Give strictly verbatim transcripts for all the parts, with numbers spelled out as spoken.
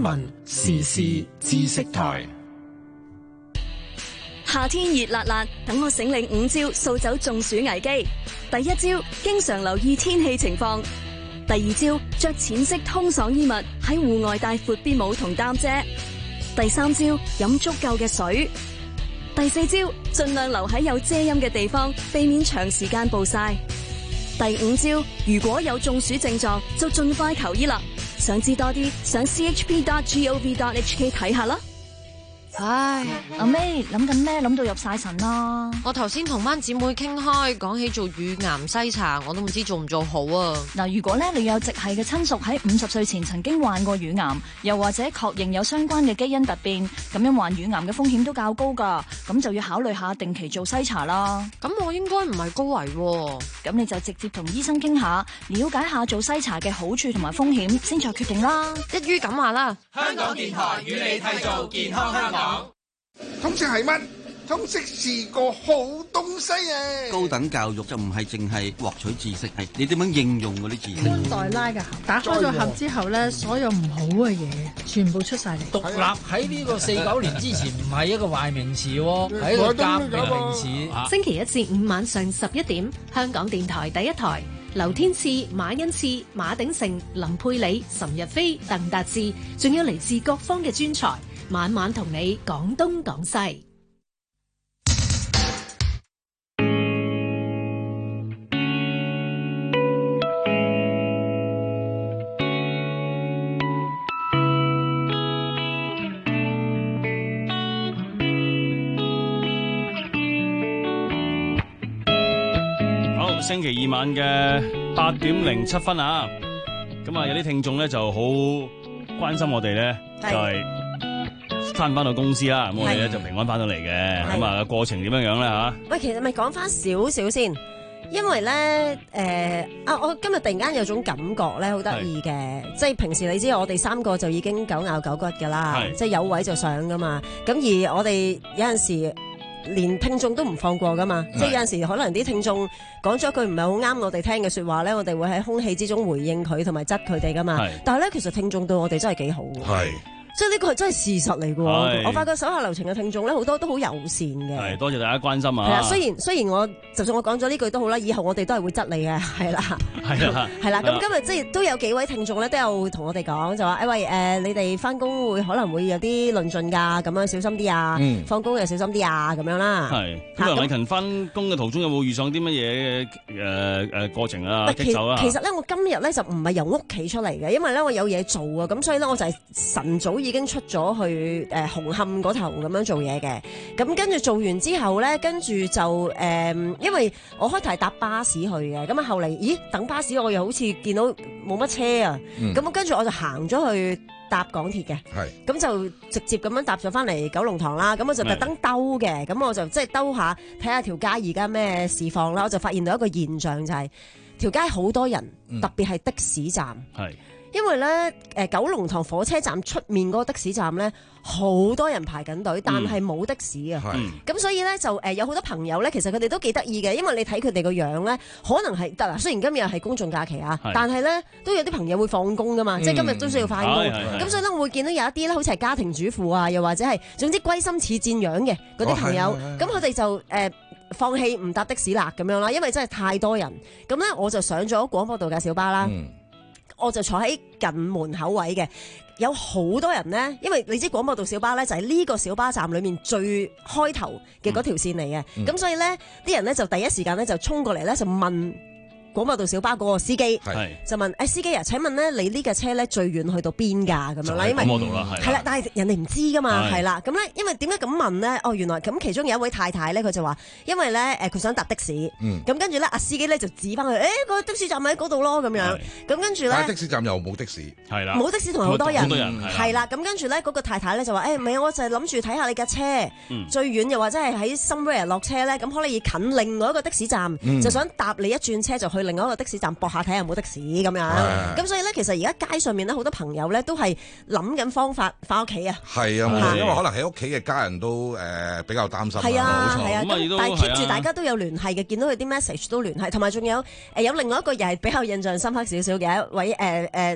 聞時事知識台。 夏天熱辣辣，等我醒領五招掃走中暑危機。第一招，經常留意天氣情況。第二招，着淺色通爽衣物，喺戶外帶闊邊帽同擔遮。第三招，飲足夠嘅水。第四招，盡量留喺有遮陰嘅地方，避免長時間暴曬。第五招，如果有中暑症狀，就盡快求醫啦。想知多啲，上 c h p dot gov dot h k 睇下啦。 唉，阿 May 諗緊咩？諗到入晒神啦！ 我頭先同班姊妹傾開，講起做乳癌篩查，我都唔知做唔做好啊！ 嗱，如果咧你有直系嘅親屬喺五十歲前曾經患過乳癌，又或者確認有相關嘅基因突變，咁樣患乳癌嘅風險都較高噶，咁就要考慮下定期做篩查啦。 咁我應該唔係高危喎， 咁你就直接同醫生傾下，了解下做篩查嘅好處同埋風險，先作決定啦。 一於咁話啦。 香港電台與你締造健康香港。 通識係乜？通識是個好東西啊！ 高等教育就唔係淨係獲取知識，係你點樣應用嗰啲知識。 袋拉嘅盒，打開咗盒之後咧，所有唔好嘅嘢全部出晒嚟。 獨立喺呢個四九年之前唔係一個壞名詞喎，係一個革命名詞。 星期一至五晚上十一點，香港電台第一台，劉天賜、馬恩賜、馬鼎盛、林佩理、岑日飛、鄧達志，仲有嚟自各方嘅專才。晚晚同你講東講西。 好，星期二晚嘅八點零七分啊！咁啊，有啲聽眾咧就好關心我哋咧，就係、是。翻唔翻到公司啦，咁我哋咧就平安翻到嚟嘅，咁啊過程點樣樣咧吓？ 喂，其實咪講翻少少先，因為咧誒、呃、啊，我今日突然間有種感覺咧，好得意嘅，即係平時你知我哋三個就已經九咬九骨噶啦，即係有位就上噶嘛，咁而我哋有陣時連聽眾都唔放過噶嘛，即係有陣時可能啲聽眾講咗句唔係好啱我哋聽嘅說話咧，我哋會喺空氣之中回應佢同埋質佢哋噶嘛，但係咧其實聽眾對我哋真係幾好嘅。即係呢個係真係事實嚟嘅喎，我發覺手下留情嘅聽眾咧，好多都好友善嘅。係， 多謝大家關心啊！ 係啊，雖然雖然我就算我講咗呢句都好啦，以後我哋都係會質你嘅，係啦， 係啦， 係啦。咁今日即係都有幾位聽眾咧，都有同我哋講，就話誒喂誒，你哋翻工會可能會有啲論盡㗎，咁樣小心啲啊，放工又小心啲啊，咁樣啦。係。 咁梁禮勤翻工嘅途中有冇遇上啲乜嘢誒誒過程啊？ 其其實咧，我今日咧就唔係由屋企出嚟嘅，因為咧我有嘢做啊，咁所以咧我就係晨早已經出咗去誒、呃、紅磡嗰頭咁樣做嘢嘅，咁跟住做完之後咧，跟住就誒、呃，因為我開頭係搭巴士去嘅，咁啊後嚟，咦等巴士我又好似見到冇乜車啊，咁、嗯、跟住我就行咗去搭港鐵嘅，咁就直接咁樣搭咗翻嚟九龍塘啦，咁我就特登兜嘅，咁我就即係兜下睇下條街而家咩市況啦，我就發現到一個現象就係、是、條街好多人，嗯、特別係的士站。因為咧，誒、呃、九龍塘火車站出面嗰個的士站咧，好多人排緊隊，但係冇的士啊。咁、嗯、所以咧就誒、呃、有好多朋友咧，其實佢哋都幾得意嘅，因為你睇佢哋個樣咧，可能係得啦。雖然今日係公眾假期啊，但係咧都有啲朋友會放工噶嘛，嗯、即係今日都需要翻工。咁所以咧，我會見到有一啲咧，好似係家庭主婦啊，又或者係總之歸心似箭樣嘅嗰啲朋友，咁佢哋就誒、呃、放棄唔搭的士啦咁樣啦，因為真係太多人。咁咧我就上咗廣播道嘅小巴啦。嗯我就坐喺近門口位嘅，有好多人呢，因為你知廣播道小巴呢，就係呢個小巴站裏面最開頭嘅嗰條線嚟嘅，咁、嗯、所以呢啲人呢，就第一時間呢，就衝過嚟呢，就問廣播道小巴嗰個司機，就問誒、哎、司機啊，請問呢，你呢架車呢，最遠去到邊㗎？咁樣啦，因為係啦，但係人哋唔知㗎嘛，係啦，咁咧因為點解咁問呢？哦，原來咁其中有一位太太咧，佢就話因為咧誒佢想搭的士，咁、嗯、跟住咧阿司機咧就指翻佢，誒、欸個的士站咪喺嗰度咯，咁樣，咁跟住咧的士站又冇的士，係啦， 冇的士同埋好多人，係啦，咁跟住咧嗰個太太咧就話誒唔係，我就係諗住睇下你架車、嗯、最遠又或者係喺 somewhere 落車咧，咁可能要近另外一個的士站，嗯、就想搭你一轉車就去另外一個的士站駁下睇下有冇的士咁樣，咁所以咧其實而家街上面咧好多朋友咧都係諗緊方法翻屋企啊， 係啊，因為可能喺屋企嘅家人都誒、呃、比較擔心，係啊係啊，咁、啊、但係 keep 住大家都有聯繫嘅，見到佢啲 message 都聯繫，同埋仲有誒、呃、有另外一個又係比較印象深刻少少嘅一位誒誒。呃呃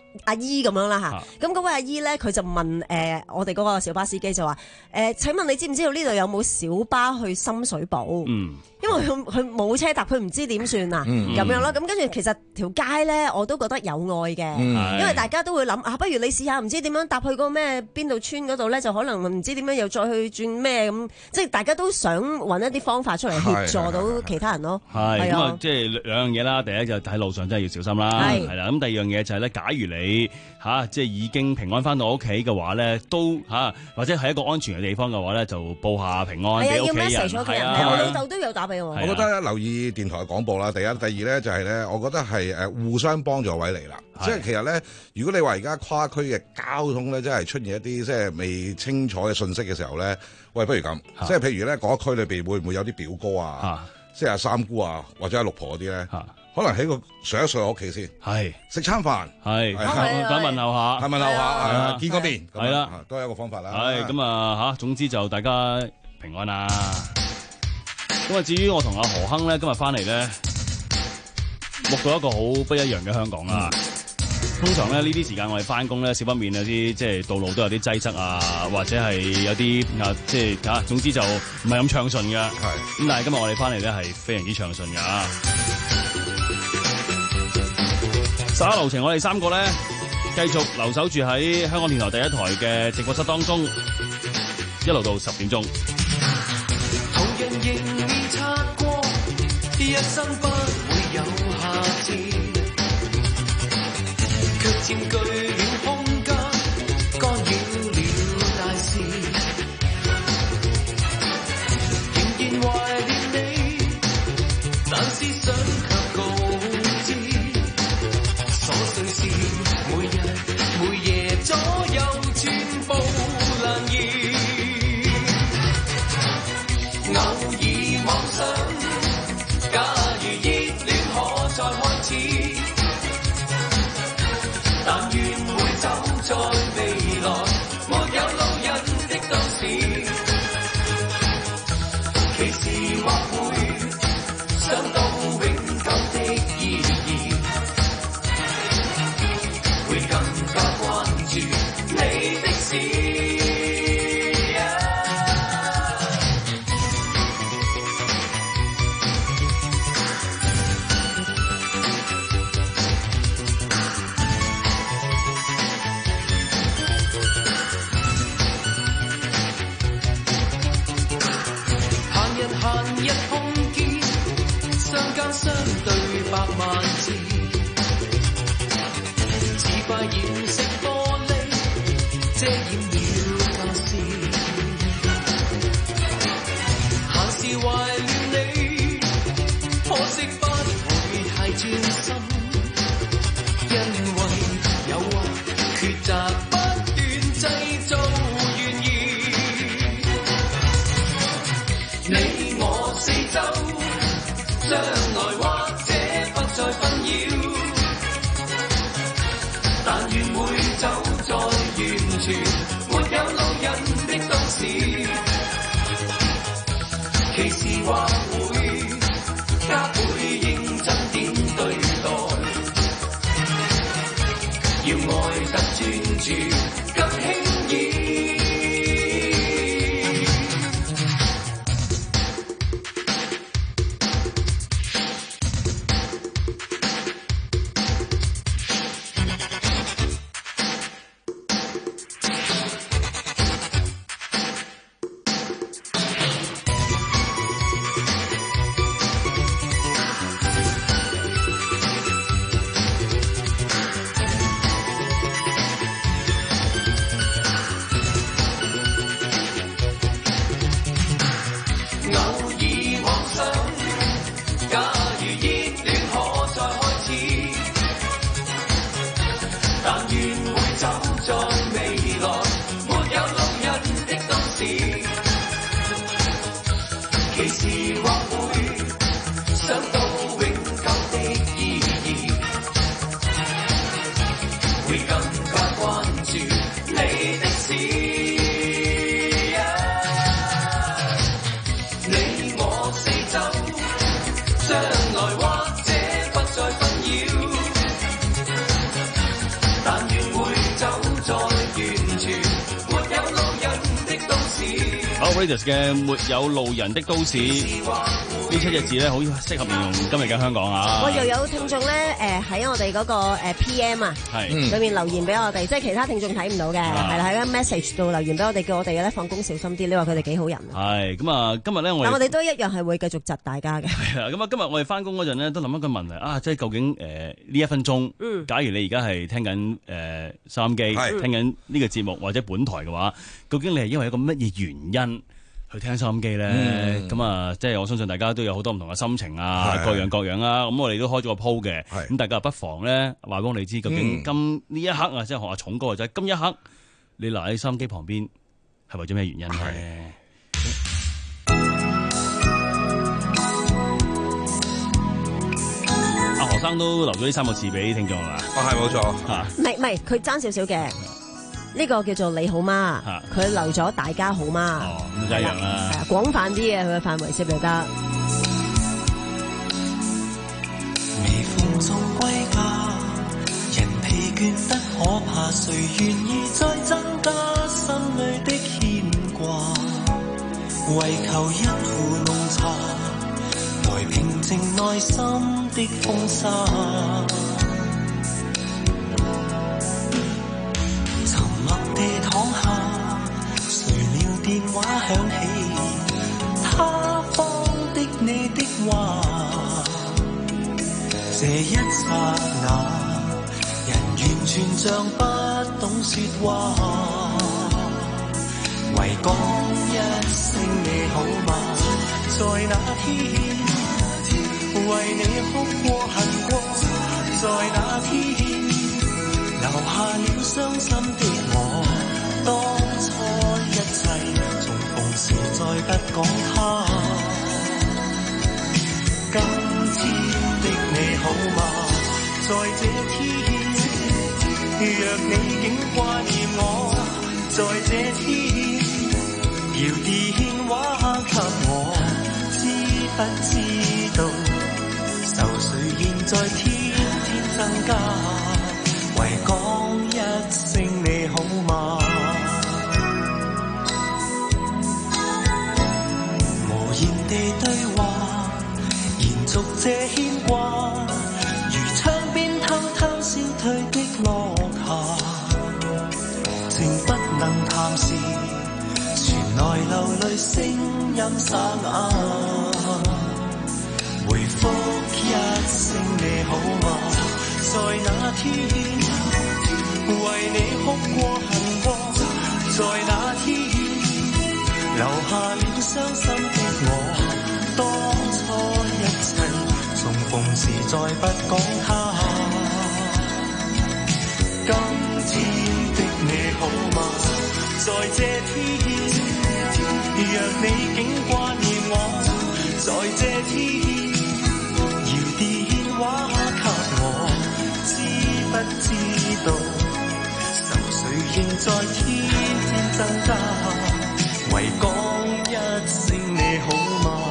阿姨咁樣啦嚇。咁嗰位阿姨咧，佢就問誒我哋嗰個小巴司機就話誒：請問你知唔知道呢度有冇小巴去深水埗？嗯。因為佢佢冇車搭，佢唔知點算啊，咁、嗯、樣咯。咁跟住其實條街咧，我都覺得有愛嘅、嗯，因為大家都會諗啊，不如你試下唔知點樣搭去嗰個咩邊度村嗰度咧，就可能唔知點樣又再去轉咩咁，即係大家都想揾一啲方法出嚟協助到其他人咯。 係咁啊，即係兩樣嘢啦。第一就喺路上真係要小心啦，係啦。咁第二樣嘢就係咧，假如你嚇、啊、即係已經平安翻到屋企嘅話咧，都嚇、啊、或者係一個安全嘅地方嘅話咧，就報下平安俾屋企人。係啊， 我老豆都有打。 我覺得留意電台嘅廣播啦，第一、第二咧就係咧，我覺得係誒互相幫助位嚟啦。即係其實咧，如果你話而家跨區嘅交通咧，真係出現一啲即係未清楚嘅信息嘅時候咧，喂，不如咁，即係譬如咧嗰區裏邊會唔會有啲表哥啊，即係阿三姑啊，或者阿六婆嗰啲咧，可能喺個上一上我屋企先，係食餐飯，係等問候下， 係問候下，見個面， 係啦， 都係一個方法啦。 係咁啊嚇，總之就大家平安啦。咁啊，至於我同阿何亨咧，今日翻嚟咧，目睹一個好不一樣嘅香港啦。通常咧呢啲時間我哋翻工咧，少不免有啲即係道路都有啲擠塞啊，或者係有啲啊即係啊，總之就唔係咁暢順嘅。係咁，但係今日我哋翻嚟咧係非常之暢順㗎。十一路程，我哋三個咧繼續留守住喺香港電台第一台嘅直播室當中，一路到十點鐘。 一生不會有下次，卻佔據了空間，干擾了大事。仍然懷念你，但思想卻告知，所剩是每日每夜左右全部難言。偶爾妄想，假如熱戀可再開始，但願會走在未來沒有路人的都市，其時或會想到永久的意義，會更加關注你的事。閒日碰見，相間相對百萬次，似塊染色玻璃遮掩了舊事。閒時懷念你，可惜不會太專心，因為誘惑抉擇不斷製造怨言。你四周，將來或者不再紛擾，但願會走在完全沒有路人的都市，其時或會加倍認真點對待，要愛得專注更輕易。 Operators 嘅沒有路人的都市，呢七隻字咧，好適合形容今日嘅香港啊！ 我又有聽眾咧，誒喺我哋嗰個誒 P M 啊， 係裏面留言俾我哋，即係其他聽眾睇唔到嘅，係啦喺個 message 度留言俾我哋，叫我哋咧放工小心啲。你話佢哋幾好人啊？ 係咁啊！今日咧我但我哋都一樣係會繼續窒大家嘅。 係啊！咁啊，今日我哋翻工嗰陣咧，都諗一個問題啊，即係究竟誒呢一分鐘， 嗯， 假如你而家係聽緊誒收音機，聽緊呢個節目或者本台嘅話，究竟你係因為一個乜嘢原因去聽收音機咧？咁、嗯、啊，即係我相信大家都有好多唔同嘅心情啊，各樣各樣啊。咁我哋都開咗個鋪嘅，咁大家不妨咧話俾我哋知，究竟今呢一刻啊，即係學阿重哥或者今一刻，你留喺收音機旁邊係為咗咩原因咧？阿何生都留咗呢三個字俾聽眾係嘛？ 哦，係冇錯嚇， 唔係唔係，佢爭少少嘅。呢個叫做你好嗎？佢留咗大家好嗎？ 哦，咁就一樣啦。 係廣泛啲嘅佢嘅範圍涉獵得。 微風中歸家，人疲倦得可怕，誰願意再增加心裏的牽掛？為求一壺濃茶，來平靜內心的風沙。躺下，誰料電話響起，他方的你的話，這一剎那，人完全像不懂說話，唯講一聲你好嗎？在那天，為你哭過恨過，在那天，留下了傷心的我。當初一切重逢時再不講他，今天的你好嗎？在這天，若你竟掛念我，在這天，搖電話給我，知不知道愁緒現在天天增加，唯講一聲你好嗎？地對話，延續這牽掛，如窗邊偷偷消退的落霞，情不能談時，傳來流淚聲音沙啞，回覆一聲你好嗎？在那天，為你哭過恨過，在那天，留下了傷心的我，當初一切重逢時再不講他，今天的你好嗎？在這天，若你竟掛念我，在這天，搖電話給我，知不知道愁緒仍在天天增加，唯講一聲你好嗎？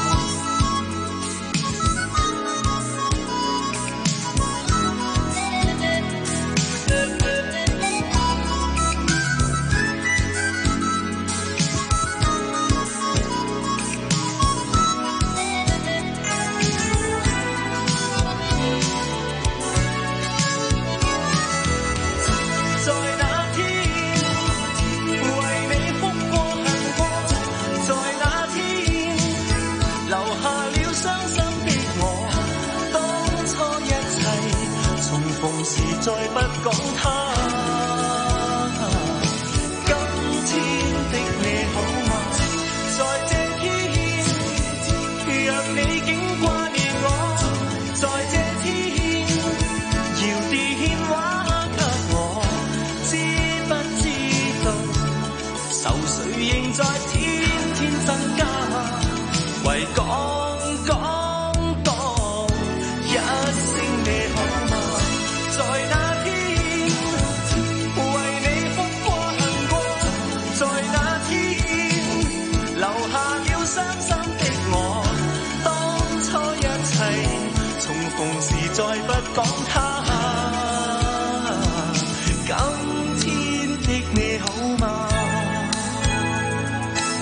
再不講他，今天的你好嗎？在這天，若你竟掛念我，在這天，搖電話給我，知不知道愁緒仍在天天增加，唯講講講一聲你好嗎？在那天，為你哭過恨過，在那天，留下了傷心的我，當初一切重逢時再不講他，今天的你好嗎？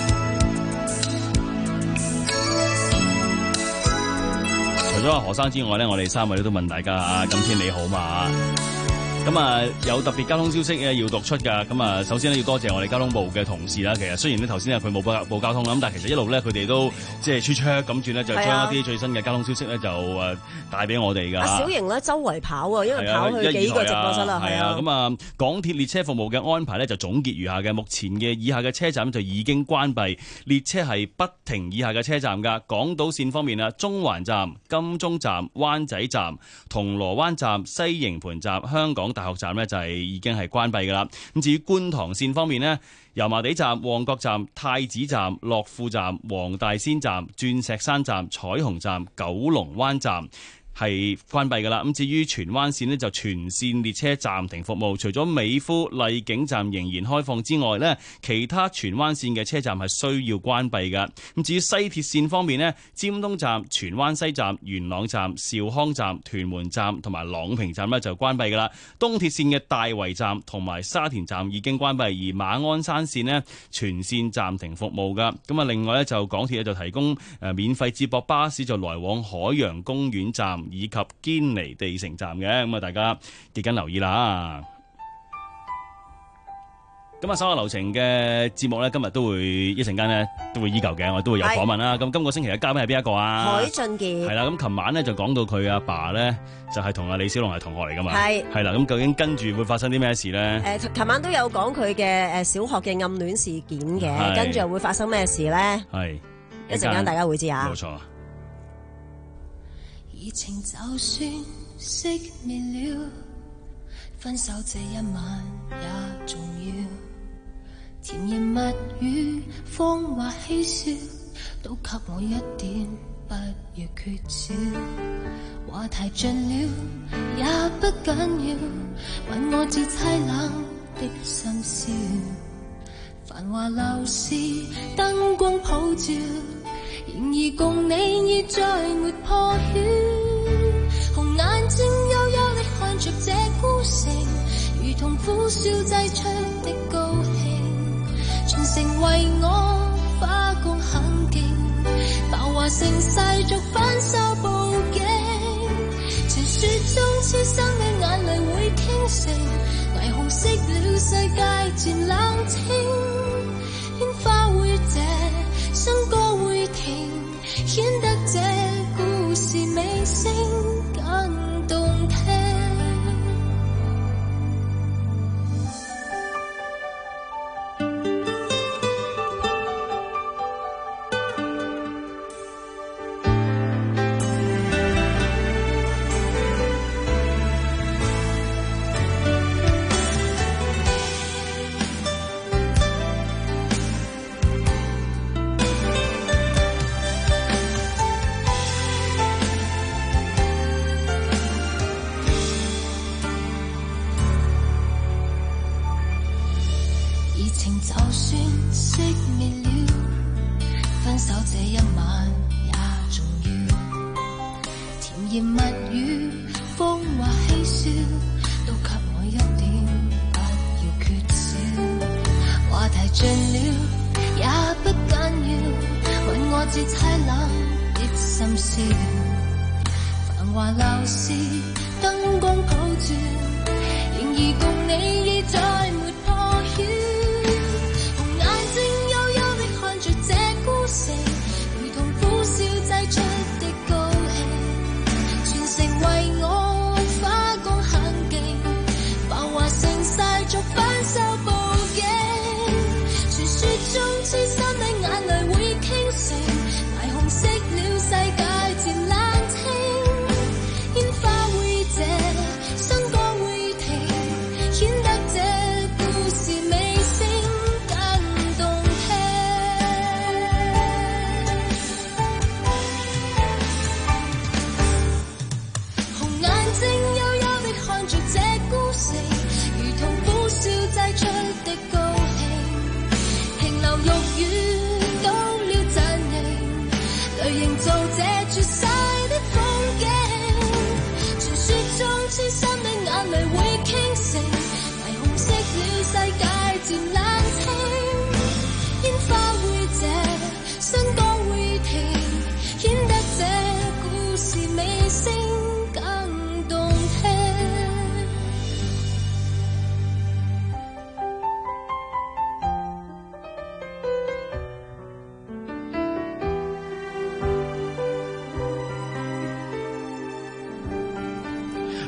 咗阿何生之外咧，我哋三位都問大家啊，今天你好嘛？咁啊，有特別交通消息咧要讀出㗎。咁啊，首先咧要多謝我哋交通部嘅同事啦。其實雖然咧頭先咧佢冇報報交通啦，咁但係其實一路咧佢哋都即係出出咁住咧，就將一啲最新嘅交通消息咧就誒帶俾我哋㗎。 阿小瑩咧周圍跑啊，因為跑去幾個直播室啦，係啊。咁啊，港鐵列車服務嘅安排咧就總結如下嘅。目前嘅以下嘅車站就已經關閉，列車係不停以下嘅車站㗎。港島線方面啊，中環站、金鐘站、灣仔站、銅鑼灣站、西營盤站、香港大學站呢就係已經係關閉㗎啦。咁至於觀塘線方面呢，油麻地站、旺角站、太子站、樂富站、黃大仙站、鑽石山站、彩虹站、九龍灣站係關閉㗎啦。咁至於荃灣線呢，就全線列車暫停服務，除咗美孚荔景站仍然開放之外呢，其他荃灣線嘅車站係需要關閉㗎。咁至於西鐵線方面呢，尖東站、荃灣西站、元朗站、兆康站、屯門站同埋朗屏站呢就關閉㗎啦。東鐵線嘅大圍站同埋沙田站已經關閉，而馬鞍山線呢全線暫停服務㗎。咁啊，另外呢，就港鐵就提供誒免費接駁巴士就來往海洋公園站以及堅尼地城站嘅，咁啊大家記緊留意啦。咁啊，所有流程嘅節目咧，今日都會一陣間咧都會依舊嘅，我都會有訪問啦。咁今個星期嘅嘉賓係邊一個啊？ 海俊傑。係啦，咁琴晚咧就講到佢阿爸咧就係同阿李小龍係同學嚟噶嘛。 係。係啦， 咁究竟跟住會發生啲咩事咧？ 誒，琴晚都有講佢嘅誒小學嘅暗戀事件嘅，跟住又會發生咩事咧？ 係。 一陣間大家會知啊。 冇錯。 熱情就算熄滅了，分手這一晚也重要。甜言蜜語、謊話嬉笑，都給我一點，不要缺少。話題盡了也不緊要，問我至凄冷的心笑。繁華樓市燈光普照，然而共你已再沒破曉，紅眼睛幽幽地看着這孤城，如同苦笑製出的高興，全城為我花光很勁，浮華盛世俗分手報警，傳說中痴心的眼淚會傾城，霓虹熄了世界漸冷清，煙花會謝，笙歌會停，顯得這故事尾聲更動聽。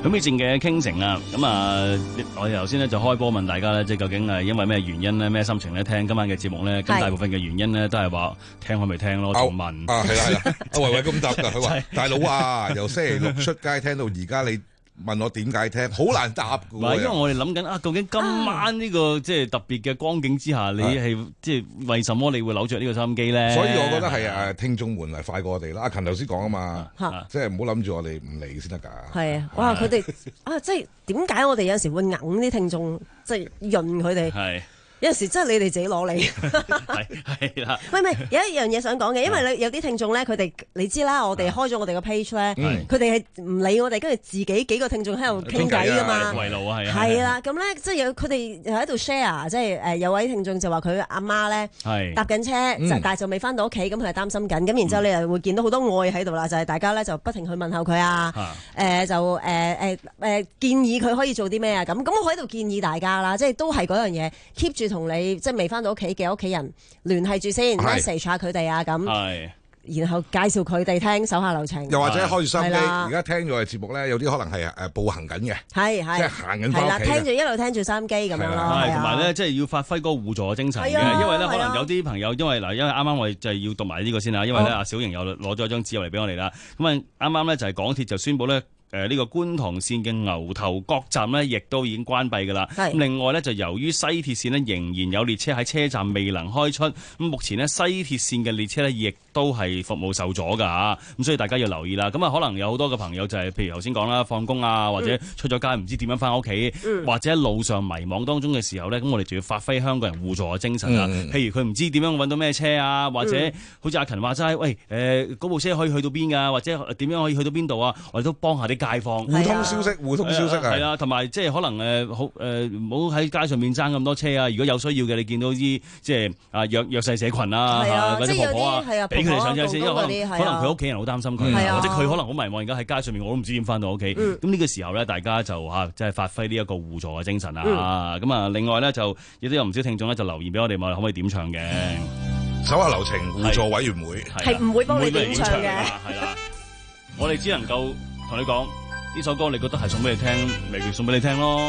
許美靜嘅傾城啊，咁啊，我哋頭先咧就開波問大家咧，即係究竟係因為咩原因咧，咩心情咧聽今晚嘅節目咧？咁大部分嘅原因咧都係話聽開咪聽咯，仲問啊，係啦係啦，阿維維咁答㗎，佢話大佬啊，由星期六出街聽到而家你。問我點解聽，好難答㗎。 唔係，因為我哋諗緊啊，究竟今晚呢個即係特別嘅光景之下，你係即係為什麼你會扭著呢個收音機咧？ 所以我覺得係誒聽眾們係快過我哋啦。阿勤頭先講啊嘛，即係唔好諗住我哋唔嚟先得㗎。係啊，哇！佢哋啊，即係點解我哋有時會硬啲聽眾，即係潤佢哋？係。有陣時真係你哋自己攞嚟， 係係啦。 喂，唔係有一樣嘢想講嘅，因為你有啲聽眾咧，佢哋你知啦，我哋開咗我哋個 page 咧，佢哋係唔理我哋，跟住自己幾個聽眾喺度傾偈㗎嘛。 圍爐啊，係啊。 係啦，咁咧即係有佢哋又喺度 share，即係誒有位聽眾就話佢阿媽咧搭緊車，但係就未翻到屋企，咁佢係擔心緊。咁然之後你又會見到好多愛喺度啦，就係大家咧就不停去問候佢啊，誒就誒誒誒建議佢可以做啲咩啊咁。咁我喺度建議大家啦，即係都係嗰樣嘢 keep 住。同你即係未翻到屋企嘅屋企人聯繫住先 ，message 下佢哋啊咁，然後介紹佢哋聽手下留情。 又或者開住收音機，而家聽咗嘅節目咧，有啲可能係誒步行緊嘅， 係係即係行緊翻屋企嘅。係啦， 聽住一路聽住收音機咁樣咯。 係同埋咧，即係要發揮嗰個互助嘅精神嘅，因為咧可能有啲朋友，因為嗱，因為啱啱我哋就係要讀埋呢個先啦，因為咧阿小瑩又攞咗張紙入嚟俾我哋啦。咁啊，啱啱咧就係港鐵就宣布咧。誒、這、呢個觀塘線嘅牛頭角站呢，亦都已經關閉㗎啦。咁另外呢，就由於西鐵線呢，仍然有列車喺車站未能開出，咁目前呢，西鐵線嘅列車呢，亦都係服務受阻㗎嚇。咁所以大家要留意啦。咁啊，可能有好多嘅朋友就係、是、譬如頭先講啦，放工啊，或者出咗街唔知點樣翻屋企，嗯、或者喺路上迷惘當中嘅時候呢，咁我哋就要發揮香港人互助嘅精神啦。嗯、譬如佢唔知點樣揾到咩車啊，或者、嗯、好似阿勤話齋，喂誒嗰部車可以去到邊㗎，或者點樣可以去到邊度啊？我哋都幫下啲街坊， 互通消息，互通消息啊！ 係啊，同埋即係可能誒好誒，唔好喺街上面爭咁多車啊！如果有需要嘅，你見到啲即係啊弱弱勢社群啊，或者婆婆啊，俾佢哋上車先，因為可能可能佢屋企人好擔心佢，或者佢可能好迷茫，而家喺街上面我都唔知點翻到屋企。咁呢個時候咧，大家就嚇即係發揮呢一個互助嘅精神啊！咁啊，另外咧就亦都有唔少聽眾咧就留言俾我哋問可唔可以點唱嘅？ 手下留情互助委員會係唔會幫你點唱嘅， 係啦，我哋只能夠同你講。呢首歌你覺得係送俾你聽，咪送俾你聽咯。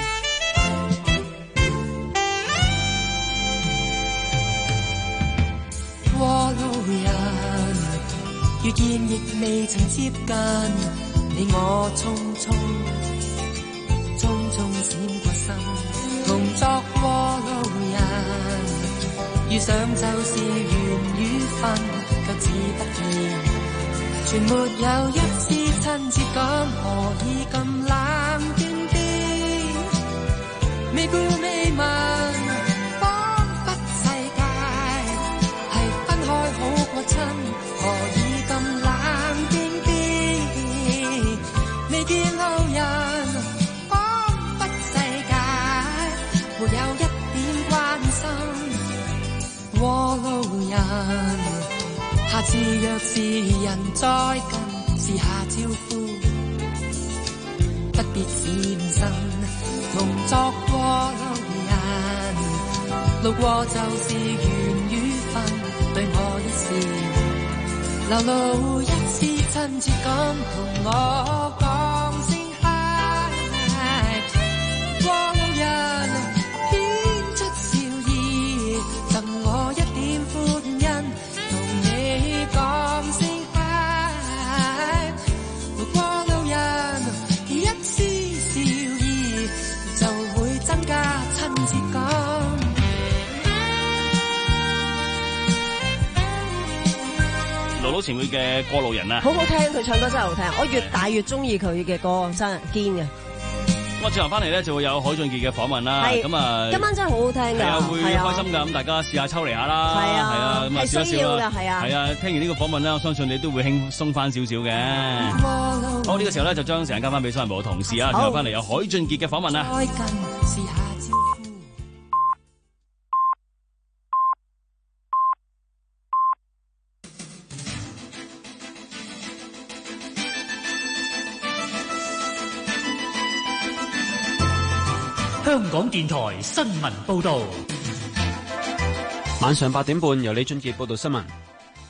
過路人，遇見亦未曾接近，你我匆匆匆匆閃過身，同作過路人，遇上就是緣與分，卻只不見。全沒有一絲親切感，何以咁冷冰冰？未顧未問，彷彿世界係分開好過親，何以咁冷冰冰？未見路人，彷彿世界沒有一點關心。過路人。下次若是人再近，試下招呼，不必閃身，同作過路人，路過就是緣與分，對我一笑，流露一絲親切感，同我講聲嗨，過路人顯出笑意，贈我一點歡欣。講聲嗨，過路人一絲笑意，就會增加親切感。 盧盧前輩嘅過路人啊， 好好聽，佢唱歌真係好聽，我越大越中意佢嘅歌，真係堅嘅。 咁啊，轉頭翻嚟咧就會有海俊傑嘅訪問啦。咁啊， 今晚真係好好聽㗎， 係啊，會開心㗎。咁大家試下抽離下啦，係啊，係啊，咁啊笑一笑啦，係啊，係啊。聽完呢個訪問咧，我相信你都會輕鬆翻少少嘅。好，呢個時候咧就將時間交翻俾新聞部嘅同事啊，轉頭翻嚟有海俊傑嘅訪問啦。 香港電台新聞報道， 晚上八點半由李俊傑報道新聞。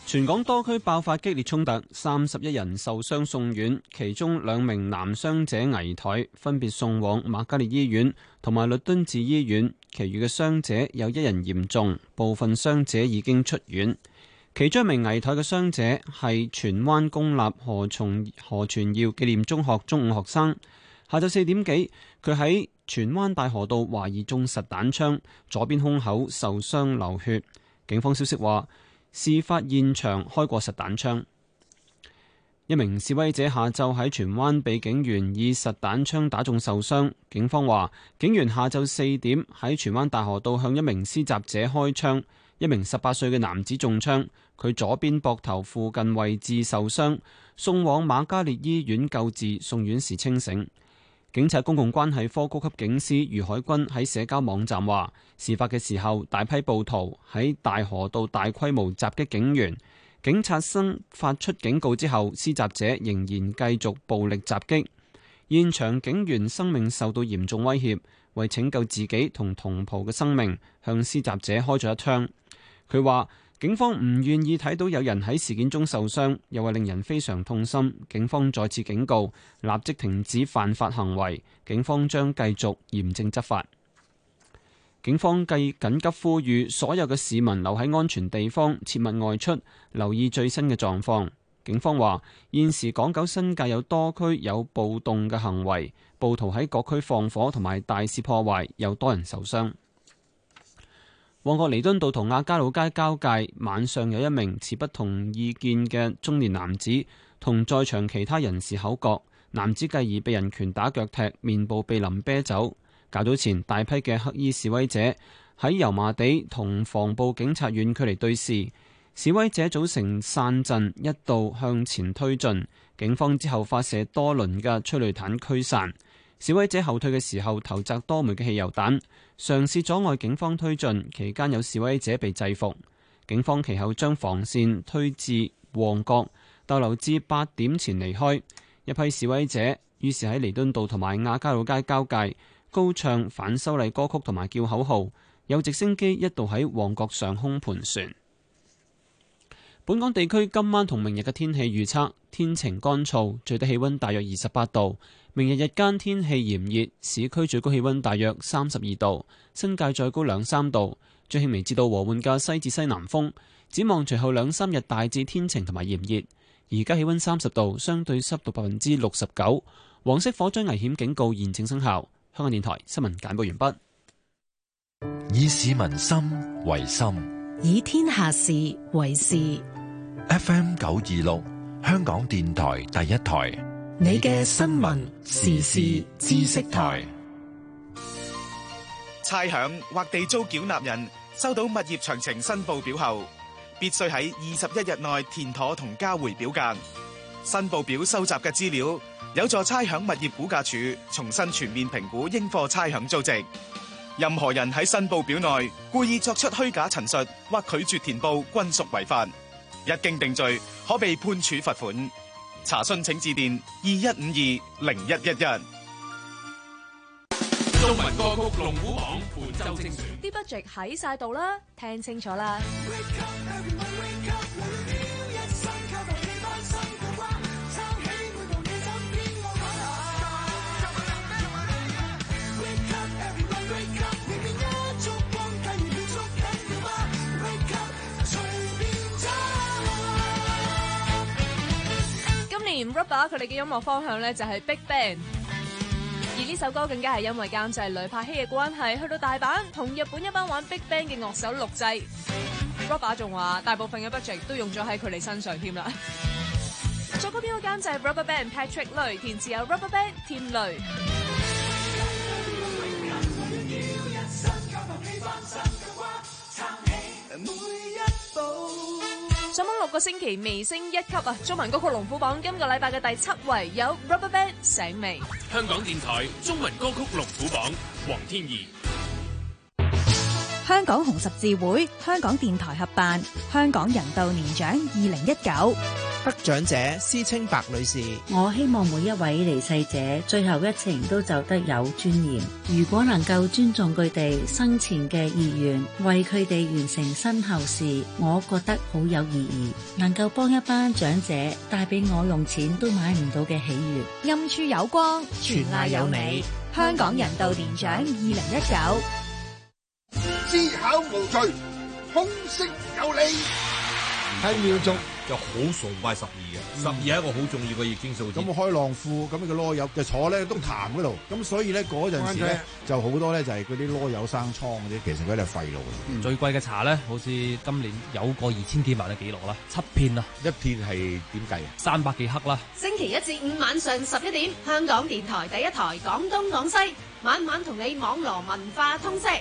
全港多區爆發激烈衝突，三十一人受傷送院，其中兩名男傷者危殆，分別送往瑪嘉烈醫院同埋律敦治醫院，其餘嘅傷者有一人嚴重，部分傷者已經出院。其中一名危殆嘅傷者係荃灣公立何從何傳耀紀念中學中五學生，下晝四點幾，佢喺荃灣大河道懷疑中實彈槍，左邊胸口受傷流血。警方消息話，事發現場開過實彈槍。一名示威者下晝喺荃灣被警員以實彈槍打中受傷。警方話，警員下晝四點喺荃灣大河道向一名施襲者開槍，一名十八歲嘅男子中槍，佢左邊膊頭附近位置受傷，送往瑪嘉烈醫院救治，送院時清醒。警察公共關係科高級警司余海軍喺社交網站話，事發嘅時候，大批暴徒喺大河道大規模襲擊警員，警察聲發出警告之後，施襲者仍然繼續暴力襲擊，現場警員生命受到嚴重威脅，為拯救自己同同袍嘅生命，向施襲者開咗一槍。佢話，警方唔願意睇到有人喺事件中受傷，又話令人非常痛心。警方再次警告，立即停止犯法行為。警方將繼續嚴正執法。警方繼緊急呼籲所有嘅市民留喺安全地方，切勿外出，留意最新嘅狀況。警方話，現時港九新界有多區有暴動嘅行為，暴徒喺各區放火同埋大肆破壞，有多人受傷。旺角彌敦道同亞皆老街交界，晚上有一名持不同意見嘅中年男子同在場其他人士口角，男子繼而被人拳打腳踢，面部被淋啤酒。較早前，大批嘅黑衣示威者喺油麻地同防暴警察遠距離對峙，示威者組成傘陣，一度向前推進，警方之後發射多輪嘅催淚彈驅散。示威者後退嘅時候投擲多枚嘅汽油彈，嘗試阻礙警方推進，期間有示威者被制服。警方其後將防線推至旺角，逗留至八點前離開。一批示威者於是喺彌敦道同埋亞皆老街交界高唱反修例歌曲同埋叫口號，有直升機一度喺旺角上空盤旋。本港地區今晚同明日嘅天氣預測，天晴乾燥，最低氣溫大約二十八度。明日日間天氣炎熱，市區最高氣溫大約三十二度，新界再高兩三度。最輕微至到和緩嘅西至西南風。展望隨後兩三日大致天晴同埋炎熱。而家氣溫三十度，相對濕度百分之六十九。黃色火災危險警告現正生效。香港電台新聞簡報完畢。 以市民心為心， 以天下事為事。 F M 九二六，香港電台第一台。 你嘅新聞時事知識台。 差餉或地租繳納人收到物業詳情申報表後，必須喺二十一日內填妥同交回表格。申報表收集嘅資料有助差餉物業估價署重新全面評估應課差餉租值。任何人喺申報表內故意作出虛假陳述或拒絕填報，均屬違法。一經定罪，可被判處罰款。查詢請致電二一五二零一一一。 中文歌曲龍虎榜伴奏精選， 啲 budget 喺晒度啦，聽清楚啦。Rubber 佢哋嘅音樂方向咧就係 Big Band， 而呢首歌更加係因為監製雷柏希嘅關係，去到大阪同日本一班玩 Big Band 嘅樂手錄製。Rubber 仲話大部分嘅 budget 都用咗喺佢哋身上添啦。作曲編曲監製 Rubber Band Patrick 雷，填詞有 Rubber Band 添雷。上網六個星期微升一級啊！中文歌曲龍虎榜今個禮拜嘅第七位有 Rubberband 醒未？ 香港電台中文歌曲龍虎榜黃天怡。 香港紅十字會、香港電台合辦香港人道年獎二零一九。 得獎者施清白女士， 我希望每一位離世者最後一程都走得有尊嚴。如果能夠尊重佢哋生前嘅意願，為佢哋完成身後事，我覺得好有意義。能夠幫一班長者帶俾我用錢都買唔到嘅喜悅。 暗處有光，全賴有你。香港人道年獎二零一九。 思考無罪，空色有理。 睇廟祝就好崇拜十二嘅，十二係一個好重要嘅易經數字。 咁開浪褲，咁個囉柚就坐咧都潭嗰度，咁所以咧嗰陣時咧就好多咧就係嗰啲囉柚生瘡嗰啲，其實嗰啲係廢路嚟。 嗯、最貴嘅茶咧，好似今年有個二千幾萬嘅記錄啦，七片啊， 一片係點計啊？ 三百幾克啦。 星期一至五晚上十一點，香港電台第一台廣東廣西，晚晚同你網羅文化通識。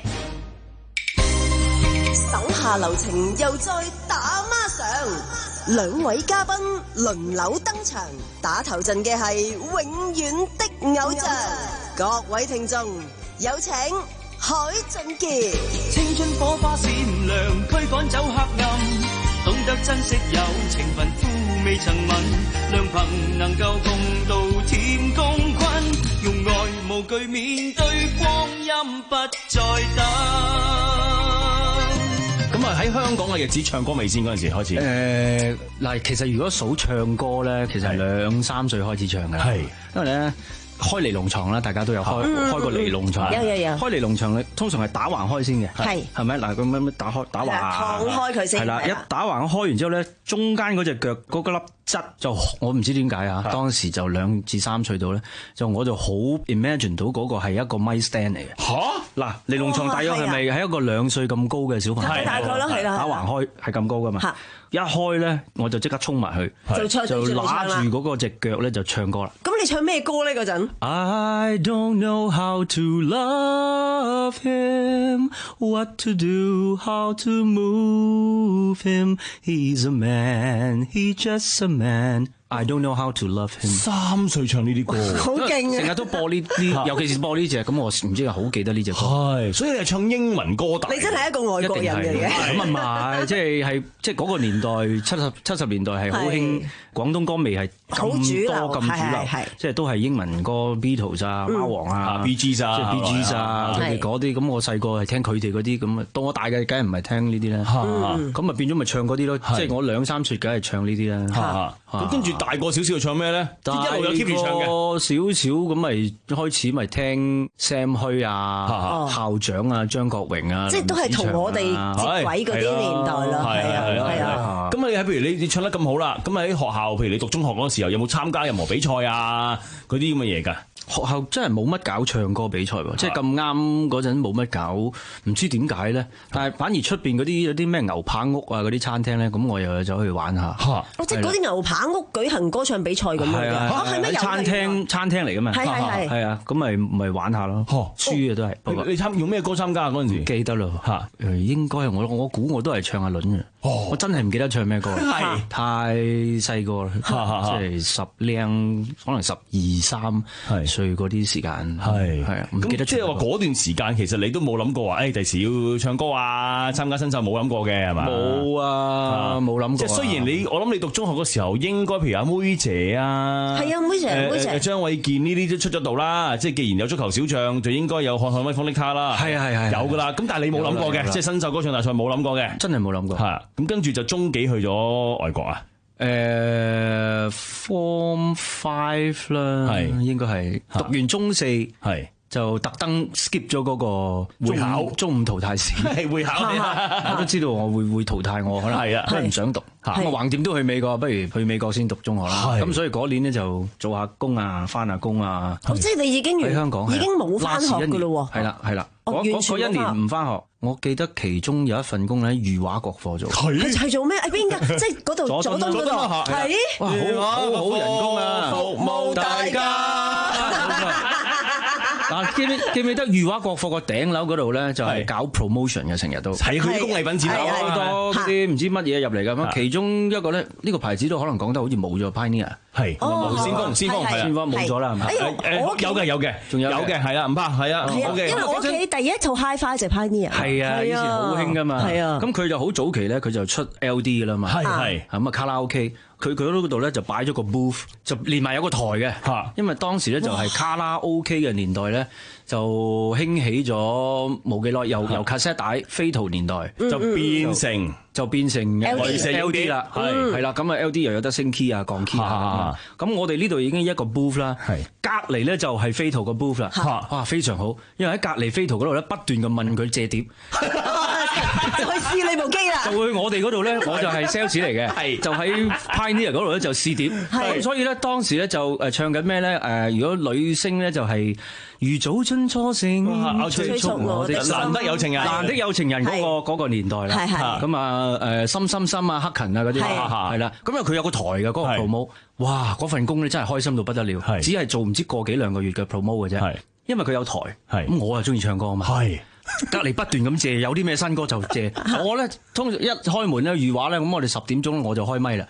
手下留情又再打孖上，兩位嘉賓輪流登場，打頭陣嘅係永遠的偶像。各位聽眾有請海俊傑。 青春火花閃亮，驅趕走黑暗，懂得珍惜友情，貧富未曾問，良朋能夠共度甜共困，用愛無懼面對光陰不再等。 咁啊喺香港嘅日子唱歌未先嗰陣時開始？ 誒嗱、呃，其實如果數唱歌咧，其實係兩三歲開始唱嘅。係，因為咧開尼龍床啦，大家都有開、嗯、開過尼龍床。 有有有。開尼龍床咧，通常係打橫開先嘅。係。係咪嗱？咁樣打開打橫。 燙開佢先。係啦， 一打橫開完之後咧，中間嗰隻腳嗰個粒質就我唔知點解啊！當時就兩至三歲到咧，就我就好 imagine 到嗰個係一個 mic stand 嚟嘅。嚇！嗱，尼龍床大約係咪係一個兩歲咁高嘅小朋友？ 係大概咯，係啦。 打橫開係咁高噶嘛？一開咧，我就即刻衝埋去， 就唱就揦住嗰個隻腳咧就唱歌啦。 咁你唱咩歌咧嗰陣 ？I don't know how to love him, what to do, how to move him. He's a man, he's just a man. I don't know how to love him。 三歲唱呢啲歌， 好勁啊！ 成日都播呢啲，尤其是播呢隻，咁我唔知係好記得呢隻歌。 係，所以你係唱英文歌大。 你真係一個外國人嚟嘅。 咁啊唔係，即係係即係嗰個年代，七十七十年代係好興廣東歌，未係咁多咁主流，即係都係英文歌 ，Beatles 啊、貓王啊、 Bee Gees 啊、 即係 Bee Gees 啊，佢哋嗰啲。咁我細個係聽佢哋嗰啲，咁啊到我大嘅梗係唔係聽呢啲啦。咁啊變咗咪唱嗰啲咯，即係我兩三歲梗係唱呢啲啦。 咁跟住大個少少唱咩咧？一路有 keep 住唱嘅。 少少咁咪開始咪聽 Sam 虛啊、校長啊、張國榮啊， 即係都係同我哋接軌嗰啲年代啦。係啊係啊。 咁你喺譬如你你唱得咁好啦，咁喺學校譬如你讀中學嗰時候有冇參加任何比賽啊？嗰啲咁嘅嘢㗎？ 學校真係冇乜搞唱歌比賽喎，即係咁啱嗰陣冇乜搞，唔知點解咧。但係反而出邊嗰啲有啲咩牛扒屋啊嗰啲餐廳咧，咁我又走去玩下。 哦，即係嗰啲牛扒屋舉行歌唱比賽咁樣嘅。嚇係咩？ 餐廳餐廳嚟㗎嘛。係係係。係啊，咁咪咪玩下咯。輸嘅都係。 你參用咩歌參加嗰陣時？ 記得咯嚇。誒應該我我估我都係唱阿倫嘅。哦。我真係唔記得唱咩歌。係。太細個啦，即係十零可能十二三歲嗰啲時間。係係啊，唔記得。 即係話嗰段時間其實你都冇諗過話，誒第時要唱歌啊，參加新秀冇諗過嘅係嘛？ 冇啊，冇諗過。 即係雖然你我諗你讀中學嗰時候應該譬如阿妹姐啊， 係啊妹姐妹姐， 張衛健呢啲都出咗道啦。即係既然有足球小將，就應該有看看威風的他啦。係啊係係有㗎啦。咁但係你冇諗過嘅，即係新秀歌唱大賽冇諗過嘅， 真係冇諗過。 係咁跟住就中幾去咗外國啊？ 誒 Form Five 啦，係應該係讀完中四係。就特登 skip 咗嗰個會考中午淘汰試， 係會考。 我都知道我會會淘汰我，可能係啊，都唔想讀。我橫掂都去美國，不如去美國先讀中學啦。咁所以嗰年咧就做下工啊，翻下工啊。 即係你已經喺香港已經冇翻學㗎咯喎。 係啦係啦，嗰嗰一年唔翻學。我記得其中有一份工喺裕華國貨做。 係係做咩？喺邊㗎？即係嗰度佐敦嗰度。係哇，好好好人工啊！ 服務大家。 嗱，記唔記唔記得裕華國貨個頂樓嗰度咧，就係搞 promotion 嘅，成日都係佢啲工藝品展覽好多嗰啲唔知乜嘢入嚟咁樣。其中一個咧，呢個牌子都可能講得好似冇咗 Pioneer。 係，先鋒先鋒係先鋒冇咗啦，係咪？ 誒有嘅有嘅，仲有嘅係啊，唔怕係啊。 因為我屋企第一套 Hi-Fi 就係 Pioneer。 係啊，以前好興噶嘛。 係啊，咁佢就好早期咧，佢就出 L D 噶啦嘛。 係係咁啊，卡拉 OK。佢佢嗰度咧就擺咗個 booth，就連埋有個台嘅，因為當時咧就係卡拉 OK 嘅年代咧，就興起咗冇幾耐，由由卡式帶飛圖年代就變成就變成 L D 啦，係係啦，咁啊 L D 又有得升 key 啊降 key 啊，咁我哋呢度已經一個 booth 啦，隔離咧就係飛圖個 booth 啦，哇非常好，因為喺隔離飛圖嗰度咧不斷咁問佢借碟。 就去試你部機啦， 就會我哋嗰度咧，我就係 sales 嚟嘅，就喺 Pioneer 嗰度咧就試碟，咁所以咧當時咧就誒唱緊咩咧？誒如果女星咧就係如早春初醒，催促我的難得有情人， 難得有情人嗰個嗰個年代啦，咁啊誒心心心啊黑勤啊嗰啲係啦，咁啊佢有個台嘅嗰個 promo， 哇嗰份工咧真係開心到不得了，只係做唔知個幾兩個月嘅 promo 嘅啫，因為佢有台，咁我啊中意唱歌啊嘛。隔離不斷咁借，有啲咩新歌就借。我咧通常一開門咧，裕華咧，咁我哋十點鐘我就開咪啦。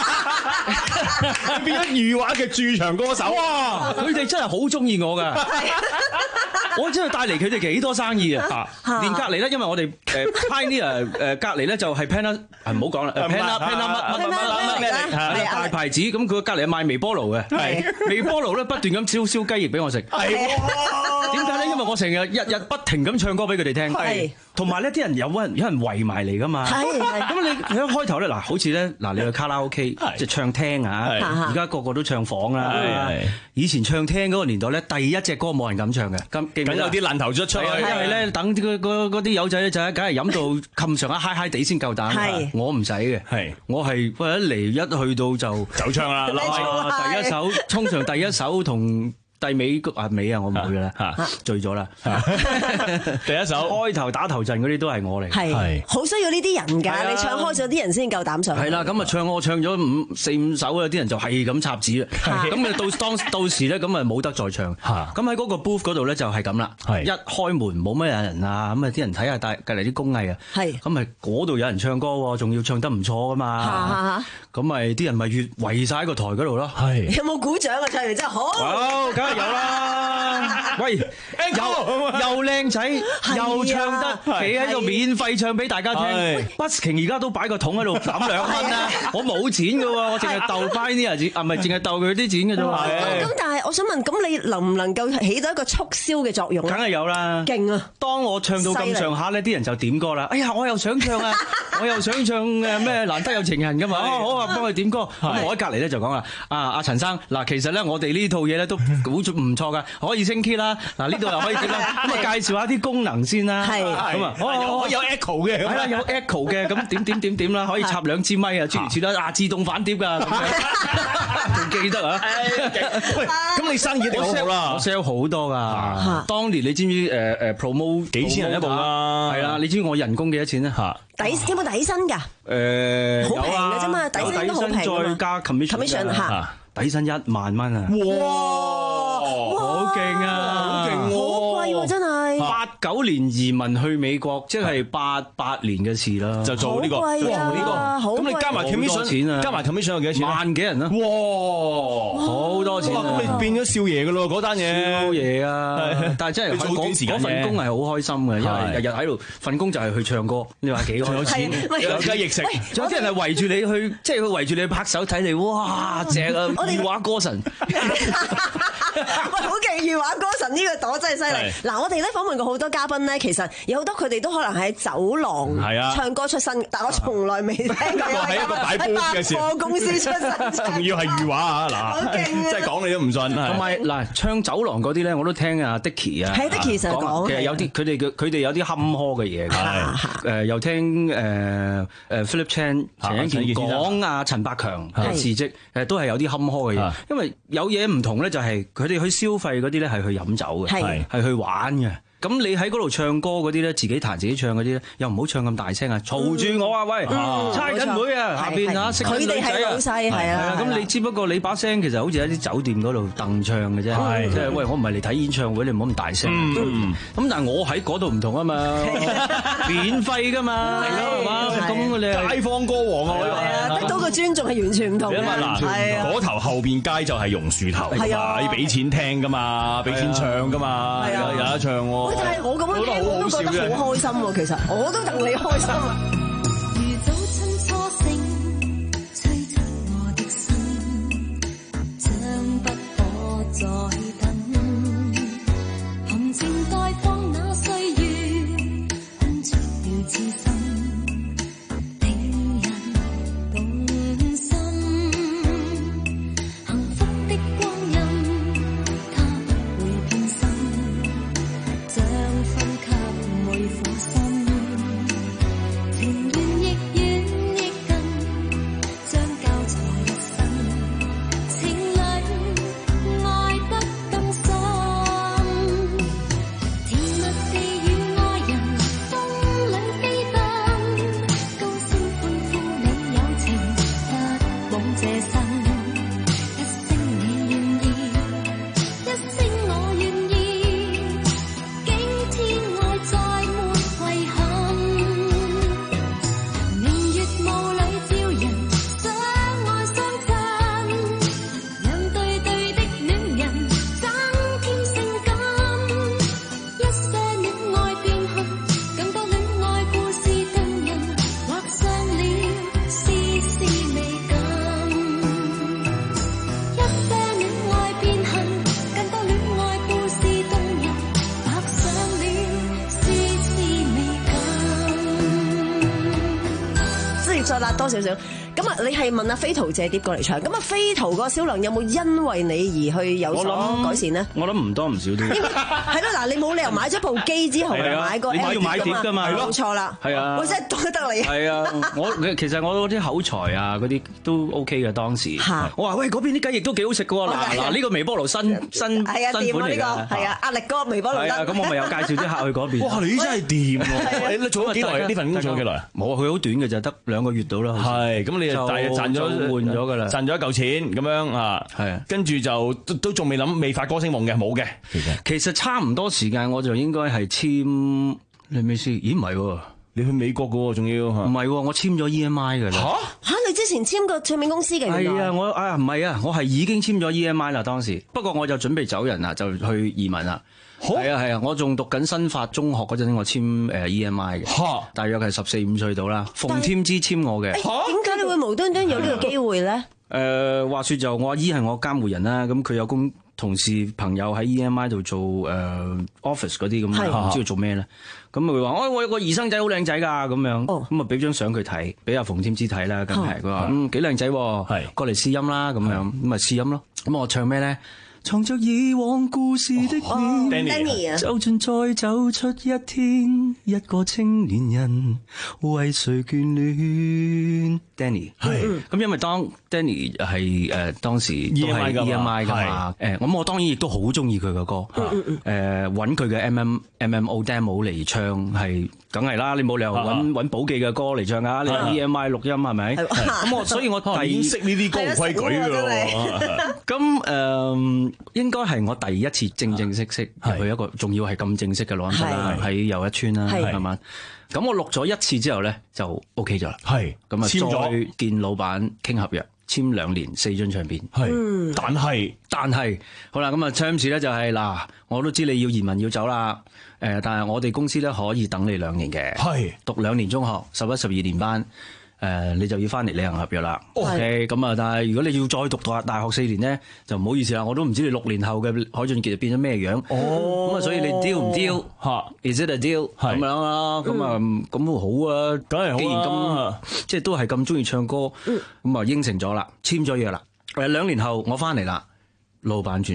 變咗裕華嘅駐場歌手。 哇！佢哋真係好中意我㗎。我真係帶嚟佢哋幾多生意啊！連隔離咧，因為我哋誒 Pioneer 誒隔離咧就係 Panna，唔好講啦 Panna Panna 乜乜乜乜咩嚟？係大牌子，咁佢隔離係賣微波爐嘅，微波爐咧不斷咁燒燒雞翼俾我食。係點解咧？因為我成日日日不停咁唱歌俾佢哋聽。係。同埋咧，啲人有人有人圍埋嚟㗎嘛。係係。咁你你一開頭咧，嗱，好似咧，嗱，你去卡拉 OK 即係唱廳啊，而家個個都唱房啦。以前唱廳嗰個年代咧，第一隻歌冇人敢唱嘅。咁梗有啲爛頭出出去， 因為咧等啲嗰啲友仔咧就係梗係飲到冚上一嗨嗨地先夠膽。係。我唔使嘅。係。我係喂一嚟一去到就走唱啦。 第一首通常第一首同。第尾啊尾啊我唔會㗎啦，醉咗啦。 第一首開頭打頭陣嗰啲都係我嚟， 係好需要呢啲人㗎，你唱開咗啲人先夠膽上。 係啦，咁啊唱我唱咗五四五首啊，啲人就係咁插紙啦。咁啊到當到時咧，咁啊冇得再唱。咁喺嗰個 booth 嗰度咧就係咁啦。一開門冇乜人啊，咁啊啲人睇下大隔離啲工藝啊。係。咁咪嗰度有人唱歌喎，仲要唱得唔錯㗎嘛。咁咪啲人咪越圍曬喺個台嗰度咯。係。 有冇鼓掌啊？唱完真係好。 有啦，喂，又又靚仔，又唱得，企喺度免費唱俾大家聽。Busking 而家都擺個桶喺度抌兩蚊啦，我冇錢㗎喎，我淨係鬥翻啲人，啊唔係淨係鬥佢啲錢嘅啫嘛。 咁但係我想問，咁你能唔能夠起到一個促銷嘅作用？ 梗係有啦， 勁啊！ 當我唱到咁上下咧，啲人就點歌啦。哎呀，我又想唱啊，我又想唱誒咩難得有情人㗎嘛。哦，好啊，幫佢點歌。咁我喺隔離咧就講啦，啊阿陳生，嗱其實咧我哋呢套嘢咧都好唔錯噶，可以升 key 啦。嗱呢度又可以點啦？咁啊介紹下啲功能先啦。係咁啊， 可以有 echo 嘅。 係啦，有 echo 嘅，咁點點點點啦，可以插兩支咪啊，諸如此類啊，自動反碟㗎。仲記得啊？ 喂，咁你生意一定好好啦。 我 sell 好多㗎。當年你知唔知誒誒 promo 幾千人一部啊？ 係啦，你知唔知我人工幾多錢咧？嚇底有冇底薪㗎？ 誒好平嘅啫嘛，底薪都好平㗎嘛。 再加 commission 嚇，底薪一萬蚊啊！ 哇， 好勁啊！ 好勁喎！ 好貴喎，真係。 八九年移民去美國，即係八八年嘅事啦。 就做呢個， 好貴啊！呢個咁你加埋 commission，加埋 commission 有幾多錢？ 萬幾人啦！ 哇， 好多錢啊！ 咁你變咗少爺㗎咯嗰單嘢。 少爺啊！但係真係嗰份工係好開心嘅，因為日日喺度份工就係去唱歌。你話幾開心？有錢，有雞翼食。仲有啲人係圍住你去，即係佢圍住你拍手睇你，哇正啊！裕華歌神。 喂，好勁！裕華歌神呢個朵真係犀利。嗱，我哋咧訪問過好多嘉賓咧，其實有好多佢哋都可能喺酒廊唱歌出身，但我從來未聽過。 喺一個擺盤嘅時候， 百貨公司出身， 仲要係裕華啊！嗱，即係講你都唔信。 同埋嗱，唱酒廊嗰啲咧，我都聽啊 Dicky 啊， 係 Dicky 成日講， 其實有啲佢哋嘅佢哋有啲坎坷嘅嘢嘅。誒，又聽誒誒 Philip Chan 陳欣健講啊陳百強嘅事蹟，誒都係有啲坎坷嘅嘢。因為有嘢唔同咧，就係佢哋去消費嗰啲咧係去飲酒嘅，係去玩嘅。 咁你喺嗰度唱歌嗰啲咧，自己彈自己唱嗰啲咧，又唔好唱咁大聲啊，嘈住我啊！喂，猜緊妹啊，下邊啊，識女仔啊， 佢哋係老細係啊。 咁你只不過你把聲其實好似喺啲酒店嗰度凳唱嘅啫，即係喂，我唔係嚟睇演唱會，你唔好咁大聲。咁但係我喺嗰度唔同啊嘛，免費㗎嘛，係咯係嘛，咁你街坊歌王啊， 得到個尊重係完全唔同嘅。 係啊，嗰頭後邊街就係榕樹頭嚟㗎，要俾錢聽㗎嘛，俾錢唱㗎嘛，有得唱喎。 但係我咁樣聽我都覺得好開心喎，其實我都戥你開心啊！ 如早春初醒，催促我的心，將不可再等。含情待放那歲月，困出了痴心，令人動心。幸福的光陰，它不會偏心。將分給每顆心，情願亦遠亦近，將交錯一生，情侶愛得更深。甜蜜地與愛人風裏飛奔，高聲歡呼你有情，不枉這生。一聲你願意，一聲我願意，驚天愛再沒遺憾。明月霧裏照人，相愛相親，讓對對的戀人增添性感。一些戀愛變恨，更多戀愛故事動人，畫上了絲絲美感。一些戀愛變恨，更多戀愛故事動人，畫上了絲絲美感。 即係再辣多少少。咁啊，你係問阿飛圖借碟過嚟唱，咁啊飛圖個銷量有冇因為你而去有所改善呢？ 我諗唔多唔少都係咯，嗱，你冇理由買咗部機之後又買個 app 要買碟㗎嘛， 冇錯啦。 係啊， 我真係多得你。 係啊，我其實我嗰啲口才啊嗰啲都 OK 嘅當時。我話喂嗰邊啲雞翼都幾好食㗎喎，嗱嗱呢個微波爐新新係啊新款嚟掂啊呢㗎。 個係啊，壓力哥微波爐係啊，咁我咪又介紹啲客去嗰邊。 哇！你真係掂喎！你做咗幾耐？呢份工做咗幾耐啊？ 冇，佢好短嘅就得兩個月到啦。 係，咁你就大約賺咗換咗㗎啦， 賺咗一嚿錢咁樣啊。係啊，跟住就都都仲未諗未發歌星夢嘅，冇嘅。其實其實差唔多時間我就應該係簽，你咩先？咦唔係喎， 你去美國㗎喎，仲要唔係喎，我簽咗 E M I 㗎啦。 嚇嚇！你之前簽過唱片公司嘅？ 係啊，我啊唔係啊，我係已經簽咗 E M I 啦當時，不過我就準備走人啦，就去移民啦。係啊係啊，我仲讀緊新法中學嗰陣，我簽誒 E M I 嘅，大約係十四五歲到啦。馮添枝簽我嘅。 點解你會無端端有呢個機會咧？ 誒話説就我阿姨係我監護人啦，咁佢有公同事朋友喺 E M I 度做誒 office 嗰啲咁，唔知佢做咩咧？咁佢話：我我有個兒生仔好靚仔㗎，咁樣，咁啊俾張相佢睇，俾阿馮添枝睇啦，梗係佢話嗯幾靚仔，係過嚟試音啦，咁樣咁咪試音咯。咁我唱咩咧？藏着以往故事的你，就算再走出一天，一個青年人為誰眷戀 ？Danny 係咁，因為當 Danny 係誒當時都係 E M I 噶嘛，誒咁我當然亦都好中意佢嘅歌，誒揾佢嘅 M M M M O demo 嚟唱係梗係啦，你冇理由揾揾寶記嘅歌嚟唱啊！你 E M I 錄音係咪？咁我所以我第二識呢啲歌唔規矩㗎喎， 咁誒。應該係我第一次正正式式入去一個，仲要係咁正式嘅錄音室啦，喺又一村啦，係嘛？咁我錄咗一次之後咧，就 OK 咗啦。係咁啊，再見老闆傾合約，簽兩年四張唱片。 係，但係但係好啦，咁啊 terms 咧就係嗱，我都知你要移民要走啦。誒，但係我哋公司咧可以等你兩年嘅。係讀兩年中學，十一、十二年班。誒、呃，你就要翻嚟履行合約啦。OK，咁啊，但係如果你要再讀大大學四年咧，就唔好意思啦，我都唔知你六年後嘅海俊傑就變咗咩樣。哦，咁啊，所以你 deal 唔 deal 嚇 ？Is it a deal？咁樣啦，咁啊，咁好啊，梗係好啦。既然咁即係都係咁中意唱歌，咁、嗯、啊應承咗啦，簽咗約啦。誒兩年後我翻嚟啦，老闆轉咗。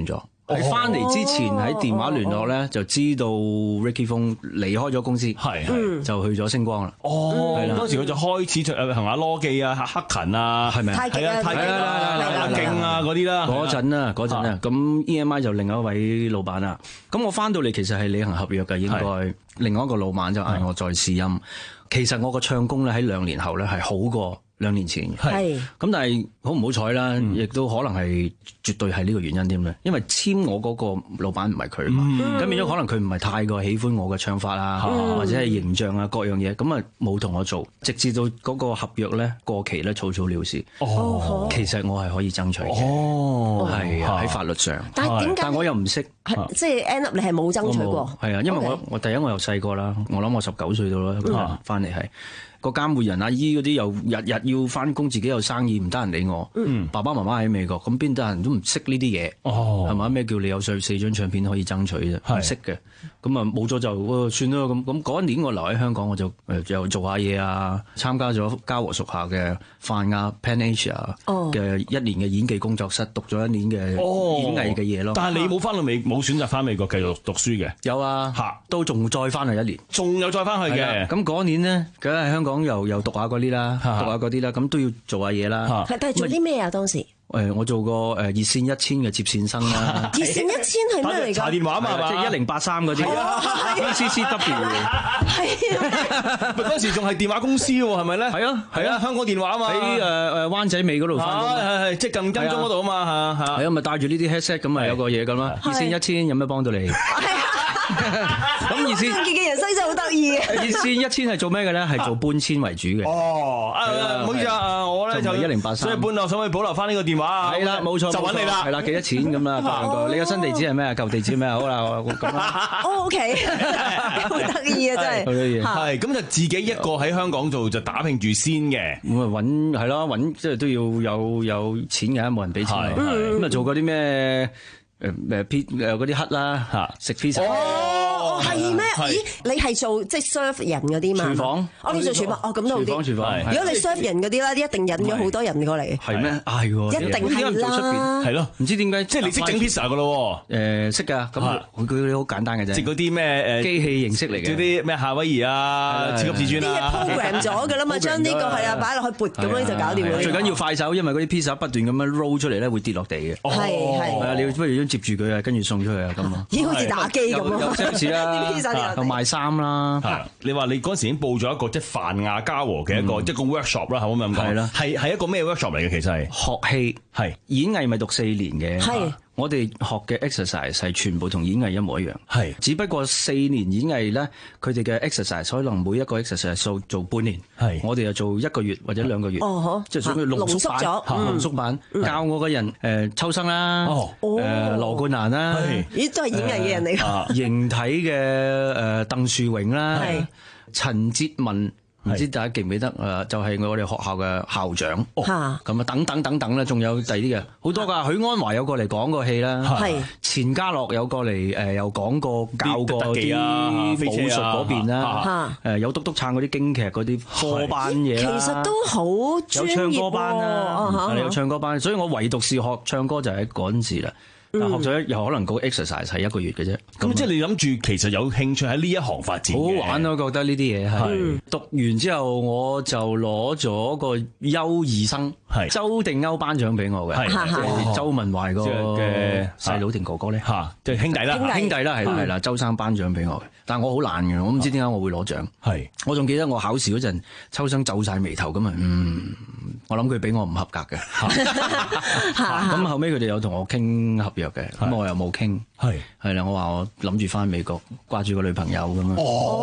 喺翻嚟之前喺電話聯絡咧，就知道 Ricky Fung 離開咗公司，係就去咗星光啦。 哦，係啦，當時佢就開始誒同阿羅記啊、黑勤啊，係咪啊？係啊，太極啦、勁啊嗰啲啦。 嗰陣啊，嗰陣啊，咁 E M I 就另一位老闆啦。咁我翻到嚟其實係履行合約嘅，應該另外一個老闆就嗌我再試音。其實我個唱功咧喺兩年後咧係好過兩年前嘅，係咁，但係好唔好彩啦，亦都可能係絕對係呢個原因添咧，因為簽我嗰個老闆唔係佢嘛，咁變咗可能佢唔係太過喜歡我嘅唱法啊，或者係形象啊各樣嘢，咁啊冇同我做，直至到嗰個合約咧過期咧草草了事。哦，其實我係可以爭取嘅，哦，係啊，喺法律上， 但係點解？ 但我又唔識， 即係 end up 你係冇爭取過？ 係啊，因為我我第一我又細個啦，我諗我十九歲到啦，翻嚟係。個監護人阿姨嗰啲又日日要翻工，自己有生意，唔得人理我。嗯、爸爸媽媽喺美國，咁邊得人都唔識呢啲嘢，係嘛、哦？咩叫你有四四張唱片可以爭取啫？唔識嘅，咁啊冇咗就算啦。咁咁嗰一年我留喺香港，我就誒又做下嘢啊，參加咗嘉禾屬下嘅泛亞 Pan Asia 嘅一年嘅演技工作室，讀咗一年嘅演藝嘅嘢咯。 但係你冇翻到美，冇選擇翻美國繼續讀書嘅？ 有啊，嚇都仲再翻去一年， 仲有再翻去嘅。 咁嗰年呢，梗係香港又又讀下嗰啲啦，讀下嗰啲啦，咁都要做下嘢啦。 係，但係做啲咩啊？當時誒，我做過誒熱線一千嘅接線生啦。 熱線一千係咩嚟㗎？ 查電話嘛， 即係一零八三嗰啲 E C C W。 係啊， 嗰時仲係電話公司喎，係咪咧？係啊，係啊，香港電話啊嘛。喺誒誒灣仔尾嗰度翻工。 係係係，即係近金鐘嗰度啊嘛，係係啊，咪帶住呢啲 headset 咁咪有個嘢咁啦。熱線一千有咩幫到你？咁熱線嘅人生真係好得意嘅。 熱線一千係做咩嘅咧？係做搬遷為主嘅。 哦，唔好意思啊，我咧就一零八三， 所以搬落想去保留翻呢個電話啊。 係啦，冇錯， 就揾你啦。 係啦，幾多錢咁啦？你嘅新地址係咩啊？舊地址係咩啊？好啦，咁啦。 哦 ，OK，好得意啊，真係。 好得意。 係咁就自己一個喺香港做就打拼住先嘅。 咁啊揾係咯，揾即係都要有有錢嘅，冇人俾錢。咁啊做過啲咩？誒誒 P 誒嗰啲黑啦嚇，食 pizza。 哦，係咩？咦，你係做即係 serve 人嗰啲嘛？ 廚房， 哦，你做廚房，哦咁都好啲。廚房廚房。如果你 serve 人嗰啲咧，一定引咗好多人過嚟。 係咩？係喎， 一定係啦。 係咯，唔知點解， 即係你識整 pizza 噶咯？ 誒識㗎，咁佢佢好簡單嘅啫。 即係嗰啲咩誒機器形式嚟嘅， 嗰啲咩夏威夷啊、超級至尊啊。 啲嘢 program 咗㗎啦嘛，將呢個係啊擺落去撥咁樣就搞掂啦。 最緊要快手，因為嗰啲 pizza 不斷咁樣 roll 出嚟咧，會跌落地嘅。 係係。 係啊，你不如接住佢啊，跟住送出去啊，咁啊。 咦，好似打機咁咯。 有 sales 啦，同賣衫啦。 你話你嗰陣時已經報咗一個即係泛亞嘉禾嘅一個一個 workshop 啦，係咪咁講？係啦，係係一個咩 workshop 嚟嘅？其實係學戲，係演藝咪讀四年嘅。係。我哋學嘅 exercise 係全部同演藝一模一樣，係，只不過四年演藝咧，佢哋嘅 exercise 可能每一個 exercise 數做半年，係，我哋就做一個月或者兩個月，哦，即係屬於濃縮版，濃縮版教我嘅人，誒秋生啦，誒羅冠蘭啦， 咦都係演藝嘅人嚟㗎， 形體嘅誒鄧樹榮啦，陳哲文。唔知大家記唔記得誒？就係我哋學校嘅校長，咁啊等等等等啦，仲有第啲嘅好多㗎。許安華有過嚟講過戲啦，係錢嘉樂有過嚟誒，又講過教過啲武術嗰邊啦，誒有督督撐嗰啲京劇嗰啲科班嘢啦， 其實都好專業喎， 有唱歌班啦，有唱歌班，所以我唯獨是學唱歌就喺嗰陣時啦。但學咗又可能個 exercise 係一個月嘅啫， 咁即係你諗住其實有興趣喺呢一行發展， 好玩咯，覺得呢啲嘢係。讀完之後我就攞咗個優異生，係周定歐頒獎俾我嘅，係周文懷個嘅細佬定哥哥咧，嚇，即係兄弟啦，兄弟啦，係啦係啦，周生頒獎俾我嘅。但係我好懶嘅，我唔知點解我會攞獎。係，我仲記得我考試嗰陣，秋生皺晒眉頭咁啊，嗯，我諗佢俾我唔合格嘅。咁後尾佢哋有同我傾合約嘅，咁我又冇傾。係係啦，我話我諗住翻美國掛住個女朋友咁樣。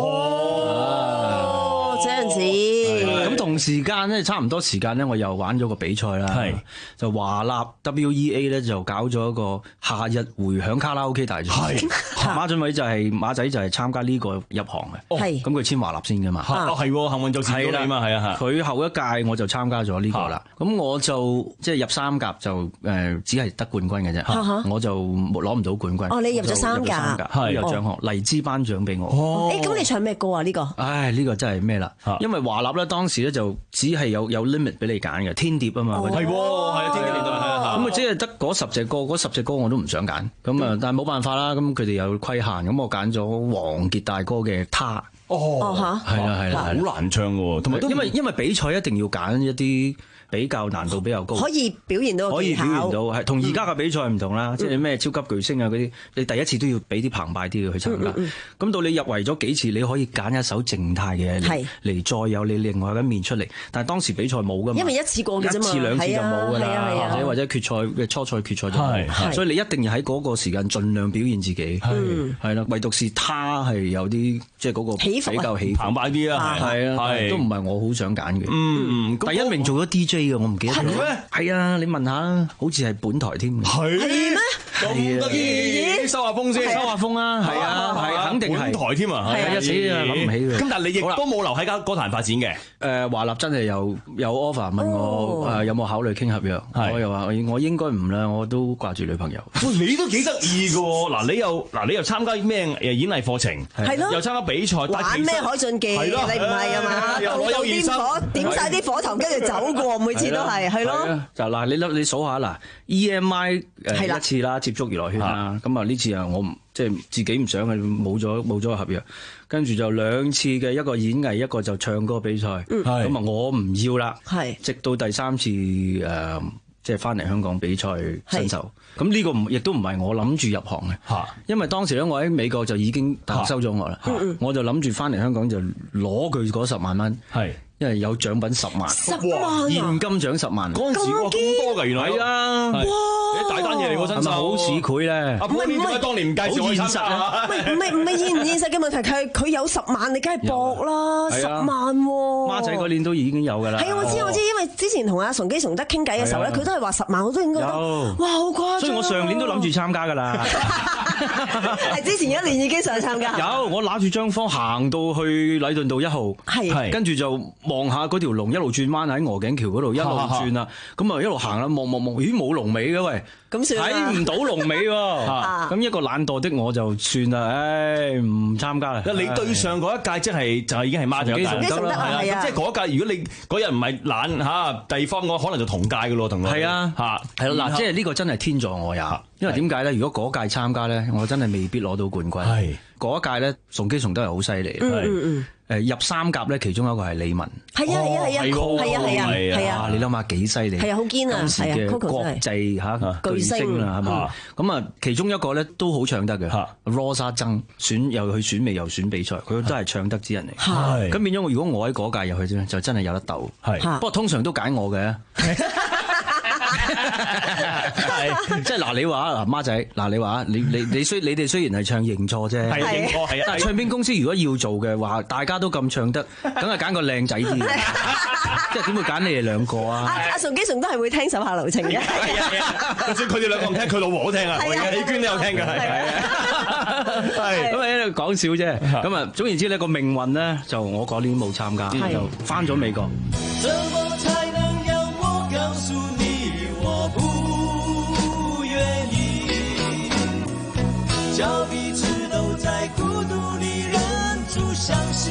哦，這樣子。 咁同時間咧，差唔多時間咧，我又玩咗個比賽啦。係就華納 W E A 咧就搞咗一個夏日回響卡拉 OK 大賽。係馬俊偉就係馬仔就係參加呢個入行嘅。係咁佢簽華納先噶嘛。哦係，幸運就係啦嘛，係啊。佢後一屆我就參加咗呢個啦。咁我就即係入三甲就誒只係得冠軍嘅啫。我就攞唔到冠軍。 哦，你入咗三甲， 係有獎項，荔枝頒獎俾我。 哦，誒咁你唱咩歌啊？呢個？ 唉，呢個真係咩啦？因為華納咧當時咧就只係有有 limit 俾你揀嘅，天碟啊嘛。 係喎，係啊，天碟年代係啊。 咁啊，即係得嗰十隻歌，嗰十隻歌我都唔想揀。咁啊，但係冇辦法啦。咁佢哋有規限，咁我揀咗王傑大哥嘅《他》。 哦， 係啦係啦， 好難唱嘅，同埋因為因為比賽一定要揀一啲比較難度比較高， 可以表現到可以表現到係同而家嘅比賽唔同啦。 嗯、 即係咩超級巨星啊嗰啲，你第一次都要俾啲澎湃啲嘅去參加。咁、嗯嗯、到你入圍咗幾次，你可以揀一首靜態嘅嚟嚟再有你另外一面出嚟。但係當時比賽冇㗎嘛， 因為一次過嘅啫嘛， 一次兩次就冇㗎啦， 啊啊、 或者或者決賽嘅初賽決賽就冇，所以你一定要喺嗰個時間盡量表現自己。係係啦，唯獨是他係有啲即係嗰個比較起澎湃啲啊， 係啊，都唔係我好想揀嘅。 嗯， 第一名做咗 D J 嘅，我唔記得。係咩？係啊，你問下啦，好似係本台添。 係咩？ 咁得意，收下風先， 收下風啦。係啊，係肯定係本台添啊。 係啊，一死啊諗唔起嘅。 咁但係你亦都冇留喺間歌壇發展嘅。 誒，華納真係有有 offer 問我誒有冇考慮傾合約，我又話我應該唔啦，我都掛住女朋友。 喂，你都幾得意㗎喎！嗱，你又嗱你又參加咩誒演藝課程？ 係咯， 又參加比賽， 玩咩海俊傑？你唔係啊嘛？ 又攞有點火，點晒啲火頭，跟住走過，每次都係係咯。 就嗱，你你數下嗱 ，E M I 誒一次啦，接觸娛樂圈啦，咁啊呢次啊我唔即係自己唔想嘅，冇咗冇咗個合約，跟住就兩次嘅一個演藝，一個就唱歌比賽，咁啊我唔要啦，直到第三次誒即係翻嚟香港比賽新手，咁呢個唔亦都唔係我諗住入行嘅，因為當時咧我喺美國就已經大學收咗我啦，我就諗住翻嚟香港就攞佢嗰十萬蚊。因為有獎品十萬， 十萬現金獎十萬， 嗰陣時哇咁多㗎，原來係啊，哇，大單嘢嚟喎，真係好市儈咧。 阿波點解當年唔介紹我參加啊？ 唔係唔係唔係現唔現實嘅問題，佢佢有十萬，你梗係搏啦，十萬喎。 孖仔嗰年都已經有㗎啦。 係啊，我知我知，因為之前同阿崇基崇德傾偈嘅時候咧，佢都係話十萬，我都應該都哇好誇張。 所以我上年都諗住參加㗎啦。 係之前一年已經想參加。 有，我揦住張方行到去禮頓道一號， 係， 跟住就望下嗰條龍一路轉彎喺鵝頸橋嗰度一路轉啦，咁啊一路行啦，望望望，咦冇龍尾嘅喂， 咁算啦， 睇唔到龍尾喎，咁一個懶惰的我就算啦，唉唔參加啦。 你對上嗰一屆即係就係已經係孖咗一屆， 係啊， 即係嗰一屆如果你嗰日唔係懶嚇地方嘅，可能就同屆嘅咯，同我係啊嚇，係咯嗱，即係呢個真係天助我也，因為點解咧？如果嗰屆參加咧，我真係未必攞到冠軍。係嗰一屆咧，崇基崇都係好犀利。嗯嗯嗯。誒入三甲咧，其中一個係李玟。 係啊係啊係啊，係啊係啊係啊！ 你諗下幾犀利？ 係啊，好堅啊！ 當時嘅國際嚇巨星啊，係嘛？咁啊，其中一個咧都好唱得嘅。羅莎曾選又去選美又選比賽，佢都係唱得之人嚟。係。咁變咗，如果我喺嗰屆入去啫，就真係有得鬥。係。不過通常都揀我嘅。係，即係嗱，你話嗱孖仔，嗱你話你你你雖你哋雖然係唱認錯啫， 係認錯係啊， 但係唱片公司如果要做嘅話，大家都咁唱得，梗係揀個靚仔啲，即係點會揀你哋兩個啊？ 阿阿崇基崇都係會聽手下留情嘅， 係啊係啊，就算佢哋兩個唔聽，佢老婆好聽啊，我而家李娟都有聽㗎，係啊，係咁啊喺度講笑啫，咁啊總言之呢個命運咧就我嗰年冇參加，就翻咗美國。 叫彼此都在孤獨裡忍住相信，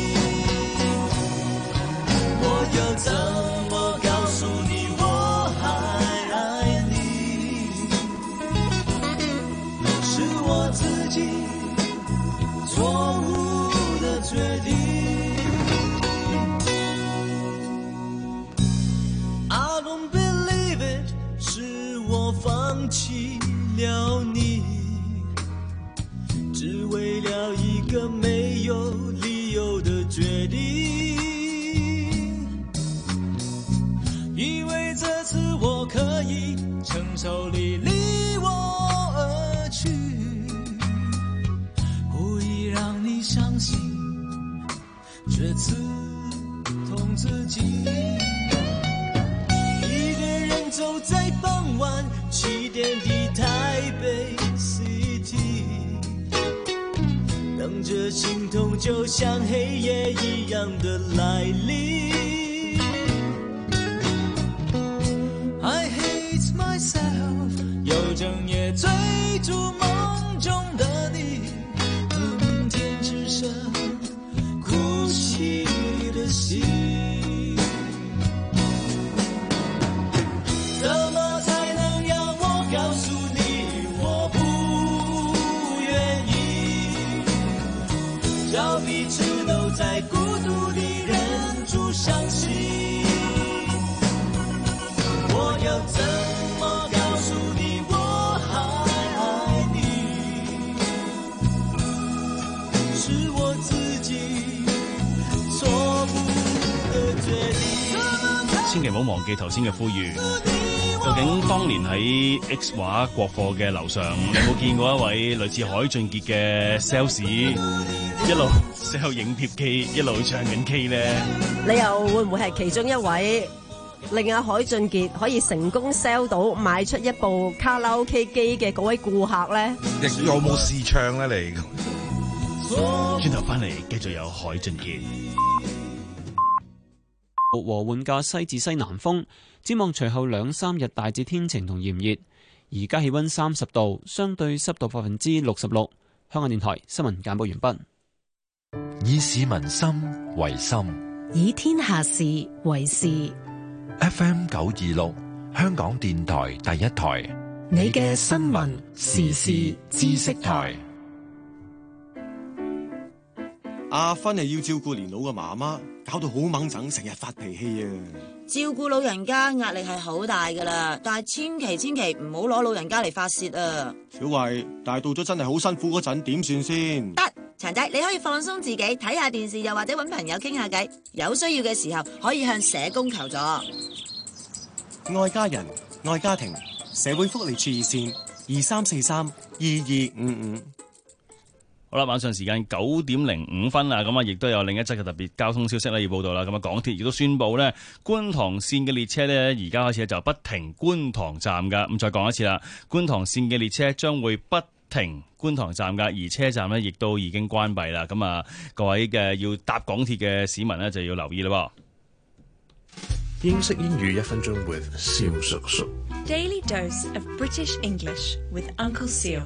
我又怎麼告訴你我還愛你？是我自己錯誤的決定。I don't believe it， 是我放棄了你。只為了一個沒有理由的決定，以為這次我可以承受你離我而去，故意讓你相信這次痛自己，一個人走在傍晚七點的台北 City，等着心痛就像黑夜一樣的來臨。 I hate myself， 有整夜追逐夢中的你，明天只剩哭泣的心。怎麼才能處相信，我要怎麼告訴你我還愛你，是我自己錯誤的決定。 千祈唔好忘記頭先嘅呼籲。究竟當年喺 X 畫國貨嘅樓上，你有冇見過一位類似海俊傑嘅 sales 一路 sell 影貼機，一路唱緊 K 咧？ 你又會唔會係其中一位令阿海俊傑可以成功 sell 到賣出一部卡拉 OK 機嘅嗰位顧客咧？ 亦有冇試唱咧？你轉頭翻嚟繼續有海俊傑。 和緩嘅西至西南風，展望隨後兩三日大致天晴同炎熱。而家氣溫三十度，相對濕度百分之六十六。香港電台新聞簡報完畢。 以市民心為心， 以天下事為事。 F M 九二六，香港電台第一台， 你嘅新聞時事知識台。 阿芬係要照顧年老嘅媽媽，搞到好掹整，成日發脾氣啊！ 照顧老人家壓力係好大噶啦，但係千祈千祈唔好攞老人家嚟發泄啊！ 小慧，但係到咗真係好辛苦嗰陣，點算先？ 得，長仔你可以放鬆自己，睇下電視，又或者搵朋友傾下偈。有需要嘅時候可以向社工求助。 愛家人，愛家庭，社會福利處熱線二三四三二二五五。 好啦，晚上時間九點零五分啊，咁啊，亦都有另一則嘅特別交通消息咧要報道啦。咁啊，港鐵亦都宣布咧，觀塘線嘅列車咧，而家開始就不停觀塘站噶。咁再講一次啦，觀塘線嘅列車將會不停觀塘站噶，而車站咧亦都已經關閉啦。咁啊，各位嘅要搭港鐵嘅市民咧就要留意啦。 英式英語一分鐘 with 蕭叔叔。 Daily dose of British English with Uncle Seal。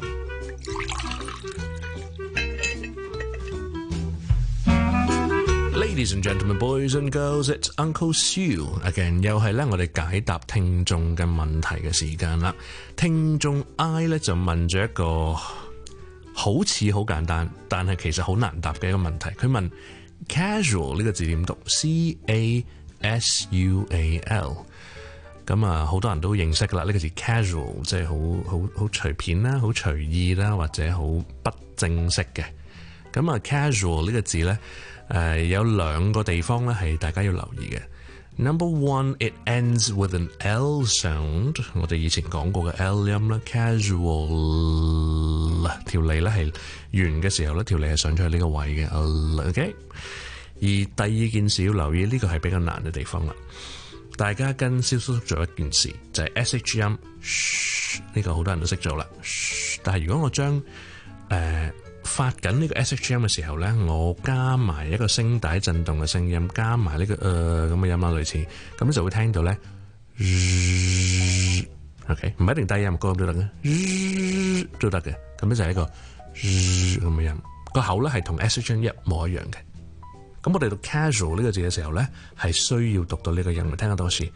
Ladies and gentlemen, boys and girls, it's Uncle Sue again。又係咧，我哋解答聽眾嘅問題嘅時間啦。聽眾 I 咧就問咗一個好似好簡單，但係其實好難答嘅一個問題。佢問 casual 呢個字點讀 ？C A S U A L。咁啊，好多人都認識噶啦。呢個字 casual 即係好好好隨便啦，好隨意啦，或者好不正式嘅。咁啊 ，casual 呢個字咧。誒、呃、有兩個地方咧係大家要留意嘅。Number one, it ends with an L sound。我哋以前講過嘅 L 音啦 ，casual 條脷咧係圓嘅時候咧，條脷係上咗去呢個位嘅。OK。而第二件事要留意，呢、這個係比較難嘅地方啦。大家跟蕭叔叔做一件事，就係、是、S H 音，呢、這個好多人都識做啦。但係如果我將誒，呃發緊呢個 S H M 嘅時候咧，我加埋一個聲帶震動嘅聲音，加埋呢、這個誒咁嘅音啦，類似咁就會聽到咧。OK， 唔一定低音高音都得嘅，都得嘅。咁咧就係一個咁嘅音，個口咧係同 S H M 一模一樣嘅。咁我哋讀 casual 呢個字嘅時候咧，係需要讀到呢個音嘅。聽得多次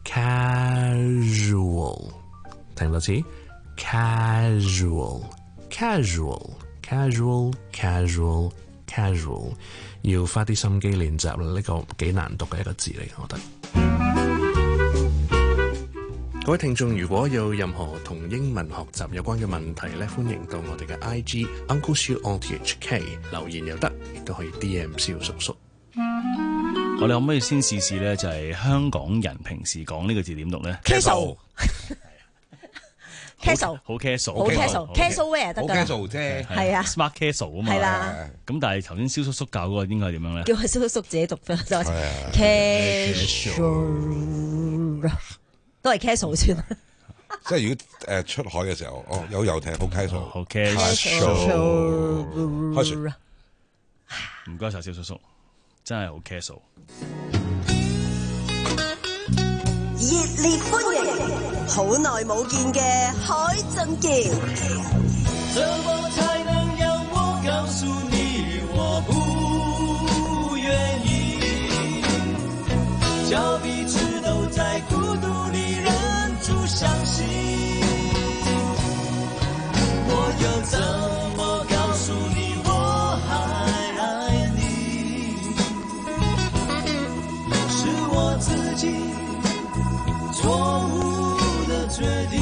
casual， 聽多次 casual，casual。Casual, casual, casual， 要花啲心機練習啦。呢、這個幾難讀嘅一個字嚟，我覺得。各位聽眾，如果有任何同英文學習有關嘅問題咧，歡迎到我哋嘅 I G Uncle Siu O T H K 留言又得，亦都可以 D M 蕭叔叔。 我哋可唔可以先試試咧？就係、是、香港人平時講呢個字點讀咧 ？Casual。 好 casual， 好 casual，casual wear 得㗎， 好 casual 啫， 係啊 ，smart casual 啊嘛， 係啦。 咁但係頭先蕭叔叔教嗰個應該係點樣咧？ 叫佢蕭叔叔自己讀翻就 casual， 都係 casual 先。 即係如果誒出海嘅時候，哦有遊艇好 casual， 好 casual。開始。唔該晒蕭叔叔，真係好 casual。 熱烈歡迎，好耐冇見嘅海俊傑。 怎麼才能讓我告訴你我不願意，叫彼此都在孤獨裡忍住傷心，我又怎麼告訴你我還愛你， 己錯誤的決定。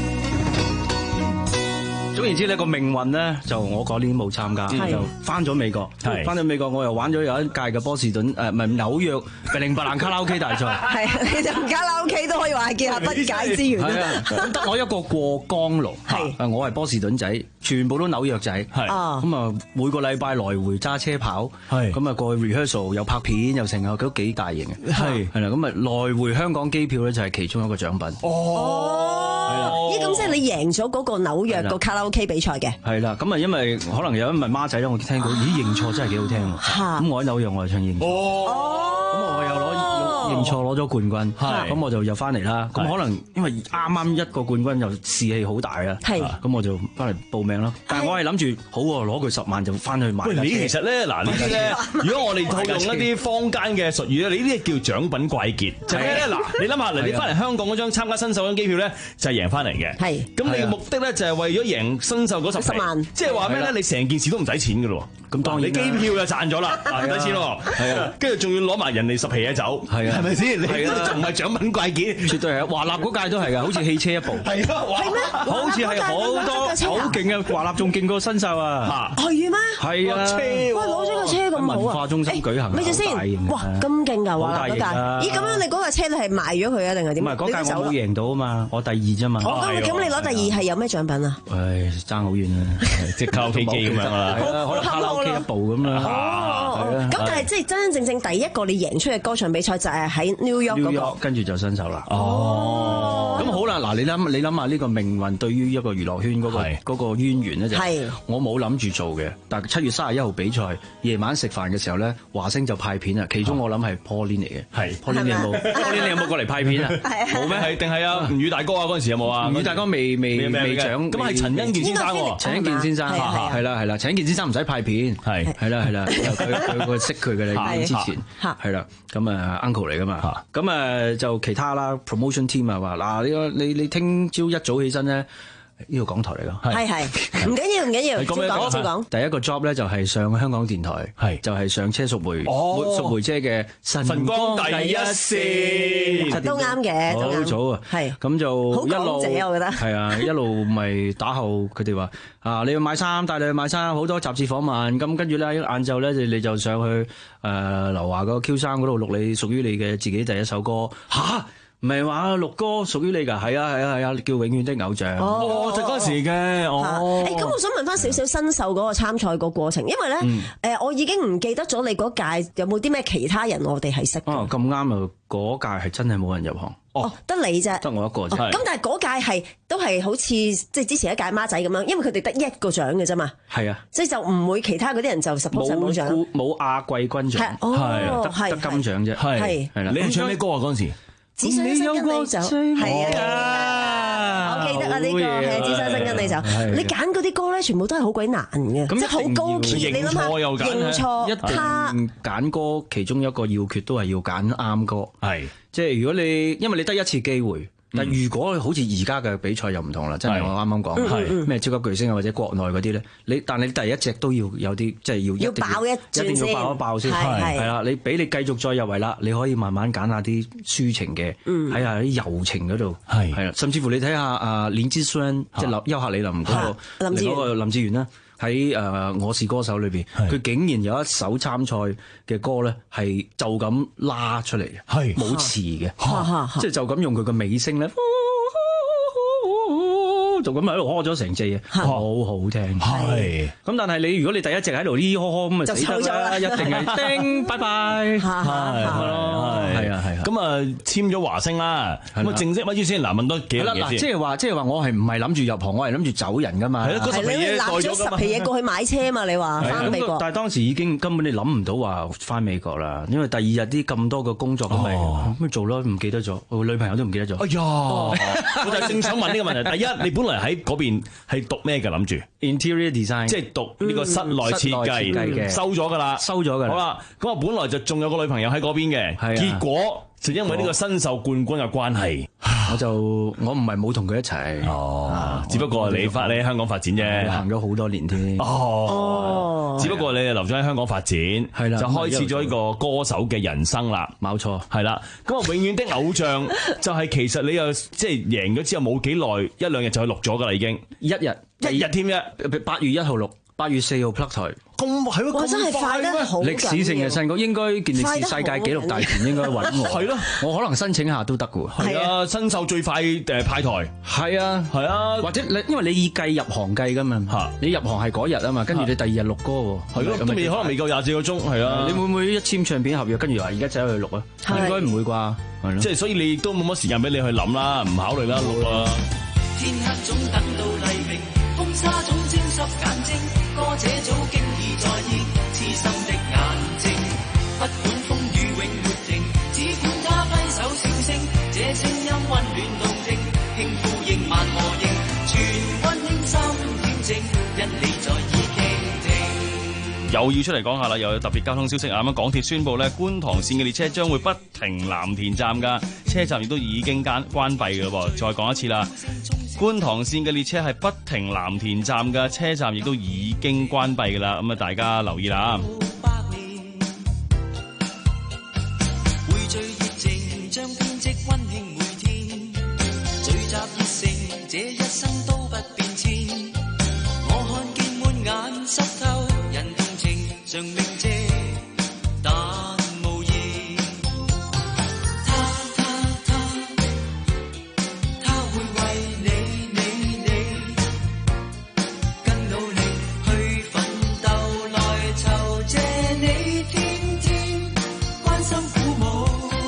總言之呢個命運咧就我嗰年冇參加，就翻咗美國，翻咗美國我又玩咗有一屆嘅波士頓誒唔係紐約零零八爛卡拉 OK 大賽， 係你就卡拉 OK 都可以話係結合不解之緣啦。 咁得我一個過江龍，係我係波士頓仔，全部都紐約仔，係咁啊每個禮拜來回揸車跑，係咁啊過去 rehearsal 又拍片又成啊，都幾大型嘅，係係啦，咁啊來回香港機票咧就係其中一個獎品。 哦，咦咁即係你贏咗嗰個紐約個卡拉 OK 比賽嘅？係啦，咁啊因為可能有一問孖仔咧，我聽到咦認錯真係幾好聽喎，咁我喺紐約我係唱認錯，咁我又攞認錯攞咗冠軍，咁我就又翻嚟啦。咁可能因為啱啱一個冠軍又士氣好大啊，咁我就翻嚟報名啦。但係我係諗住好喎，攞佢十萬就翻去買。 喂，你其實咧嗱呢啲咧，如果我哋套用一啲坊間嘅術語咧，你呢啲叫獎品怪傑，就係咩咧？嗱，你諗下，嗱，你翻嚟香港嗰張參加新秀嗰張機票咧，就係贏翻嚟嘅。係，咁你嘅目的咧就係為咗贏新秀嗰十十萬，即係話咩咧？你成件事都唔使錢㗎咯。咁當然你機票就賺咗啦，唔使錢喎。係啊，跟住仲要攞埋人哋十皮嘢走，係啊，係咪先？你仲唔係獎品怪傑？ 絕對係，華納嗰屆都係㗎，好似汽車一部。係啊，係咩？好似係好多好勁嘅，華納仲勁過新秀啊！ 係咩？ 係啊， 喂，攞咗個車咁好啊！ 文化中心舉行， 咪住先，哇，咁勁㗎華納嗰屆！咦，咁樣你嗰架車你係賣咗佢啊，定係點？ 唔係嗰屆我冇贏到啊嘛，我第二啫嘛。 哦，咁咁你攞第二係有咩獎品啊？ 唉，爭好遠啊！即係卡拉 OK 機咁樣啦，可能卡拉 OK 一部咁啦。 哦，咁但係即係真真正正第一個你贏出嘅歌唱比賽就係喺 New York 嗰個， 跟住就新手啦。哦，咁好啦，嗱，你諗你諗下呢個命運對於一個娛樂圈嗰個嗰個淵源咧，就係我冇諗住做嘅，但係七月三十一號比賽夜晚食飯嘅時候咧，華星就派片啊，其中我諗係 Pauline 嚟嘅，係 Pauline 你有冇 Pauline 你有冇過嚟派片啊？冇咩？係定係啊？吳宇大哥啊，嗰陣時有冇啊？吳宇大哥未未未獎，咁係陳欣健先生喎，陳欣健先生係啦係啦，陳欣健先生唔使派片，係係啦係啦，佢佢佢識佢嘅你之前係啦，咁啊 uncle 嚟噶嘛，咁啊就其他啦 promotion team 啊話嗱，呢個你你聽朝一早起身咧。呢個港台嚟㗎，係係唔緊要唔緊要，照講照講。第一個 job 咧就係上香港電台，係就係上車淑梅，淑梅姐嘅晨光第一線， 都啱嘅， 好早啊，係咁就一路，我覺得係啊，一路咪打後佢哋話啊，你要買衫，帶你去買衫，好多雜誌訪問，咁跟住咧晏晝咧你你就上去誒劉華個 Q 三嗰度錄你屬於你嘅自己第一首歌嚇。唔係話錄歌屬於你㗎，係啊係啊係啊，叫永遠的偶像。 哦， 就嗰時嘅。哦。誒， 咁我想問翻少少新秀嗰個參賽個過程，因為咧誒，我已經唔記得咗你嗰屆有冇啲咩其他人我哋係識。 哦，咁啱啊！嗰屆係真係冇人入行。 哦，得你啫。 得我一個啫。 咁但係嗰屆係都係好似即係之前一屆孖仔咁樣，因為佢哋得一個獎嘅啫嘛。係啊。即係就唔會其他嗰啲人就 suppose 冇獎。 冇冇亞季軍獎。係。哦，係。得金獎啫。係。係啦。你係唱咩歌啊？嗰陣時？ 只想跟你走，係啊！我記得啊，呢個係只想跟你走。你揀嗰啲歌咧，全部都係好鬼難嘅，即係好高 key。你諗下，認錯一定揀歌，其中一個要訣都係要揀啱歌。係，即係如果你因為你得一次機會。但如果好似而家嘅比賽又唔同啦，真係我啱啱講咩超級巨星啊或者國內嗰啲咧，你但你第一隻都要有啲即係要要爆一轉一定要爆一爆先係係啦，你俾你繼續再入圍啦，你可以慢慢揀下啲抒情嘅，喺下啲柔情嗰度係係啦，甚至乎你睇下啊林志炫即係林優客李林嗰個另嗰個林志炫啦。喺誒我是歌手裏邊，佢竟然有一首參賽嘅歌咧，係就咁拉出嚟嘅，冇詞嘅，即係就咁用佢嘅尾聲咧，就咁喺度呵咗成隻嘢，好好聽。係咁，但係你如果你第一隻喺度呢呵呵咁啊死得啦，一定係叮拜拜。係係係啊係啊。咁啊簽咗華星啦，咁啊正式乜嘢先？嗱問多幾樣嘢先。即係話即係話我係唔係諗住入行，我係諗住走人噶嘛。係咯，嗰十皮嘢袋咗㗎嘛。十皮嘢過去買車嘛？你話翻美國？但係當時已經根本你諗唔到話翻美國啦，因為第二日啲咁多嘅工作咁咪咁咪做咯，唔記得咗，我女朋友都唔記得咗。哎呀，我就正想問呢個問題。第一，你本來喺嗰邊係讀咩嘅？諗住 interior design， 即係讀呢個室內設計嘅，收咗㗎啦，收咗㗎啦。好啦，咁我本來就仲有個女朋友喺嗰邊嘅，結果就因為呢個新秀冠軍嘅關係。 我就我唔係冇同佢一齊， 哦，只不過你發你喺香港發展啫， 行咗好多年添。 哦，只不過你留咗喺香港發展，係啦，就開始咗呢個歌手嘅人生啦。 冇錯， 係啦。咁啊，永遠的偶像就係其實你又即係贏咗之後冇幾耐，一兩日就去錄咗噶啦，已經一日一日添啫， 八月一號錄。八月四號 plug 台， 咁係喎， 真係快得好緊要， 歷史性嘅新歌，應該健力士世界紀錄大全應該揾我， 係咯， 我可能申請下都得嘅喎。 係啊，新秀最快誒派台， 係啊， 係啊， 或者你因為你以計入行計㗎嘛，嚇，你入行係嗰日啊嘛，跟住你第二日錄歌喎， 係咯，都未可能未夠廿四個鐘，係啊， 你會唔會一簽唱片合約，跟住話而家走去錄啊？應該唔會啩，係咯， 即係所以你都冇乜時間俾你去諗啦，唔考慮啦，錄啦。 天黑總等到黎明，風沙總沾濕眼睛，歌者早經已在意，痴心的眼睛，不管風雨永沒停，只管他揮手笑聲，這聲音溫暖動聽，輕呼應慢和應，全溫馨心恬靜，因你在耳傾聽。 又要出嚟講下啦，又有特別交通消息啊！咁港鐵宣布咧，觀塘線嘅列車將會不停藍田站噶，車站亦都已經關關閉嘅喎。再講一次啦，觀塘線嘅列車係不停藍田站嘅，車站亦都已經關閉嘅啦。咁啊，大家留意啦。 匯聚熱情，將編織溫馨每天，聚集熱誠，這一生都不變遷。我看見滿眼濕透，人同情常明謝，但無言。他他他，他會為你你你，更努力去奮鬥來酬謝你，天天關心鼓舞。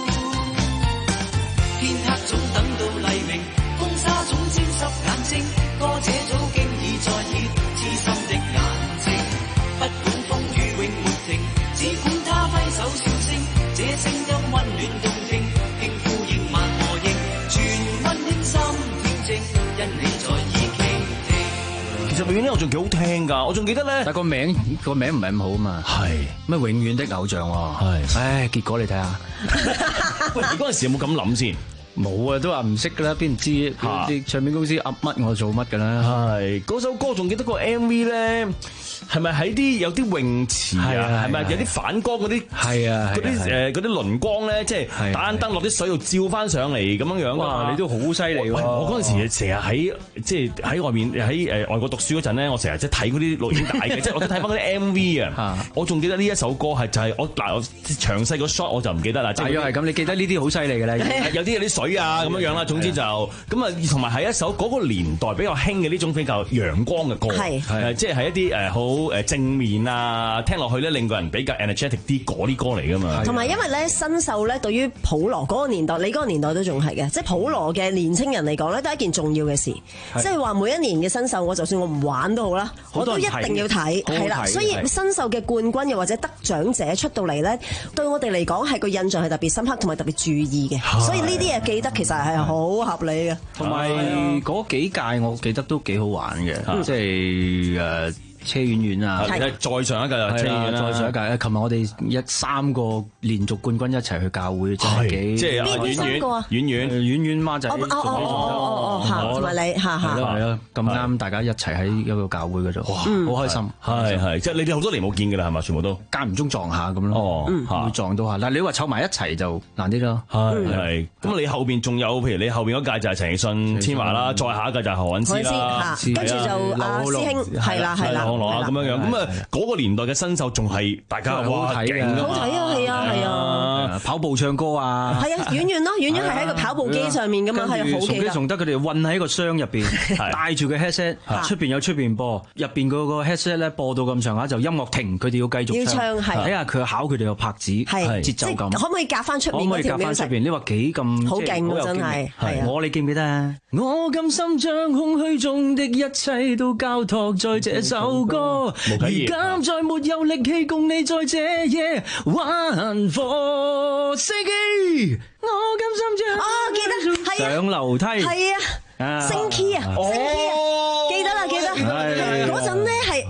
天黑總等到黎明，風沙總沾濕眼睛，歌者早經已在熱，痴心的眼睛，不管風雨永沒停，只管他揮手笑聲，這聲音溫暖動聽，輕呼應慢和應，全溫馨心恬靜，因你在耳傾聽。 其實永遠的偶像幾好聽㗎，我仲記得咧， 但個名個名唔係咁好啊嘛， 係咩永遠的偶像喎， 係， 唉，結果你睇下， 喂，你嗰陣時有冇咁諗先？ 冇啊，都話唔識㗎啦，邊唔知啲唱片公司噏乜我做乜㗎啦。 係嗰首歌仲記得個 M V 咧，係咪喺啲有啲泳池啊？係咪有啲反光嗰啲？ 係啊， 嗰啲誒嗰啲輪光咧，即係打燈落啲水度照翻上嚟咁樣樣。 哇！你都好犀利喎！ 我嗰陣時成日喺即係喺外面喺誒外國讀書嗰陣咧，我成日即係睇嗰啲錄影帶嘅，即係我睇翻嗰啲 M V 啊。我仲記得呢一首歌係就係我嗱我詳細個 shot 我就唔記得啦。 大約係咁，你記得呢啲好犀利嘅咧。 有啲有啲水啊咁樣樣啦，總之就咁啊，同埋係一首嗰個年代比較興嘅呢種比較陽光嘅歌，係係即係係一啲誒好誒正面啊，聽落去咧令個人比較 energetic 啲嗰啲歌嚟噶嘛。 同埋因為咧新秀咧對於普羅嗰個年代，你嗰個年代都仲係嘅，即係普羅嘅年青人嚟講咧都係一件重要嘅事，即係話每一年嘅新秀，我就算我唔玩都好啦，我都一定要睇，係啦。所以新秀嘅冠軍又或者得獎者出到嚟咧，對我哋嚟講係個印象係特別深刻同埋特別注意嘅，所以呢啲嘢記得其實係好合理嘅。 同埋嗰幾屆我記得都幾好玩嘅，即係誒。車婉婉啊， 再上一屆又車婉婉啦， 再上一屆。琴日我哋一三個連續冠軍一齊去教會，真係幾即係婉婉、婉婉、 婉婉媽仔， 哦哦哦哦哦，嚇，同埋你嚇嚇， 係咯係咯，咁啱大家一齊喺一個教會嗰度，哇，好開心， 係係，即係你哋好多年冇見㗎啦，係嘛？全部都間唔中撞下咁咯，會撞到下。但係你話湊埋一齊就難啲咯， 係係。咁你後邊仲有，譬如你後邊嗰屆就係陳奕迅、千嬅啦，再下一屆就係何韻詩啦， 跟住就阿師兄係啦係啦。 咁樣樣，咁啊嗰個年代嘅新秀仲係大家好睇嘅， 好睇啊，係啊係啊， 跑步唱歌啊， 係啊，遠遠咯，遠遠係喺個跑步機上面噶嘛，係好記得。 崇基崇德佢哋韞喺個箱入邊，帶住個 headset，出邊有出邊播，入邊嗰個 headset 咧播到咁上下就音樂停，佢哋要繼續唱，睇下佢考佢哋個拍子、節奏感， 可唔可以夾翻出面嗰條 music？ 你話幾咁好勁真係， 我你記唔記得啊？我甘心將空虛中的一切都交託在這首歌。如今再沒有力氣共你在這夜玩火司機，我甘心將哦記得係上樓梯係啊升 key 啊升 key 啊記得啦記得嗰陣咧係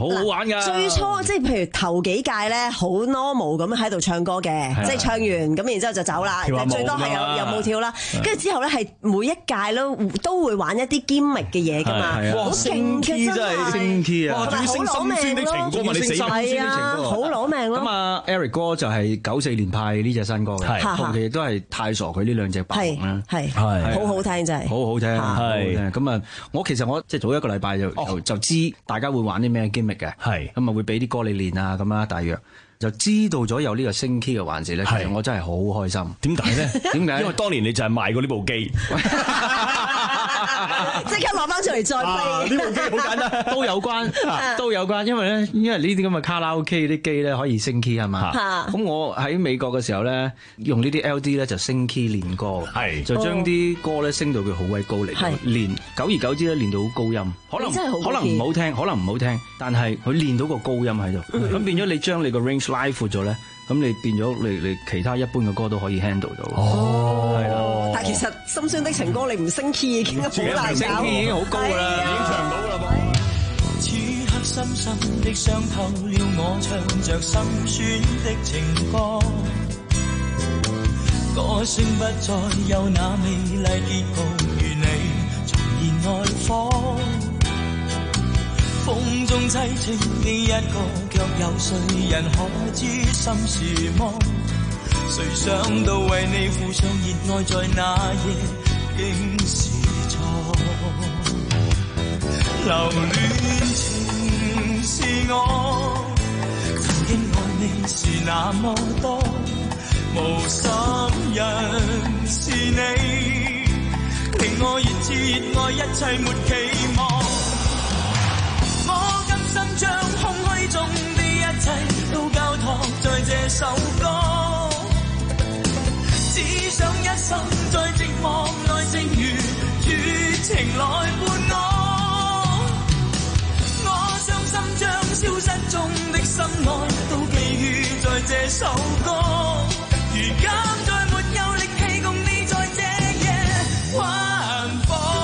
好好玩㗎。 最初即係譬如頭幾屆咧，好 normal 咁喺度唱歌嘅，即係唱完咁，然之後就走啦。最多係有有舞跳啦，跟住之後咧係每一屆都都會玩一啲 gimmick 嘅嘢㗎嘛，好勁嘅真係。 升 key 啊！ 好攞命咯，係啊，好攞命咯。 咁啊 ，Eric 哥就係九四年派呢隻新歌嘅，同期都係太傻佢呢兩隻爆紅啦， 係係好好聽真係， 好好聽，係咁啊！我其實我即係早一個禮拜就就就知大家會玩啲咩 gimmick 嘅，係咁啊會俾啲歌你練啊咁啊，大約就知道咗有呢個升 key 嘅環節咧，其實我真係好開心。 點解咧？點解？因為當年你就係賣過呢部機。 即刻攞翻出嚟再飛， 呢部機好簡單，都有關，都有關，因為咧，因為呢啲咁嘅卡拉 OK 啲機咧可以升 key 係嘛，咁我喺美國嘅時候咧，用呢啲 L D 咧就升 key 練歌，係就將啲歌咧升到佢好鬼高嚟練，久而久之咧練到好高音，可能可能唔好聽，可能唔好聽，但係佢練到個高音喺度，咁變咗你將你個 range 拉闊咗咧。咁你變咗你你其他一般嘅歌都可以 handle 到。哦，係啦。 但係其實心酸的情歌你唔升 key 已經好難搞。 升 key 已經好高啦，已經唱唔到啦噃。 此刻深深的傷透了我，唱着心酸的情歌。歌聲不再有那美麗結局，與你重燃愛火。風中凄清的一個，卻有誰人可知心是麼？誰想到為你付上熱愛，在那夜竟是錯。留戀情是我，曾經愛你是那麼多，無心人是你，令我熱熾熱愛，一切沒期望。心將空虛中的一切都交託在這首歌，只想一生在寂寞內，正如絕情來伴我。我將心將消失中的心愛都寄予在這首歌，如今再沒有力氣共你在這夜環播。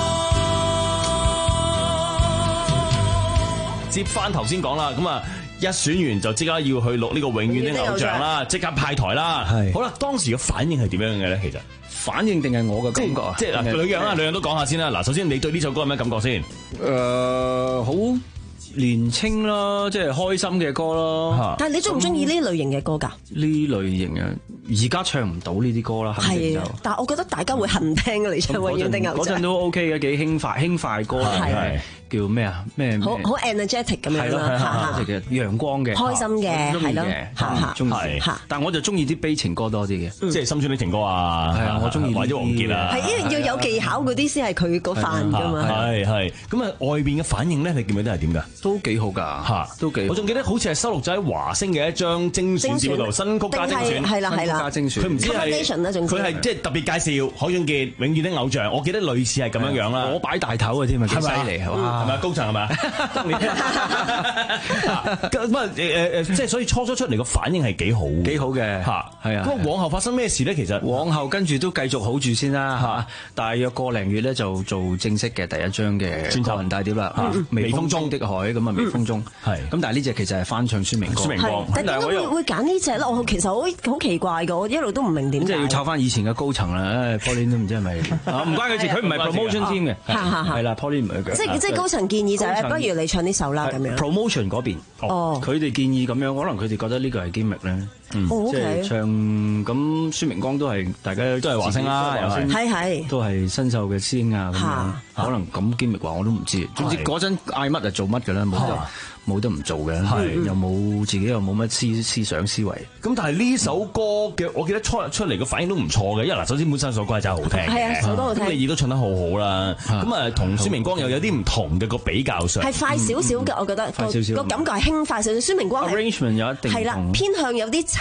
接翻頭先講啦，咁啊一選完就即刻要去錄呢個永遠的偶像啦，即刻派台啦。係好啦，當時嘅反應係點樣嘅咧？其實反應定係我嘅感覺啊？ 即係嗱，兩樣啦，兩樣都講下先啦。嗱，首先你對呢首歌有咩感覺先？ 誒，好年青啦，即係開心嘅歌咯。 但係你中唔中意呢類型嘅歌㗎？ 呢類型啊，而家唱唔到呢啲歌啦。係， 但係我覺得大家會恨聽嘅，你唱永遠的偶像。 嗰陣都 OK 嘅，幾輕快輕快歌係。叫咩啊？咩好好 energetic 咁樣啦， 係嘅，陽光嘅， 開心嘅，係咯，嚇中意。但係我就中意啲悲情歌多啲嘅， 即係心酸的情歌啊。係啊，我中意或者王傑啊。 係因為要有技巧嗰啲先係佢嗰範㗎嘛。 係係。咁啊，外邊嘅反應咧，你記唔記得係點㗎？ 都幾好㗎，嚇，都幾。 我仲記得好似係收錄咗喺華星嘅一張精選嗰度，新曲加精選， 係啦係啦， 佢唔知係佢係即係特別介紹海俊傑永遠的偶像，我記得類似係咁樣樣啦。 我擺大頭嘅添啊，幾犀利係嘛？ 係咪高層係咪？咁啊誒誒，即係所以初初出嚟個反應係幾好， 幾好嘅嚇，係啊。 咁往後發生咩事咧？其實往後跟住都繼續好住先啦嚇。大約個零月咧就做正式嘅第一張嘅專輯大碟啦，《微風中的海》咁啊，《微風中》係。咁但係呢隻其實係翻唱孫明光。 係，但係點解會會揀呢隻咧？我其實好好奇怪嘅，我一路都唔明點解。 即係要抄翻以前嘅高層啦，Pauline 都唔知係咪唔關佢事，佢唔係 promotion team 嘅，係啦 Pauline 唔係佢。 即係即係高層建議就係不如你唱呢首啦咁樣。 promotion 嗰邊，哦，佢哋建議咁樣，可能佢哋覺得呢個係 gimmick 咧，即係唱咁孫明光都係大家都係華星啦， 係係都係新秀嘅師兄啊咁樣，可能咁 gimmick 話我都唔知。總之嗰陣嗌乜就做乜嘅啦，冇得冇得唔做嘅，又冇自己又冇乜思思想思維。 咁但係呢首歌嘅，我記得初日出嚟嘅反應都唔錯嘅，因為嗱，首先本身首歌係真係好聽， 係啊，首歌好聽， 咁你亦都唱得好好啦。咁啊，同孫明光又有啲唔同嘅個比較上， 係快少少嘅，我覺得快少少個感覺係輕快少少。孫明光 arrangement 有一定係啦，偏向有啲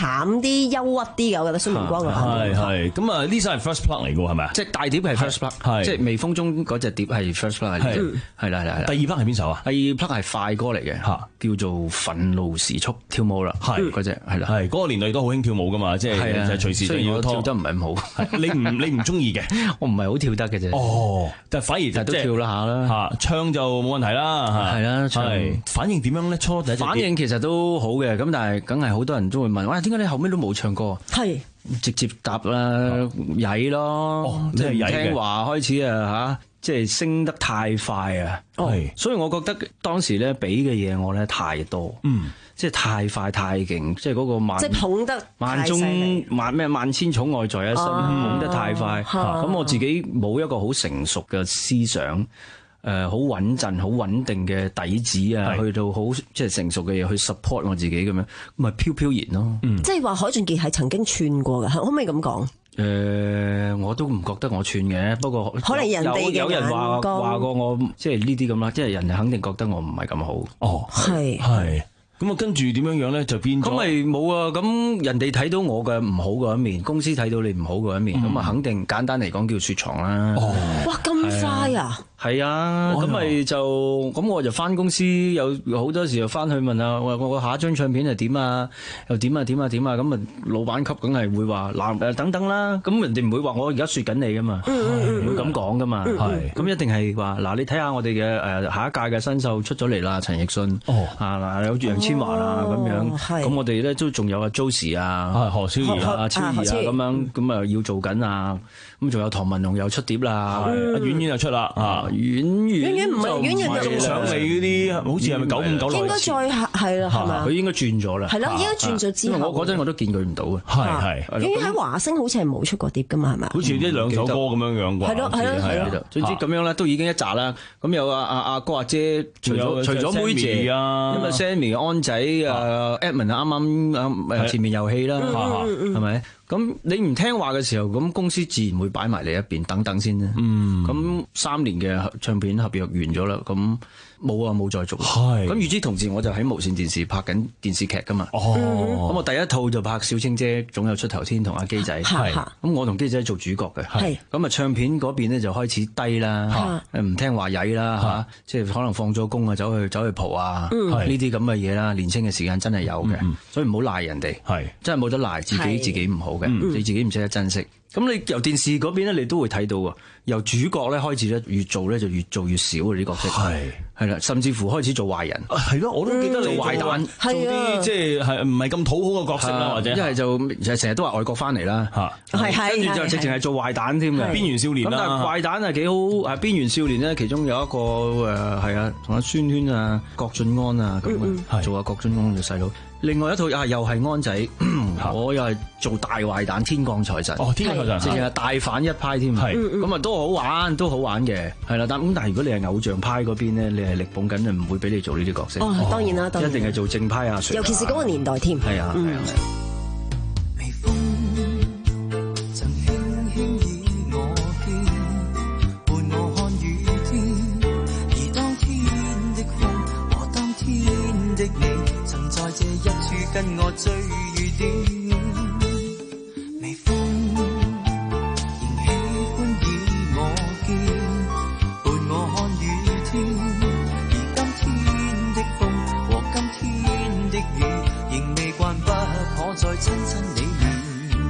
慘啲、憂鬱啲嘅，我覺得孫明光嘅版本。 係係咁啊！呢首係 first plug 嚟嘅喎，係咪啊？ 即係大碟係 first plug，係即係微風中嗰隻碟係 first plug 嚟嘅，係啦係啦。 第二 plug 係邊首啊？ 第二 plug 係快歌嚟嘅，叫做《憤怒時速》跳舞啦，係嗰隻係啦， 係嗰個年代都好興跳舞噶嘛，即係就係隨時就要跳得唔係咁好， 你唔你唔中意嘅， 我唔係好跳得嘅啫。 哦，但係反而就都跳啦下啦， 嚇唱就冇問題啦， 係啦， 係反應點樣咧？初第一反應其實都好嘅，咁但係梗係好多人都會問，喂，點解你後尾都冇唱歌？ 係直接答啦，曳咯，即係唔聽話開始啊嚇，即係升得太快啊，係，所以我覺得當時咧俾嘅嘢我咧太多，嗯，即係太快太勁，即係嗰個萬即係捧得萬中萬咩萬千寵愛在一身，捧得太快，咁我自己冇一個好成熟嘅思想。誒好穩陣、好穩定嘅底子啊，去到好即係成熟嘅嘢去 support 我自己咁樣，咪飄飄然咯。嗯、即係話海俊傑係曾經串過嘅，可唔可以咁講？ 誒、呃，我都唔覺得我串嘅，不過可能人哋嘅有人話話過我，即係呢啲咁啦，即係人哋肯定覺得我唔係咁好。 哦， 係係。咁啊，跟住點樣樣咧就變咗？ 咁咪冇啊！咁人哋睇到我嘅唔好嗰一面，公司睇到你唔好嗰一面，咁啊、嗯、肯定簡單嚟講叫雪藏啦。 哦， 哇咁快啊！ 係啊，咁咪就咁我就翻公司，有好多時又翻去問啊，我我下一張唱片係點啊？又點啊點啊點啊？咁啊老闆級梗係會話嗱誒等等啦。咁人哋唔會話我而家説緊你噶嘛，唔會咁講噶嘛。係咁一定係話嗱，你睇下我哋嘅誒下一屆嘅新秀出咗嚟啦，陳奕迅哦啊嗱有楊千嬅啊咁樣，咁我哋咧都仲有阿 Josie 啊、何超儀啊、超儀啊咁樣，咁啊要做緊啊。咁仲有唐文龍又出碟啦，阿婉婉又出啦啊。遠遠遠遠唔係遠遠就上嚟嗰啲，好似係咪九五九六？ 應該再係啦，係嘛？ 佢應該轉咗啦。 係咯，應該轉咗之後。 我嗰陣我都見佢唔到嘅。 係係。 遠遠喺華星好似係冇出過碟噶嘛，係咪？ 好似呢兩首歌咁樣樣啩。 係咯係咯係咯。 總之咁樣咧，都已經一紮啦。咁有阿阿阿哥阿姐，除咗除咗妹姐啊，因為 Sammy 安仔啊 Edmond 啱啱啊前面遊戲啦，係咪？咁你唔聽話嘅時候，咁公司自然會擺埋你一邊，等等先啦。嗯，咁三年嘅唱片合約完咗啦，咁冇啊冇再做。係。咁與之同時，我就喺無線電視拍緊電視劇噶嘛。哦。咁我第一套就拍小青姐總有出頭天同阿基仔。係。咁我同基仔做主角嘅。係。咁啊唱片嗰邊咧就開始低啦，唔聽話曳啦嚇，即係可能放咗工啊，走去走去蒲啊，呢啲咁嘅嘢啦。年青嘅時間真係有嘅，所以唔好賴人哋。係。真係冇得賴，自己自己唔好。嗯、你自己唔識得珍惜，咁你由電視嗰邊咧，你都會睇到啊。由主角咧開始咧，越做咧就越做越少啊！啲角色係係啦，甚至乎開始做壞人。係咯，我都記得你做壞蛋，做啲即係係唔係咁討好嘅角色啦，或者一係就就成日都話外國翻嚟啦嚇，係係跟住就直情係做壞蛋添嘅邊緣少年啦。咁但係壞蛋係幾好啊？邊緣少年咧，其中有一個誒係啊，同阿孫軒啊、郭晉安啊咁做阿郭晉安嘅細佬。另外一套啊，又係安仔，我又係做大壞蛋天降財神。哦，天降財神，直情係大反一派添。係，咁啊都好玩，都好玩嘅，係啦。但咁但係如果你係偶像派嗰邊咧，你係力捧緊，就唔會俾你做呢啲角色。 哦，當然啦，當然。 一定係做正派阿 Sir。 尤其是嗰個年代添。 係啊，係啊。 微風曾輕輕倚我肩，伴我看雨天，而當天的風和當天的你。在這一處跟我追雨點，微風仍喜歡倚我肩，伴我看雨天，而今天的風和今天的雨，仍未慣不可再親親你面。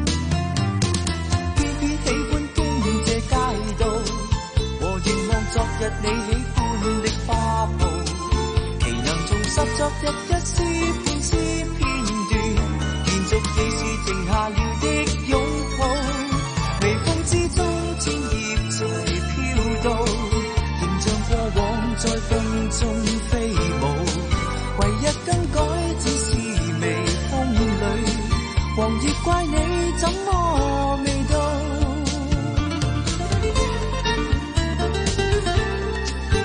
偏偏喜歡經這街道，和凝望昨日你喜歡的花布，其能重拾昨日一絲片絲片段，延續既是靜下了的擁抱，微風之中千葉隨飄到，仍像過往在風中飛舞，唯一更改只是微風裏，黃葉怪你怎麼未到。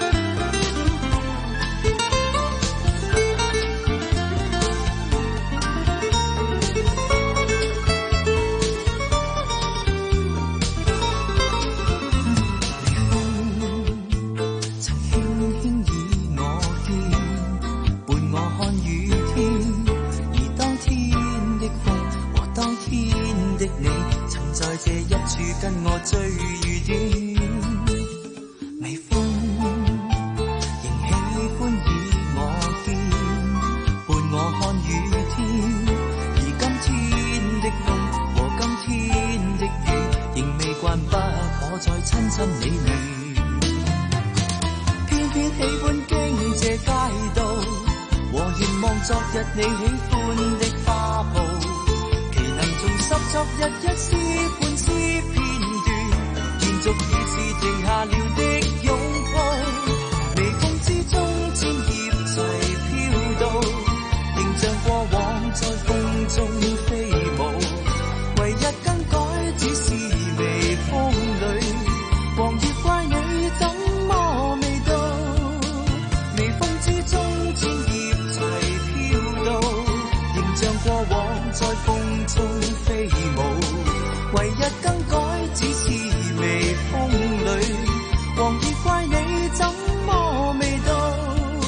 最雨點，微風仍喜歡以我肩，伴我看雨天。而今天的風和今天的雨，仍未慣不可再親親你面。偏偏喜歡經這街道，和凝望昨日你喜歡的花布，其能重拾昨日一絲半絲片段，延續已是停下了的擁抱。微風之中千葉齊飄到，仍像過往在風中飛舞，唯一更改只是微風裏，黃葉怪你怎麼未到？微風之中千葉齊飄到，仍像過往在風中飛舞，唯一更改只是微風裏，黃葉怪你怎麼未到？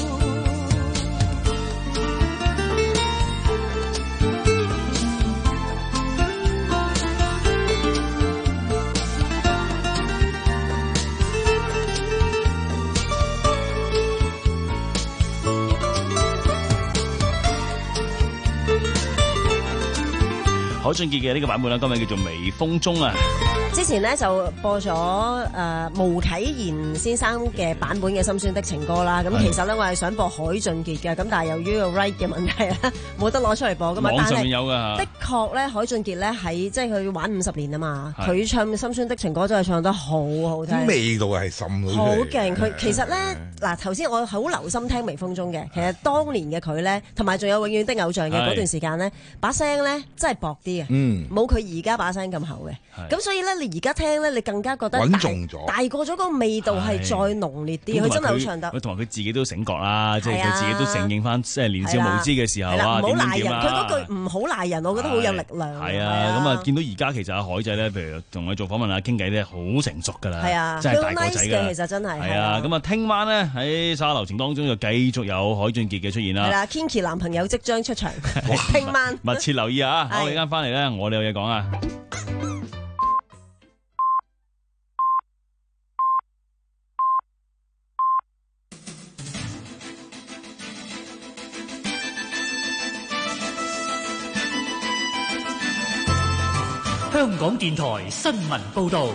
海俊傑嘅呢個版本啦，今日叫做《微風中》啊。 之前咧就播咗誒巫啟賢先生嘅版本嘅《心酸的情歌》啦。咁其實咧我係想播海俊傑嘅，咁但係由於個 right 嘅問題咧，冇得攞出嚟播噶嘛。 網上面有㗎。 的確咧，海俊傑咧喺即係佢玩五十年啊嘛，佢唱《心酸的情歌》真係唱得好好聽， 味道係滲到出嚟。 好勁！佢其實咧嗱，頭先我好留心聽《微風中》嘅，其實當年嘅佢咧，同埋仲有《永遠的偶像》嘅嗰段時間咧，把聲咧真係薄啲嘅，冇佢而家把聲咁厚嘅。咁所以咧，你而家聽咧，你更加覺得穩重咗， 大個咗個味道係再濃烈啲。佢真係好唱得。 同埋佢自己都醒覺啦，即係佢自己都承認翻，即係年少無知嘅時候啊，點點點啦。 佢嗰句唔好賴人，我覺得好有力量。 係啊，咁啊，見到而家其實阿海仔咧，譬如同佢做訪問啊、傾偈咧，好成熟㗎啦。 係啊， 真係大個仔㗎。 其實真係。 係啊，咁啊，聽晚咧喺沙流情當中就繼續有海俊傑嘅出現啦。 係啦 ，Kinky 男朋友即將出場，聽晚密切留意啊！好，我哋間翻嚟咧，我哋有嘢講啊。 香港電台新聞報導，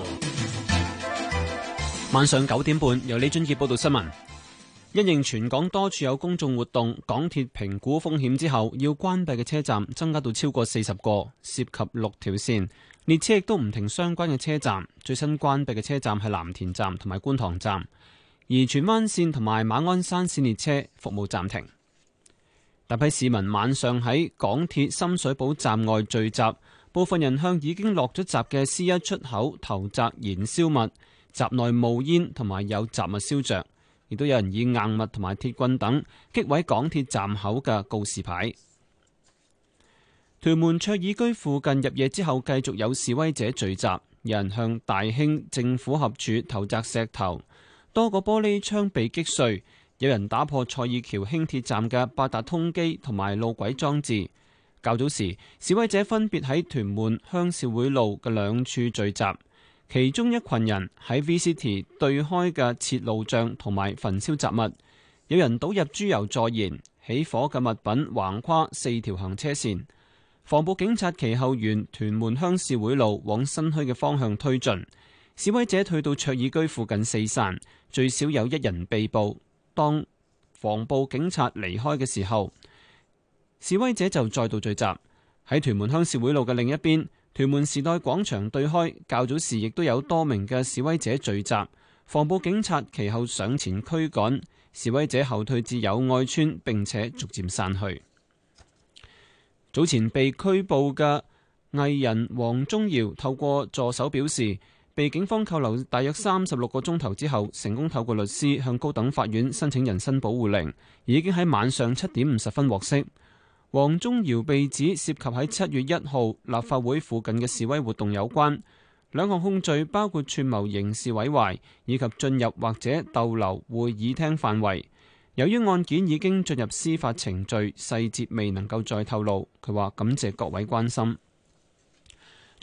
晚上九點半由李俊傑報道新聞。因應全港多處有公眾活動，港鐵評估風險之後，要關閉嘅車站增加到超過四十個，涉及六條線。列車亦都唔停相關嘅車站。最新關閉嘅車站係藍田站同埋觀塘站，而荃灣線同埋馬鞍山線列車服務暫停。大批市民晚上喺港鐵深水埗站外聚集，部分人向已經落咗閘嘅 C 一出口投擲燃燒物，閘內冒煙同埋有雜物燒着，亦都有人以硬物同埋鐵棍等擊毀港鐵站口嘅告示牌。屯門卓爾居附近入夜之後繼續有示威者聚集，有人向大興政府合署投擲石頭，多個玻璃窗被擊碎，有人打破賽爾橋輕鐵站嘅八達通機同埋路軌裝置。較早時，示威者分別喺屯門鄉事會路嘅兩處聚集，其中一群人喺 V City 對開嘅設路障同埋焚燒雜物，有人倒入豬油助燃，起火嘅物品橫跨四條行車線。防暴警察其後沿屯門鄉事會路往新墟嘅方向推進，示威者退到卓爾居附近四散，最少有一人被捕。當防暴警察離開嘅時候，示威者就再度聚集喺屯門鄉事會路嘅另一邊，屯門時代廣場對開，較早時亦都有多名嘅示威者聚集，防暴警察其後上前驅趕，示威者後退至友愛邨，並且逐漸散去。早前被拘捕嘅藝人黃宗耀透過助手表示，被警方扣留大約三十六個鐘頭之後，成功透過律師向高等法院申請人身保護令，已經喺晚上七點五十分獲釋。黃宗耀被指涉及喺七月一號立法會附近嘅示威活動有關，兩項控罪包括串謀刑事毀壞以及進入或者逗留會議廳範圍。由於案件已經進入司法程序，細節未能夠再透露。佢話感謝各位關心。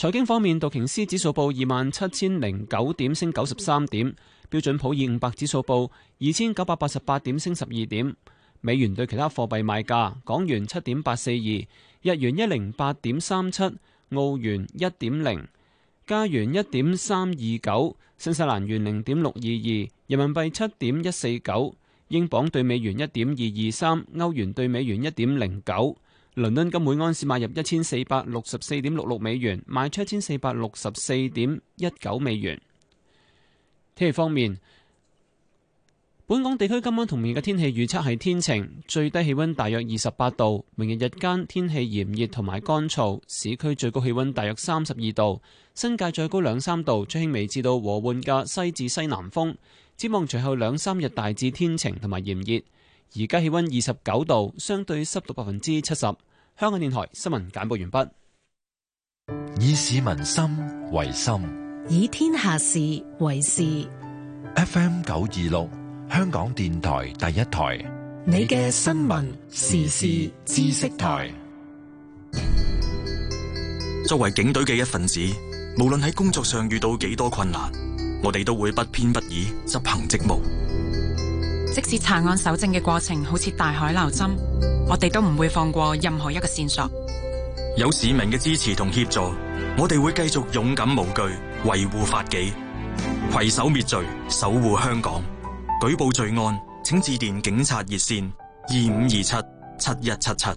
財經方面，道瓊斯指數報二萬七千零九點，升九十三點；標準普爾五百指數報二千九百八十八點，升十二點。美元對其他貨幣賣價：港元七點八四二，日元一零八點三七，澳元一點零，加元一點三二九，新西蘭元零點六二二，人民幣七點一四九，英鎊對美元一點二二三，歐元對美元一點零九。倫敦金每安士買入一千四百六十四點六六美元，賣出一千四百六十四點一九美元。天氣方面，本港地區今晚同明日嘅天氣預測係天晴，最低氣溫大約二十八度。明日日間天氣炎熱同埋乾燥，市區最高氣溫大約三十二度，新界最高兩三度，吹輕微至到和緩嘅西至西南風。展望隨後兩三日大致天晴同埋炎熱。而家氣溫二十九度，相對濕度百分之七十。香港電台新聞簡報完畢。 以市民心為心， 以天下事為事。 F M 九二六，香港電台第一台， 你嘅新聞時事知識台。 作為警隊嘅一份子，無論喺工作上遇到幾多困難，我哋都會不偏不倚執行職務。 即使查案搜證嘅過程好似大海撈針，我哋都唔會放過任何一個線索。 有市民嘅支持同協助，我哋會繼續勇敢無懼，維護法紀，攜手滅罪，守護香港。舉報罪案，請致電警察熱線二五二七七一七七。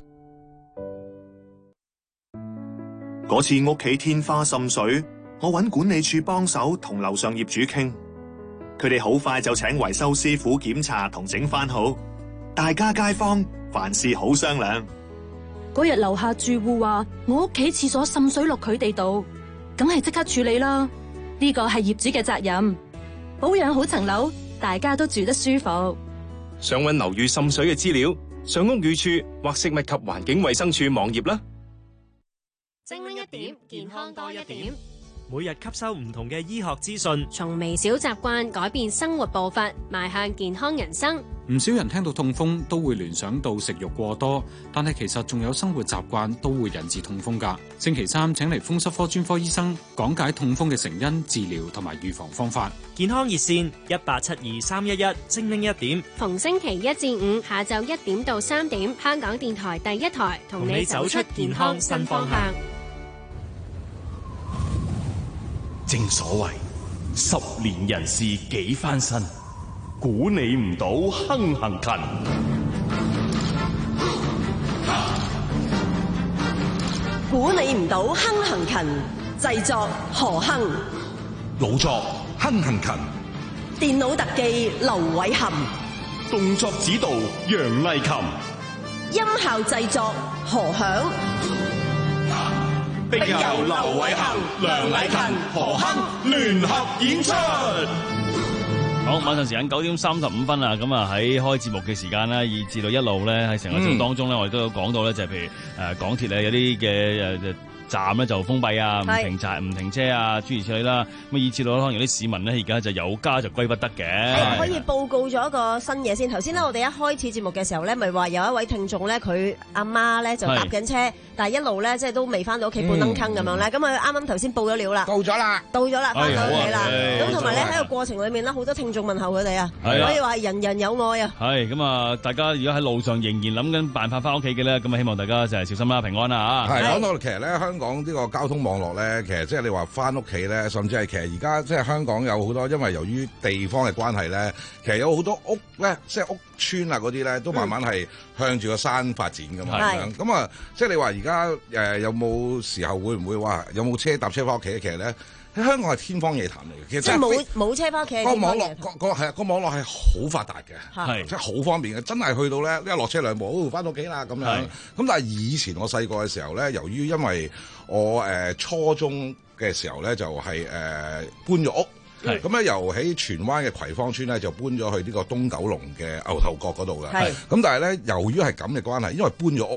嗰次屋企天花滲水，我揾管理處幫手同樓上業主傾。佢哋好快就請維修師傅檢查同整翻好，大家街坊凡事好商量。 嗰日樓下住戶話我屋企廁所滲水落佢哋度，梗係即刻處理啦。呢個係業主嘅責任，保養好層樓，大家都住得舒服。 想揾樓宇滲水嘅資料，上屋宇署或食物及環境衛生署網頁啦。 精靈一點，健康多一點。 每日吸收唔同嘅醫學資訊， 從微小習慣改變生活步伐，邁向健康人生。 唔少人聽到痛風都會聯想到食慾過多，但係其實仲有生活習慣都會引致痛風㗎。星期三請嚟風濕科專科醫生講解痛風嘅成因、治療同埋預防方法。 健康熱線一八七二三一一，精靈一點。 逢星期一至五下晝一點到三點，香港電台第一台同你走出健康新方向。 正所謂十年人事幾番新，估你唔到亨行勤。 估你唔到亨行勤，製作何亨， 老作亨行勤， 電腦特技劉偉含， 動作指導楊麗琴， 音效製作何響。 並由劉偉恒、梁禮勤、何亨聯合演出。 好，晚上時間九點三十五分啦，咁啊喺開節目嘅時間咧，二至到一路咧喺成個節目當中咧，嗯、我哋都有講到咧，就係譬如誒、呃、港鐵咧有啲嘅誒站咧就封閉啊，唔停站、唔停車啊，諸如此類啦。咁以至到可能有啲市民咧而家就有家就歸不得嘅。 係可以報告咗一個新嘢先。頭先咧，我哋一開始節目嘅時候咧，咪話有一位聽眾咧，佢阿媽咧就搭緊車。但係一路咧，即係都未翻到屋企，半登坑咁樣咧。咁佢啱啱頭先報咗料啦， 到咗啦， 到咗啦，翻到屋企啦。咁同埋咧喺個過程裏面咧，好多聽眾問候佢哋啊，可以話人人有愛啊。 係咁啊！大家如果喺路上仍然諗緊辦法翻屋企嘅咧，咁啊希望大家就係小心啦，平安啦嚇。 係講到其實咧，香港呢個交通網絡咧，其實即係你話翻屋企咧，甚至係其實而家即係香港有好多，因為由於地方嘅關係咧，其實有好多屋咧，即係屋村啊嗰啲咧，都慢慢係向住個山發展噶嘛。咁咁啊，即係你話而家誒有冇時候會唔會話有冇車搭車翻屋企咧？其實咧喺香港係天方夜譚嚟嘅，其實即係冇冇車翻屋企。 個網絡個個係個網絡係好發達嘅，係即係好方便嘅，真係去到咧一落車兩步，哦翻到屋企啦咁樣。咁但係以前我細個嘅時候咧，由於因為我誒、呃、初中嘅時候咧就係、是、誒、呃、搬咗屋。咁咧由喺荃灣嘅葵芳村咧就搬咗去呢個東九龍嘅牛頭角嗰度嘅。咁但係咧由於係咁嘅關係，因為搬咗屋啊，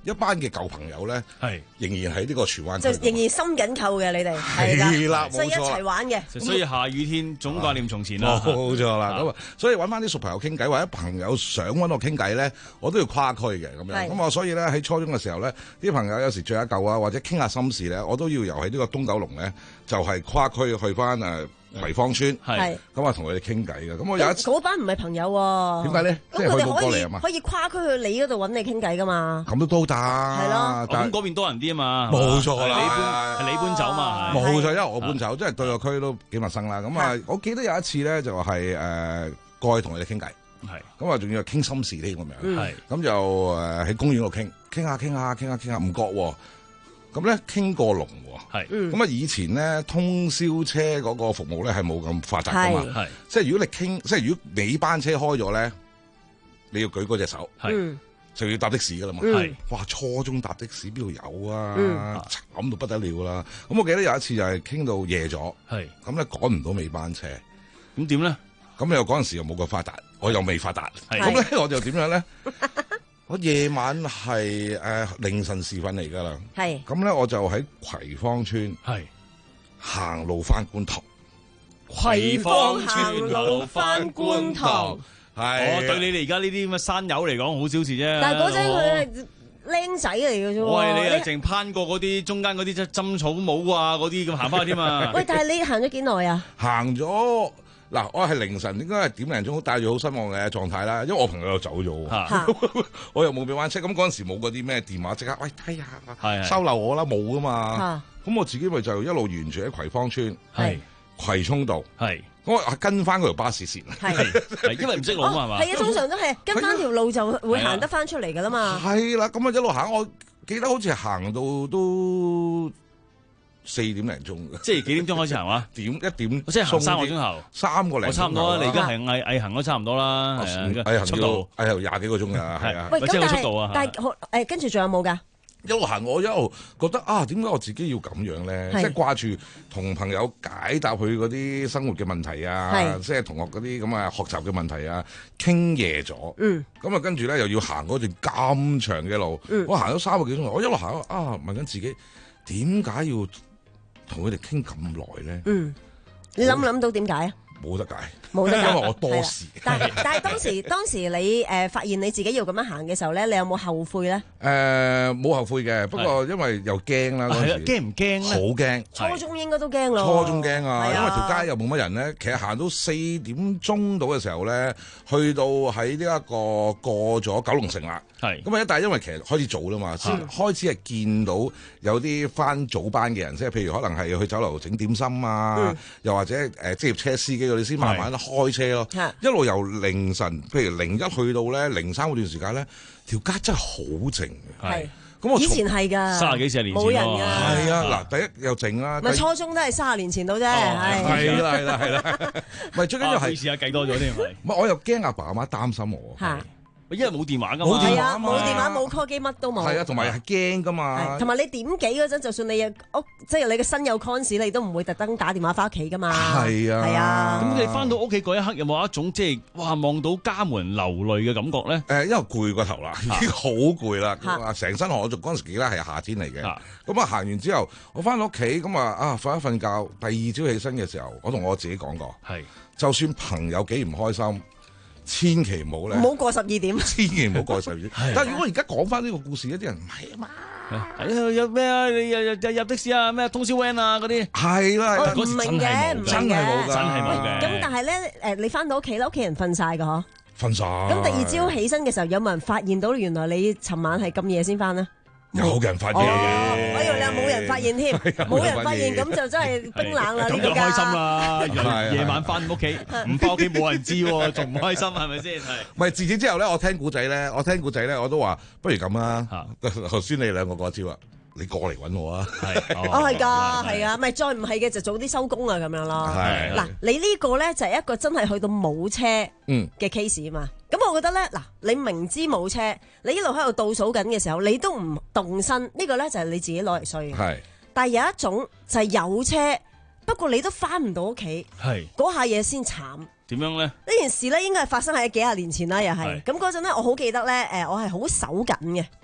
一班嘅舊朋友咧， 係仍然喺呢個荃灣區， 就仍然深緊扣嘅，你哋係啦， 所以一齊玩嘅。 所以下雨天總掛念從前啦， 冇錯啦。咁啊，所以揾翻啲熟朋友傾偈，或者朋友想揾我傾偈咧，我都要跨區嘅咁樣。咁我所以咧喺初中嘅時候咧，啲朋友有時聚下舊啊，或者傾下心事咧，我都要由喺呢個東九龍咧，就係跨區去翻誒葵芳村， 係咁啊同佢哋傾偈嘅。咁我有一次嗰班唔係朋友喎， 點解咧？即係咁佢去到過哋可以嚟啊嘛， 可以跨區去你嗰度揾你傾偈噶嘛？ 咁都都得，係咯。 咁嗰邊多人啲啊嘛， 冇錯啦， 係你搬係你搬走嘛， 冇錯，因為我搬走，即係對個區都幾陌生啦。咁啊，我記得有一次咧，就係誒過去同佢哋傾偈， 係咁啊，仲要傾心事添咁樣， 係咁就誒喺公園度傾，傾下傾下傾下傾下，唔覺喎。咁咧傾過龍喎， 係咁啊！以前咧通宵車嗰個服務咧係冇咁發達噶嘛， 係即係如果你傾，即係如果尾班車開咗咧，你要舉嗰隻手， 係就要搭的士噶啦嘛， 係哇！初中搭的士邊度有啊？ 嗯慘到不得了啦！咁我記得有一次就係傾到夜咗， 係咁咧趕唔到尾班車， 咁點咧？ 咁又嗰陣時又冇咁發達，我又未發達， 係咁咧我就點樣咧？我夜晚係誒、呃、凌晨時分嚟㗎啦， 係咁咧我就喺葵芳村係行路翻觀塘， 葵芳行路翻觀塘， 係我對你哋而家呢啲咁嘅山友嚟講好小事啫。 但係嗰陣佢係僆仔嚟嘅啫喎。 喂，你又淨攀過嗰啲中間嗰啲針草帽啊嗰啲咁行翻去添嘛？ 喂，但係你行咗幾耐啊？ 行咗。嗱，我係凌晨應該係點零鐘，帶住好失望嘅狀態啦，因為我朋友又走咗，我又冇俾翻車，咁嗰陣時冇嗰啲咩電話，即刻喂睇下，收留我啦，冇噶嘛，咁我自己咪就一路沿住喺葵芳村， 係葵涌道， 係， 我跟翻嗰條巴士線， 係，因為唔識路啊嘛， 係啊，通常都係跟翻條路就會行得翻出嚟噶啦嘛， 係啦，咁啊一路行，我記得好似係行到都四點零鐘嘅， 即係幾點鐘開始行啊？ 點一點， 即係行三個鐘頭， 三個零， 我差唔多啦。你而家係毅毅行都差唔多啦，係啊， 毅行速度， 毅行廿幾個鐘㗎，係啊， 喂， 即係個咁速度啊。 但係好誒，跟住仲有冇㗎？ 一路行，我一路覺得啊，點解我自己要咁樣咧？即係掛住同朋友解答佢嗰啲生活嘅問題啊，即係同學嗰啲咁啊學習嘅問題啊，傾夜咗。嗯，咁啊跟住咧又要行嗰段咁長嘅路，嗯、我行咗三個幾鐘頭，我一路行啊問緊自己點解要同佢哋傾咁耐咧？嗯， 你諗唔諗到點解啊？ 冇得解， 冇得解， 因為我多事。 但係但係當時當時你誒、呃、發現你自己要咁樣行嘅時候咧，你有冇後悔咧？ 誒冇、呃、後悔嘅，不過因為又驚啦嗰陣時， 驚唔驚咧？ 好驚！ 初中應該都驚咯。 初中驚啊，因為條街又冇乜人咧。其實行到四點鐘到嘅時候咧，去到喺呢一個過咗九龍城啦。 係咁啊！一但係因為其實開始早啦嘛，先開始係見到有啲返早班嘅人，即係譬如可能係去酒樓整點心啊，嗯、又或者誒、呃、職業車司機嗰啲先慢慢開車咯。一路由凌晨，譬如零一去到咧零三嗰段時間咧，條街真係好靜嘅。 係咁我以前係㗎， 三十幾四十年前冇人㗎。 係啊，嗱，第一又靜啦。 咪初中都係三十年前到啫。 係啦係啦係啦，咪最緊要係試下計多咗添，係。 唔係我又驚阿爸阿媽擔心我。 因為冇電話噶嘛， 冇電話冇電話冇 call 機乜都冇。 係啊，同埋係驚噶嘛。 同埋你點幾嗰陣，就算你有屋，即係你嘅身有 cons，你都唔會特登打電話翻屋企噶嘛。 係啊， 係啊。 咁你翻到屋企嗰一刻，有冇一種即係哇望到家門流淚嘅感覺咧？ 誒，因為攰個頭啦，已經好攰啦，成身汗。我仲嗰陣時記得係夏天嚟嘅。咁啊行完之後，我翻到屋企咁啊啊瞓一瞓覺，第二朝起身嘅時候，我同我自己講過，係就算朋友幾唔開心。千祈唔好咧， 唔好過十二點。 千祈唔好過十二點。但係如果我而家講翻呢個故事，一啲人唔係啊嘛， 有咩啊？你入入的士啊？咩通宵 van 啊？嗰啲係啦， 唔明嘅， 真係冇㗎， 真係冇嘅。 咁但係咧，誒，你翻到屋企咧，屋企人瞓晒㗎嗬？ 瞓晒。 咁第二朝起身嘅時候，有冇人發現到原來你尋晚係咁夜先翻呢？ 有人發現， 我以為你話冇人發現添，冇人發現咁就真係冰冷啦。 咁就開心啦！夜晚翻屋企，唔翻屋企冇人知，仲唔開心係咪先？係。 咪自此之後咧，我聽古仔咧，我聽古仔咧，我都話不如咁啦。頭先你兩個過招啊，你過嚟揾我啊。係。 哦，係㗎，係啊，咪再唔係嘅就早啲收工啊，咁樣咯。係。嗱，你呢個咧就係一個真係去到冇車嘅 case 啊嘛。咁我覺得咧，嗱，你明知冇車，你一路喺度倒數緊嘅時候，你都唔動身，呢個咧就係你自己攞嚟衰嘅。係。但係有一種就係有車，不過你都翻唔到屋企。係。嗰下嘢先慘。 點樣咧？ 呢件事咧應該係發生喺幾廿年前啦，又係。咁嗰陣咧，我好記得咧，誒，我係好手緊嘅。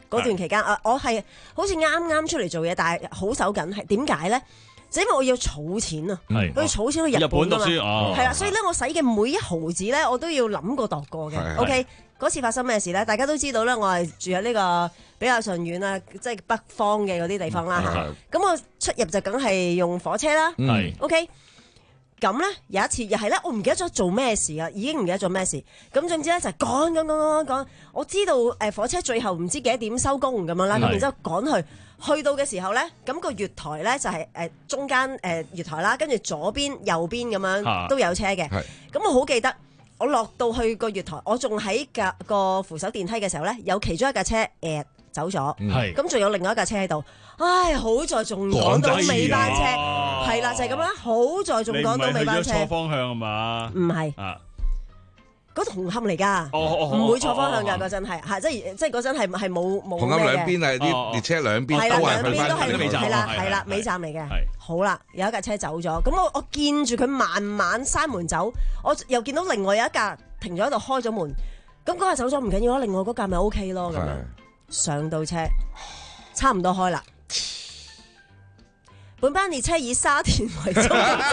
嗰段期間啊，我係好似啱啱出嚟做嘢，但係好手緊，係點解咧？就因為我要儲錢啊， 係我要儲錢去日日本讀本書哦係啦，所以咧我使嘅每一毫子咧，我都要諗過度過嘅。 係 OK，嗰次發生咩事咧？大家都知道咧，我係住喺呢個比較順遠啊，即係北方嘅嗰啲地方啦嚇。咁我出入就梗係用火車啦。 係 OK。咁咧有一次又係咧，我唔記得咗做咩事啊，已經唔記得做咩事。咁總之咧就趕趕趕趕趕，我知道誒火車最後唔知幾多點收工咁樣啦。咁然之後趕去，去到嘅時候咧，咁個月台咧就係誒中間誒月台啦，跟住左邊右邊咁樣都有車嘅。咁我好記得，我落到去個月台，我仲喺架個扶手電梯嘅時候咧，有其中一架車誒走咗，咁仲有另外一架車喺度。唉，好在仲趕到尾班車，係啦，就係咁啦。好在仲趕到尾班車。 你唔係去咗錯方向係嘛？ 唔係，嗰度紅磡嚟㗎，唔會錯方向㗎。嗰陣係係即係即係嗰陣係係冇冇咩嘅。 紅磡兩邊係啲列車兩邊都係去翻尾站， 係啦係啦尾站嚟嘅。好啦，有一架車走咗，咁我我見住佢慢慢閂門走，我又見到另外有一架停咗喺度開咗門，咁嗰架走咗唔緊要啦，另外嗰架咪 O K 咯咁樣。上到車，差唔多開啦。本班列車以沙田為終點站。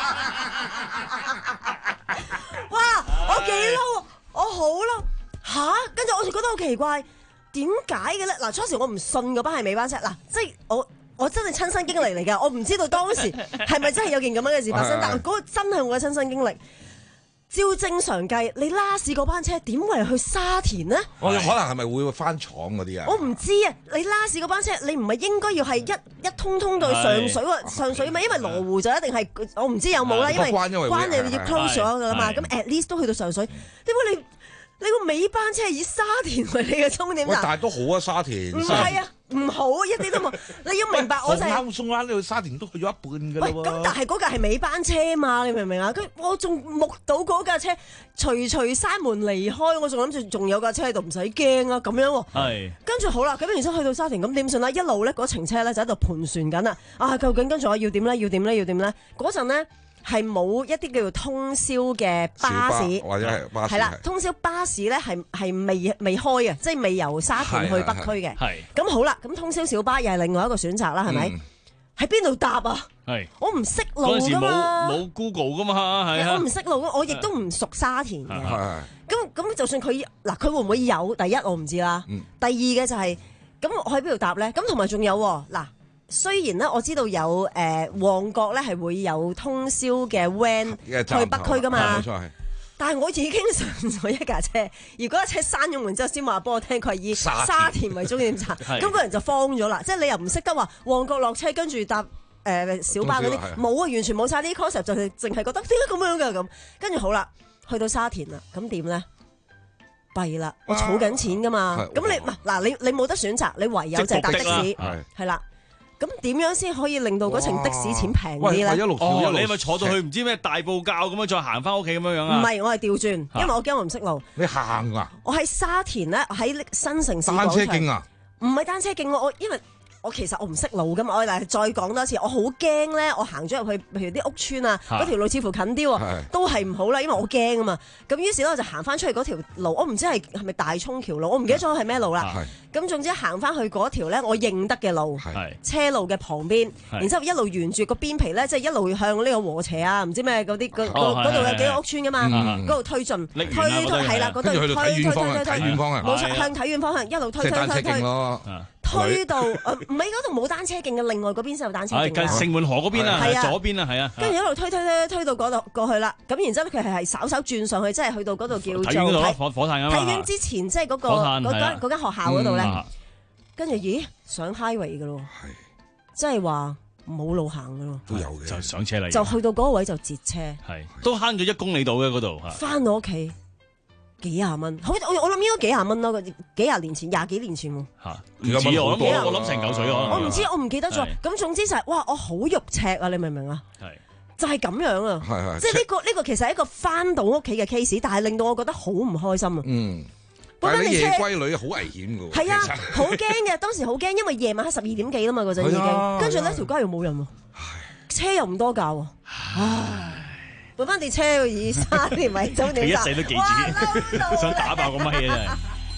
哇！我幾嬲，我好嬲吓，跟住我就覺得好奇怪，點解嘅咧？嗱，初時我唔信嗰班係尾班車，嗱，即係我我真係親身經歷嚟㗎，我唔知道當時係咪真係有件咁樣嘅事發生，但係嗰個真係我嘅親身經歷。照正常計，你拉屎嗰班車點會去沙田呢？ 我可能係咪會翻廠嗰啲啊？ 我唔知啊！你拉屎嗰班車，你唔係應該要係一一通通到上水喎？上水咪因為羅湖就一定係我唔知有冇啦，因為關你要 close 咗㗎啦嘛。咁 at least 都去到上水，點解你你個尾班車係以沙田為你嘅終點站？ 但係都好啊，沙田。 唔係啊，唔好一啲都冇。你要明白，我就係啱送翻呢去沙田都去咗一半㗎啦喎。 喂，咁但係嗰架係尾班車嘛？你明唔明啊？佢我仲目睹嗰架車隨隨閂門離開，我仲諗住仲有架車喺度，唔使驚啊咁樣喎。 係。跟住好啦，咁然之後去到沙田，咁點算啦？一路咧嗰程車咧就喺度盤旋緊啦。啊，究竟跟住我要點咧？要點咧？要點咧？嗰陣咧。係冇一啲叫做通宵嘅巴士， 或者係巴士。 係啦，通宵巴士咧係係未未開嘅，即係未由沙田去北區嘅。係咁好啦，咁通宵小巴又係另外一個選擇啦，係咪？喺邊度搭啊？係我唔識路㗎嘛， 冇 Google 㗎嘛，係我唔識路，我亦都唔熟沙田嘅。咁咁就算佢嗱，佢會唔會有？第一我唔知啦。第二嘅就係咁，我喺邊度搭咧？咁同埋仲有嗱。雖然咧，我知道有誒、呃、旺角咧係會有通宵嘅 van 去北區噶嘛，冇錯係。但係我已經上咗一架車，而嗰架車閂咗門之後，先話幫我聽佢係以沙田為終點站，咁個人就慌咗啦。即係你又唔識得話旺角落車跟住搭誒、呃、小巴嗰啲，冇啊，完全冇晒啲 concept，就係淨係覺得點解咁樣㗎咁。跟住好啦，去到沙田啦，咁點咧？弊啦，我儲緊錢㗎嘛，咁你嗱你你冇得選擇，你唯有就係搭的士，係啦。咁點樣先可以令到嗰程的士錢平啲咧？ 哦，你咪坐到去唔知咩大埔滘咁樣，再行翻屋企咁樣樣啊？ 唔係，我係調轉，因為我驚我唔識路。 你行啊？ 我喺沙田咧，喺新城市廣場。單車徑啊？唔係單車徑，我我因為。我其實我唔識路噶嘛，我嗱再講多次，我好驚咧，我行咗入去，譬如啲屋村啊，嗰條路似乎近啲喎，都係唔好啦，因為我驚啊嘛。咁於是咧我就行翻出去嗰條路，我唔知係係咪大涌橋路，我唔記得咗係咩路啦。咁總之行翻去嗰條咧，我認得嘅路，車路嘅旁邊，然之後一路沿住個邊皮咧，即係一路向呢個禾輋啊，唔知咩嗰啲嗰度有幾個屋村噶嘛，嗰度推進，推推係啦，嗰度推推推推推推，冇錯，向體院方向一路推推推推。推到誒唔係嗰度冇單車徑嘅，另外嗰邊先有單車徑。 係城門河嗰邊啊，左邊啊，係啊。 跟住一路推推推推到嗰度過去啦，咁然之後佢係係稍稍轉上去，即係去到嗰度叫做體院火火炭啊嘛。 體院之前即係嗰個嗰間嗰間學校嗰度咧，跟住咦上 highway 嘅咯，即係話冇路行嘅咯， 都有嘅， 就上車嚟， 就去到嗰個位就截車， 係都慳咗一公里到嘅嗰度。 翻到屋企。幾廿蚊，好我我諗應該幾廿蚊咯，幾廿年前，廿幾年前喎。嚇， 唔止我諗我諗成嚿水咯。 我唔知，我唔記得咗。咁總之就係，哇！我好肉赤啊，你明唔明啊？係，就係咁樣啊。係係。即係呢個呢個其實係一個翻到屋企嘅 case，但係令到我覺得好唔開心啊。嗯。 但係夜歸女好危險㗎喎。 係啊，好驚嘅，當時好驚，因為夜晚黑十二點幾啦嘛，嗰陣已經。跟住呢條街又冇人喎，車又唔多架喎。唉。換翻啲車以沙田為終點站， 佢一世都記住，想打爆個咪啊！真係。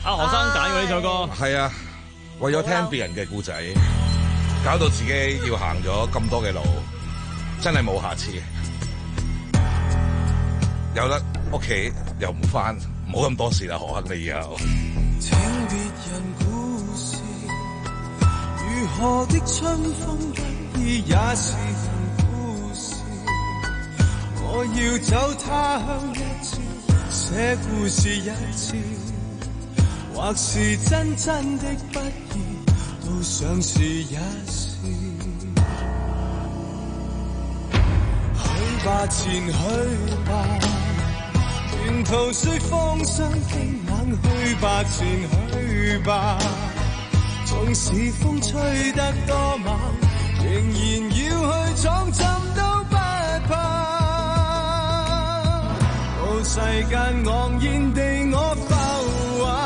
阿何生揀嘅呢首歌。 係啊，為咗聽別人嘅故仔，搞到自己要行咗咁多嘅路，真係冇下次。有得屋企又唔返，唔好咁多事啦，何克你以後。 聽別人故事，如何的春風得意也是人故事。我要走他鄉一次，寫故事一次，或是真真的不易，都想試一試。去吧，前去吧，沿途雖風霜冰冷，去吧，前去吧。縱使風吹得多猛，仍然要去闖，怎都不怕。到世間昂然地我浮雲，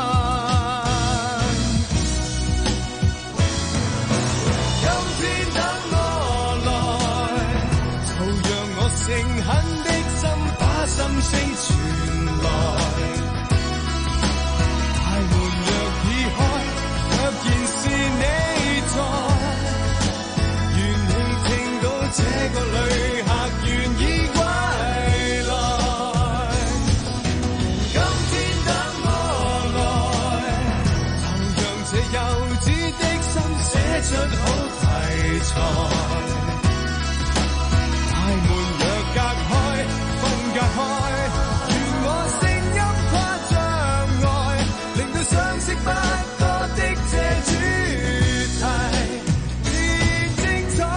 今天等我來，就讓我誠懇的心把心聲傳來。大門若已開，若然是你在，願你聽到這個旅客願意歸來。今天等我來，就讓這幼稚的心寫出好題材。大門若隔開，分隔開，願我聲音跨障礙，令到相識不多的這主題變精彩。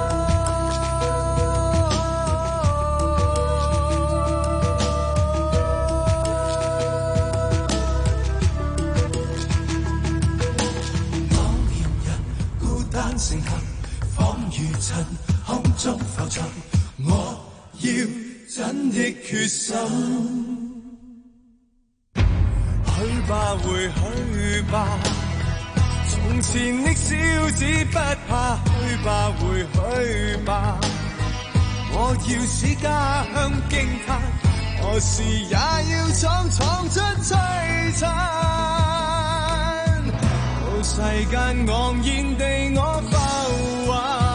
茫然人孤單成行，仿如塵空中浮沉，我要真的決心。去吧，回去吧，從前的小子不怕。去吧，回去吧，我要使家鄉驚嘆，何時也要闖闖出璀璨。到世間昂然地我浮雲。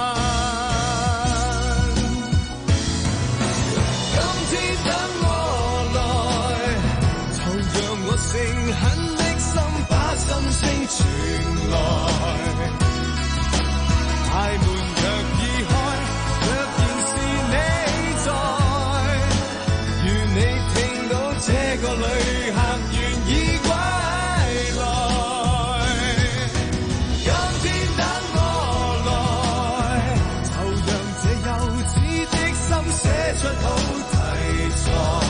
誠懇的心把心聲傳來，大門若已開，若然是你在，願你聽到這個旅客願意歸來。今天等我來，就讓這幼稚的心寫出好題材。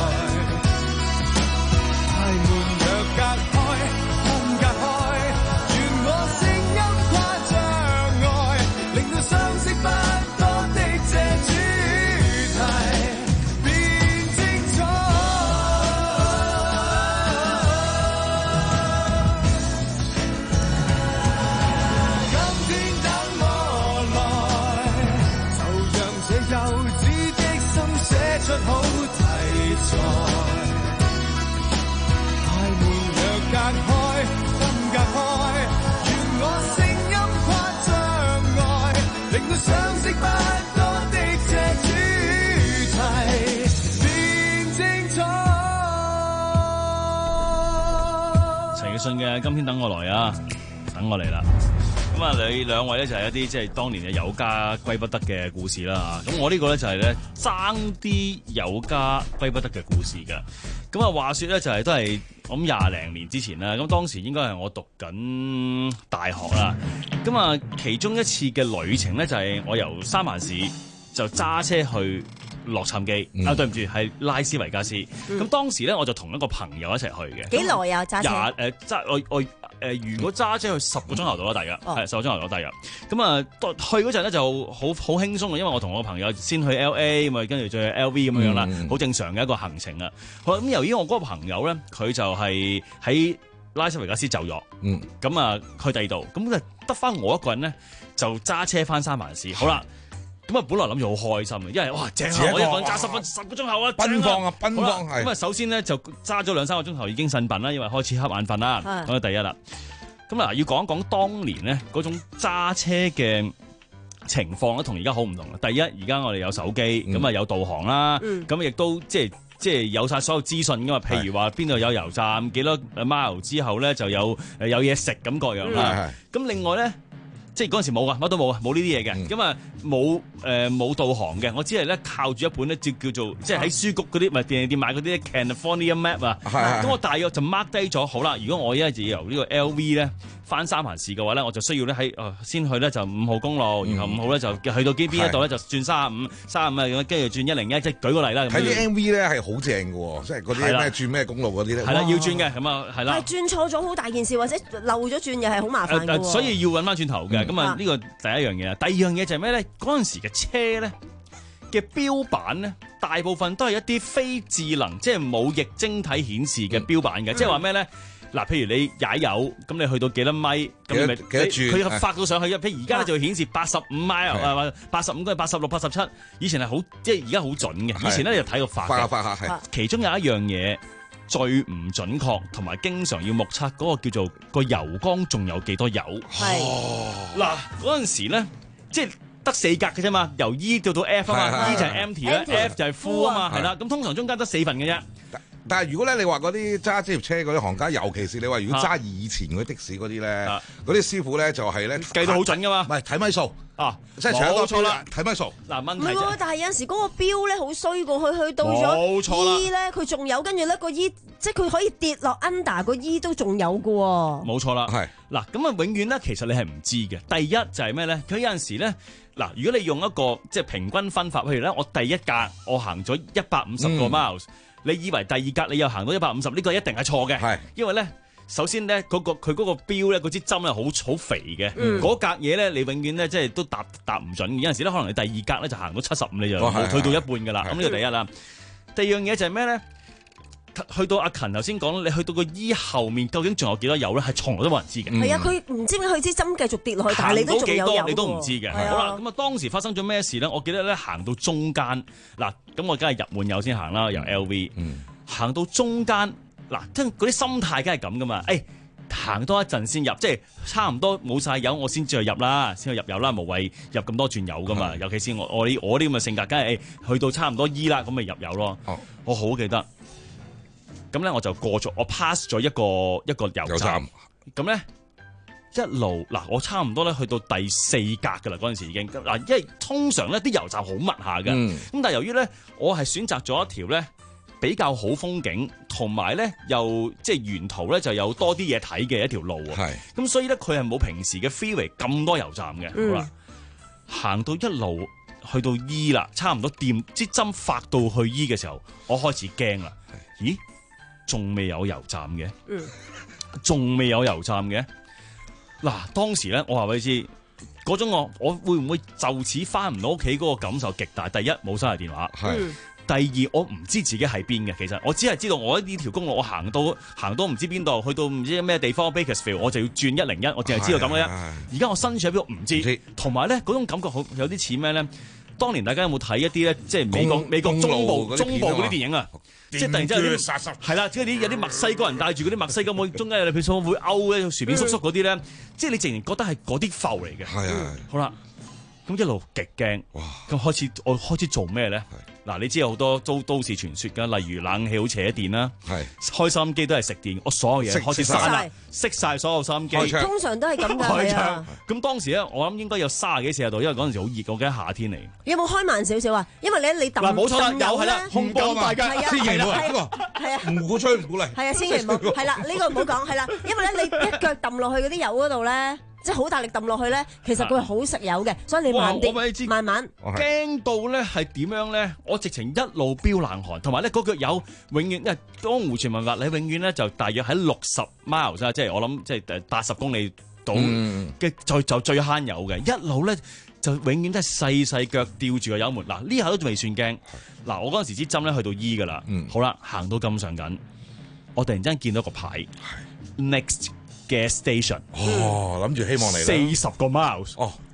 大門隔開，分隔開，願我聲音跨障礙，令到相識不多的這主題變精彩。今天等我來，就讓這幼稚的心寫出好題材。隔開，分隔開，願我聲音跨障礙，令到相識不多的這主題變精彩。 陳奕迅嘅《今天等我來》啊，等我嚟啦。咁啊，你兩位咧就係一啲即係當年嘅有家歸不得嘅故事啦。咁我呢個咧就係咧爭啲有家歸不得嘅故事㗎。咁啊，話說咧就係都係我諗廿零年之前啦。咁當時應該係我讀緊大學啦。咁啊，其中一次嘅旅程咧就係我由三藩市就揸車去洛杉磯、嗯、啊，對唔住，係拉斯維加斯。咁、嗯、當時咧我就同一個朋友一齊去嘅。 幾耐啊？揸車？ 廿誒揸我我誒、呃，如果揸車去十個鐘頭到啦，大約係十個鐘頭到大約。咁啊，去嗰陣咧就好好輕鬆嘅，因為我同我朋友先去 L A， 咁啊跟住再去 L V 咁樣樣啦，好、嗯、正常嘅一個行程啊。好啦，咁由於我嗰個朋友咧，佢就係喺拉斯維加斯就咗，咁啊去第二度，咁就得翻我一個人咧，就揸車翻三藩市。好啦。 咁啊，本來諗住好開心嘅，因為哇正啊！我一個人揸十分十個鐘頭啊， 奔放啊，奔放係。 咁啊，首先咧就揸咗兩三個鐘頭已經腎笨啦，因為開始瞌眼瞓啦。講到第一啦。咁啊，要講一講當年咧嗰種揸車嘅情況咧，同而家好唔同啦。第一，而家我哋有手機，咁啊、嗯、有導航啦，咁亦、嗯、都即係即係有晒所有資訊噶嘛。譬如話邊度有油站，幾多 mile 之後咧就有誒有嘢食咁各樣啦。咁、嗯、另外咧。即係嗰陣時冇啊，乜都冇啊，冇呢啲嘢嘅，咁啊冇誒冇導航嘅，我只係咧靠住一本咧叫叫做即係喺書局嗰啲，咪便利店買嗰啲 California Map 啊，咁我大約就 mark 低咗，好啦，如果我一係由呢個 L V 咧翻三藩市嘅話咧，我就需要咧喺誒先去咧就五號公路，然後五號咧就去到邊邊一度咧就轉三十五，三十五啊，跟住轉一零一，即係舉個例啦。 睇啲 M V 咧係好正嘅喎，即係嗰啲咩轉咩公路嗰啲咧。 係啦，要轉嘅，咁啊係啦。 係轉錯咗好大件事，或者漏咗轉又係好麻煩嘅喎。 所以要揾翻轉頭嘅，咁啊呢個第一樣嘢啦。第二樣嘢就係咩咧？嗰陣時嘅車咧嘅標板咧，大部分都係一啲非智能，即係冇液晶體顯示嘅標板嘅，即係話咩咧？嗱，譬如你踩油，咁你去到幾多米，咁你咪佢發到上去。譬如而家咧就顯示八十五 mile 啊，八十五跟住八十六、八十七。以前係好，即係而家好準嘅。以前咧就睇個發嘅。發下發下係。其中有一樣嘢最唔準確，同埋經常要目測嗰個叫做個油缸仲有幾多油。係。嗱，嗰陣時咧，即係得四格嘅啫嘛，由 E 到到 F 啊嘛 ，E 就係 empty 啦 ，F 就係 full 啊嘛，係啦。咁通常中間得四份嘅啫。 但係如果咧，你話嗰啲揸職業車嗰啲行家，尤其是你話如果揸以前嗰啲的士嗰啲咧，嗰啲師傅咧就係咧計到好準噶嘛， 唔係睇米數啊，即係冇錯啦， 睇米數。 嗱，問題就係，但係有陣時嗰個標咧好衰過，佢去到咗 E 咧，佢仲有，跟住咧個 E，即係佢可以跌落 under 個 E 都仲有噶喎。 冇錯啦，係嗱，咁啊永遠咧，其實你係唔知嘅。第一就係咩咧？佢有陣時咧，嗱，如果你用一個即係平均分法，譬如咧，我第一格我行咗一百五十個 miles。你以為第二格你又行到一百五十，呢個一定係錯嘅。係，因為咧，首先咧，嗰個佢嗰個標咧，嗰支針咧好好肥嘅。嗰格嘢咧，你永遠咧即係都搭搭唔準。有陣時咧，可能你第二格咧就行到七十五，你就退到一半噶啦。咁呢個第一啦。第二樣嘢就係咩咧？去到阿勤頭先講，你去到個 E 後面究竟仲有幾多油咧？係從來都冇人知嘅。 係啊，佢唔知點解佢支針繼續跌落去，但係你都仲有油。 你都唔知嘅。好啦，咁啊當時發生咗咩事咧？我記得咧行到中間嗱，咁我梗係入滿油先行啦，由 L V 行到中間嗱，即係嗰啲心態梗係咁噶嘛。誒，行多一陣先入，即係差唔多冇晒油，我先至去入啦，先去入油啦，無謂入咁多轉油噶嘛。尤其是我我啲我啲咁嘅性格，梗係誒去到差唔多 E 啦，咁咪入油咯。我好記得。咁咧我就過咗，我 pass 咗一個一個油站。咁咧一路嗱，我差唔多咧去到第四格噶啦，嗰陣時已經嗱，因為通常咧啲油站好密下嘅，咁、嗯、但係由於咧我係選擇咗一條咧比較好風景，同埋咧又即係沿途咧就有多啲嘢睇嘅一條路啊。咁是所以咧佢係冇平時嘅 freeway 咁多油站嘅。嗯、好啦，行到一路去到 E 啦，差唔多掂支針發到去 E 嘅時候，我開始驚啦。是咦？仲未有油站嘅，仲未、嗯、有油站嘅。嗱，當時咧，我話俾你知，嗰種我我會唔會就此翻唔到屋企嗰個感受極大。第一冇手提電話，係是。第二我唔知自己喺邊嘅，其實我只係知道我呢條公路我行到行到唔知邊度，去到唔知咩地方 Bakersfield， 我就要轉一零一，我淨係知道咁嘅啫。而家我身處喺邊度唔知，同埋咧嗰種感覺好有啲似咩咧？當年大家有冇睇一啲咧，即係美國美國中部中部嗰啲電影啊？即係突然之間有啲係啦，即係啲有啲墨西哥人帶住嗰啲墨西哥妹，中間有譬如會勾咧薯片叔叔嗰啲咧，即係你自然覺得係嗰啲埠嚟嘅。係啊，好啦，咁一路極驚，咁開始我開始做咩咧？嗱，你知有好多都都市傳說㗎，例如冷氣好扯電啦，開收音機都係食電，我所有嘢開始閂啦，熄晒所有收音機。 通常都係咁㗎，係啊。 咁當時咧，我諗應該有卅幾四十度，因為嗰陣時好熱，我記得夏天嚟。 有冇開慢少少啊？因為你你揼嗱冇錯啦，有係啦， 控幫大家千祈唔好呢個係啊，唔鼓吹唔鼓勵。 係啊，千祈唔好係啦，呢個唔好講係啦，因為咧你一腳揼落去嗰啲油嗰度咧。即係好大力揼落去咧，其實佢係好食油嘅，所以你慢啲，慢慢驚到咧係點樣咧？我直情一路飆冷汗，同埋咧嗰腳油永遠，因為江湖傳聞話你永遠咧就大約喺六十 miles 啊，即係我諗即係八十公里度嘅，就就最慳油嘅。一路咧就永遠都係細細腳吊住個油門。嗱呢下都仲未算驚。嗱我嗰陣時支針咧去到 E 噶啦，好啦，行到咁上緊，我突然之間見到個牌 ，next gas station。 哦，諗住希望你四十個 miles。 哦。 哦，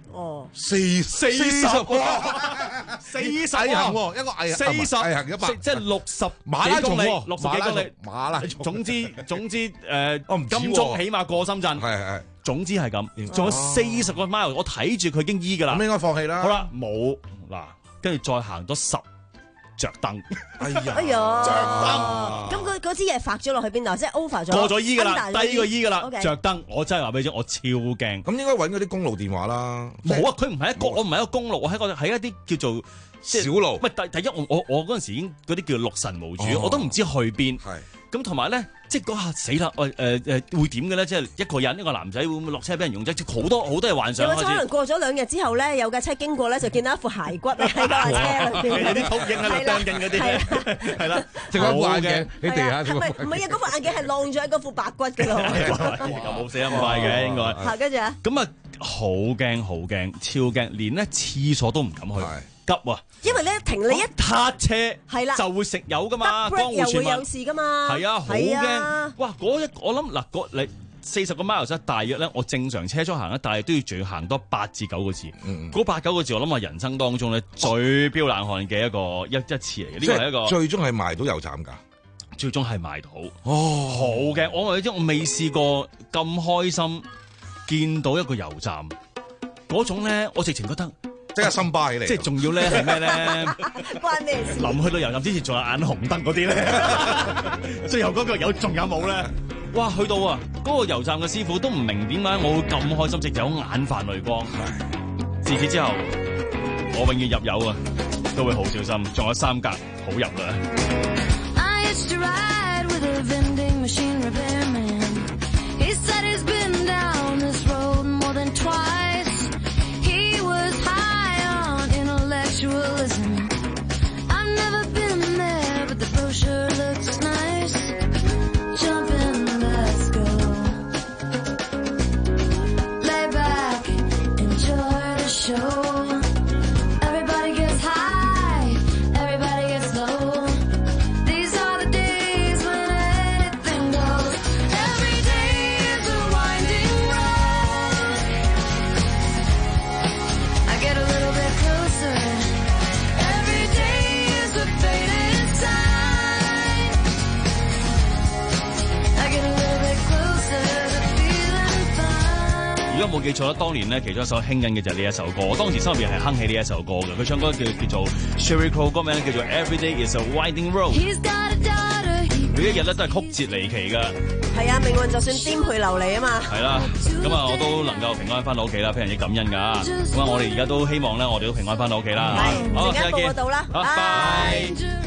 四四十四十毅行喎，一個毅四十毅行一百， 即係六十馬拉松幾公里喎， 六十幾公里馬拉松。 總之總之誒， 我唔知喎金鐘起碼過深圳。 係係。 總之係咁，仲有四十個 mile，我睇住佢已經醫㗎啦。 咁應該放棄啦。 好啦，冇嗱，跟住再行多十着燈。 哎呀， 哎呀， 着燈。 咁嗰嗰支嘢發咗落去邊度？即係 over 咗。 過咗醫㗎啦， under 咗低過醫㗎啦。 OK 着燈，我真係話俾你知，我超驚。 咁應該揾嗰啲公路電話啦。 冇啊，佢唔係一個，我唔係一個公路，我喺個喺一啲叫做小路。 唔係第第一，我我我嗰陣時已經嗰啲叫六神無主， 哦我都唔知去邊。 係。 咁同埋咧，即係嗰下死啦！誒誒誒，會點嘅咧？即係一個人一個男仔會唔會落車俾人用啫？即係好多好多嘢幻想。 有可能過咗兩日之後咧，有架車經過咧，就見到一副骸骨喺架車裏邊。 有啲禿鷹喺度啄緊嗰啲，係啦， 即係副眼鏡喺地下。 唔係唔係啊！嗰副眼鏡係晾咗喺嗰副白骨㗎咯。 又冇死得咁快嘅應該。 係跟住啊。 咁啊，好驚好驚，超驚，連咧廁所都唔敢去。急啊！ 因為咧停你一撻車係啦， 就會食油噶嘛，江湖又傳聞會有事噶嘛。 係啊，好驚！哇，嗰一我諗嗱，嗰你四十個 mile 啫，大約咧，我正常車速行咧，但係都要仲要行多八至九個字。嗰八九個字，我諗我人生當中咧最飆冷汗嘅一個一一次嚟嘅。呢個係一個最終係埋到油站㗎。 最終係埋到。 哦， 好嘅，我話你知，我未試過咁開心見到一個油站嗰種咧，我直情覺得。 即刻心巴起嚟， 即係仲要咧係咩咧？ 關咩事？ 臨去到油站之前仲有眼紅燈嗰啲咧，最後嗰個有仲有冇咧？哇！去到啊，嗰、嗰個油站嘅師傅都唔明點解我會咁開心，直有眼泛淚光。自此之後，我永遠入油啊，都會好小心，仲有三格好入啦。如果冇記錯啦，當年咧其中一首興緊嘅就係呢一首歌，我當時心入邊係哼起呢一首歌嘅。佢唱歌叫叫做 Sheryl Crow， 歌名叫做 Every Day Is a Winding Road。每一日咧都係曲折離奇㗎。 係啊，命運就算顛沛流離啊嘛。 係啦，咁啊我都能夠平安翻到屋企啦，非常之感恩㗎。咁啊，我哋而家都希望咧，我哋都平安翻到屋企啦。 係，陣間報個到啦， 拜拜。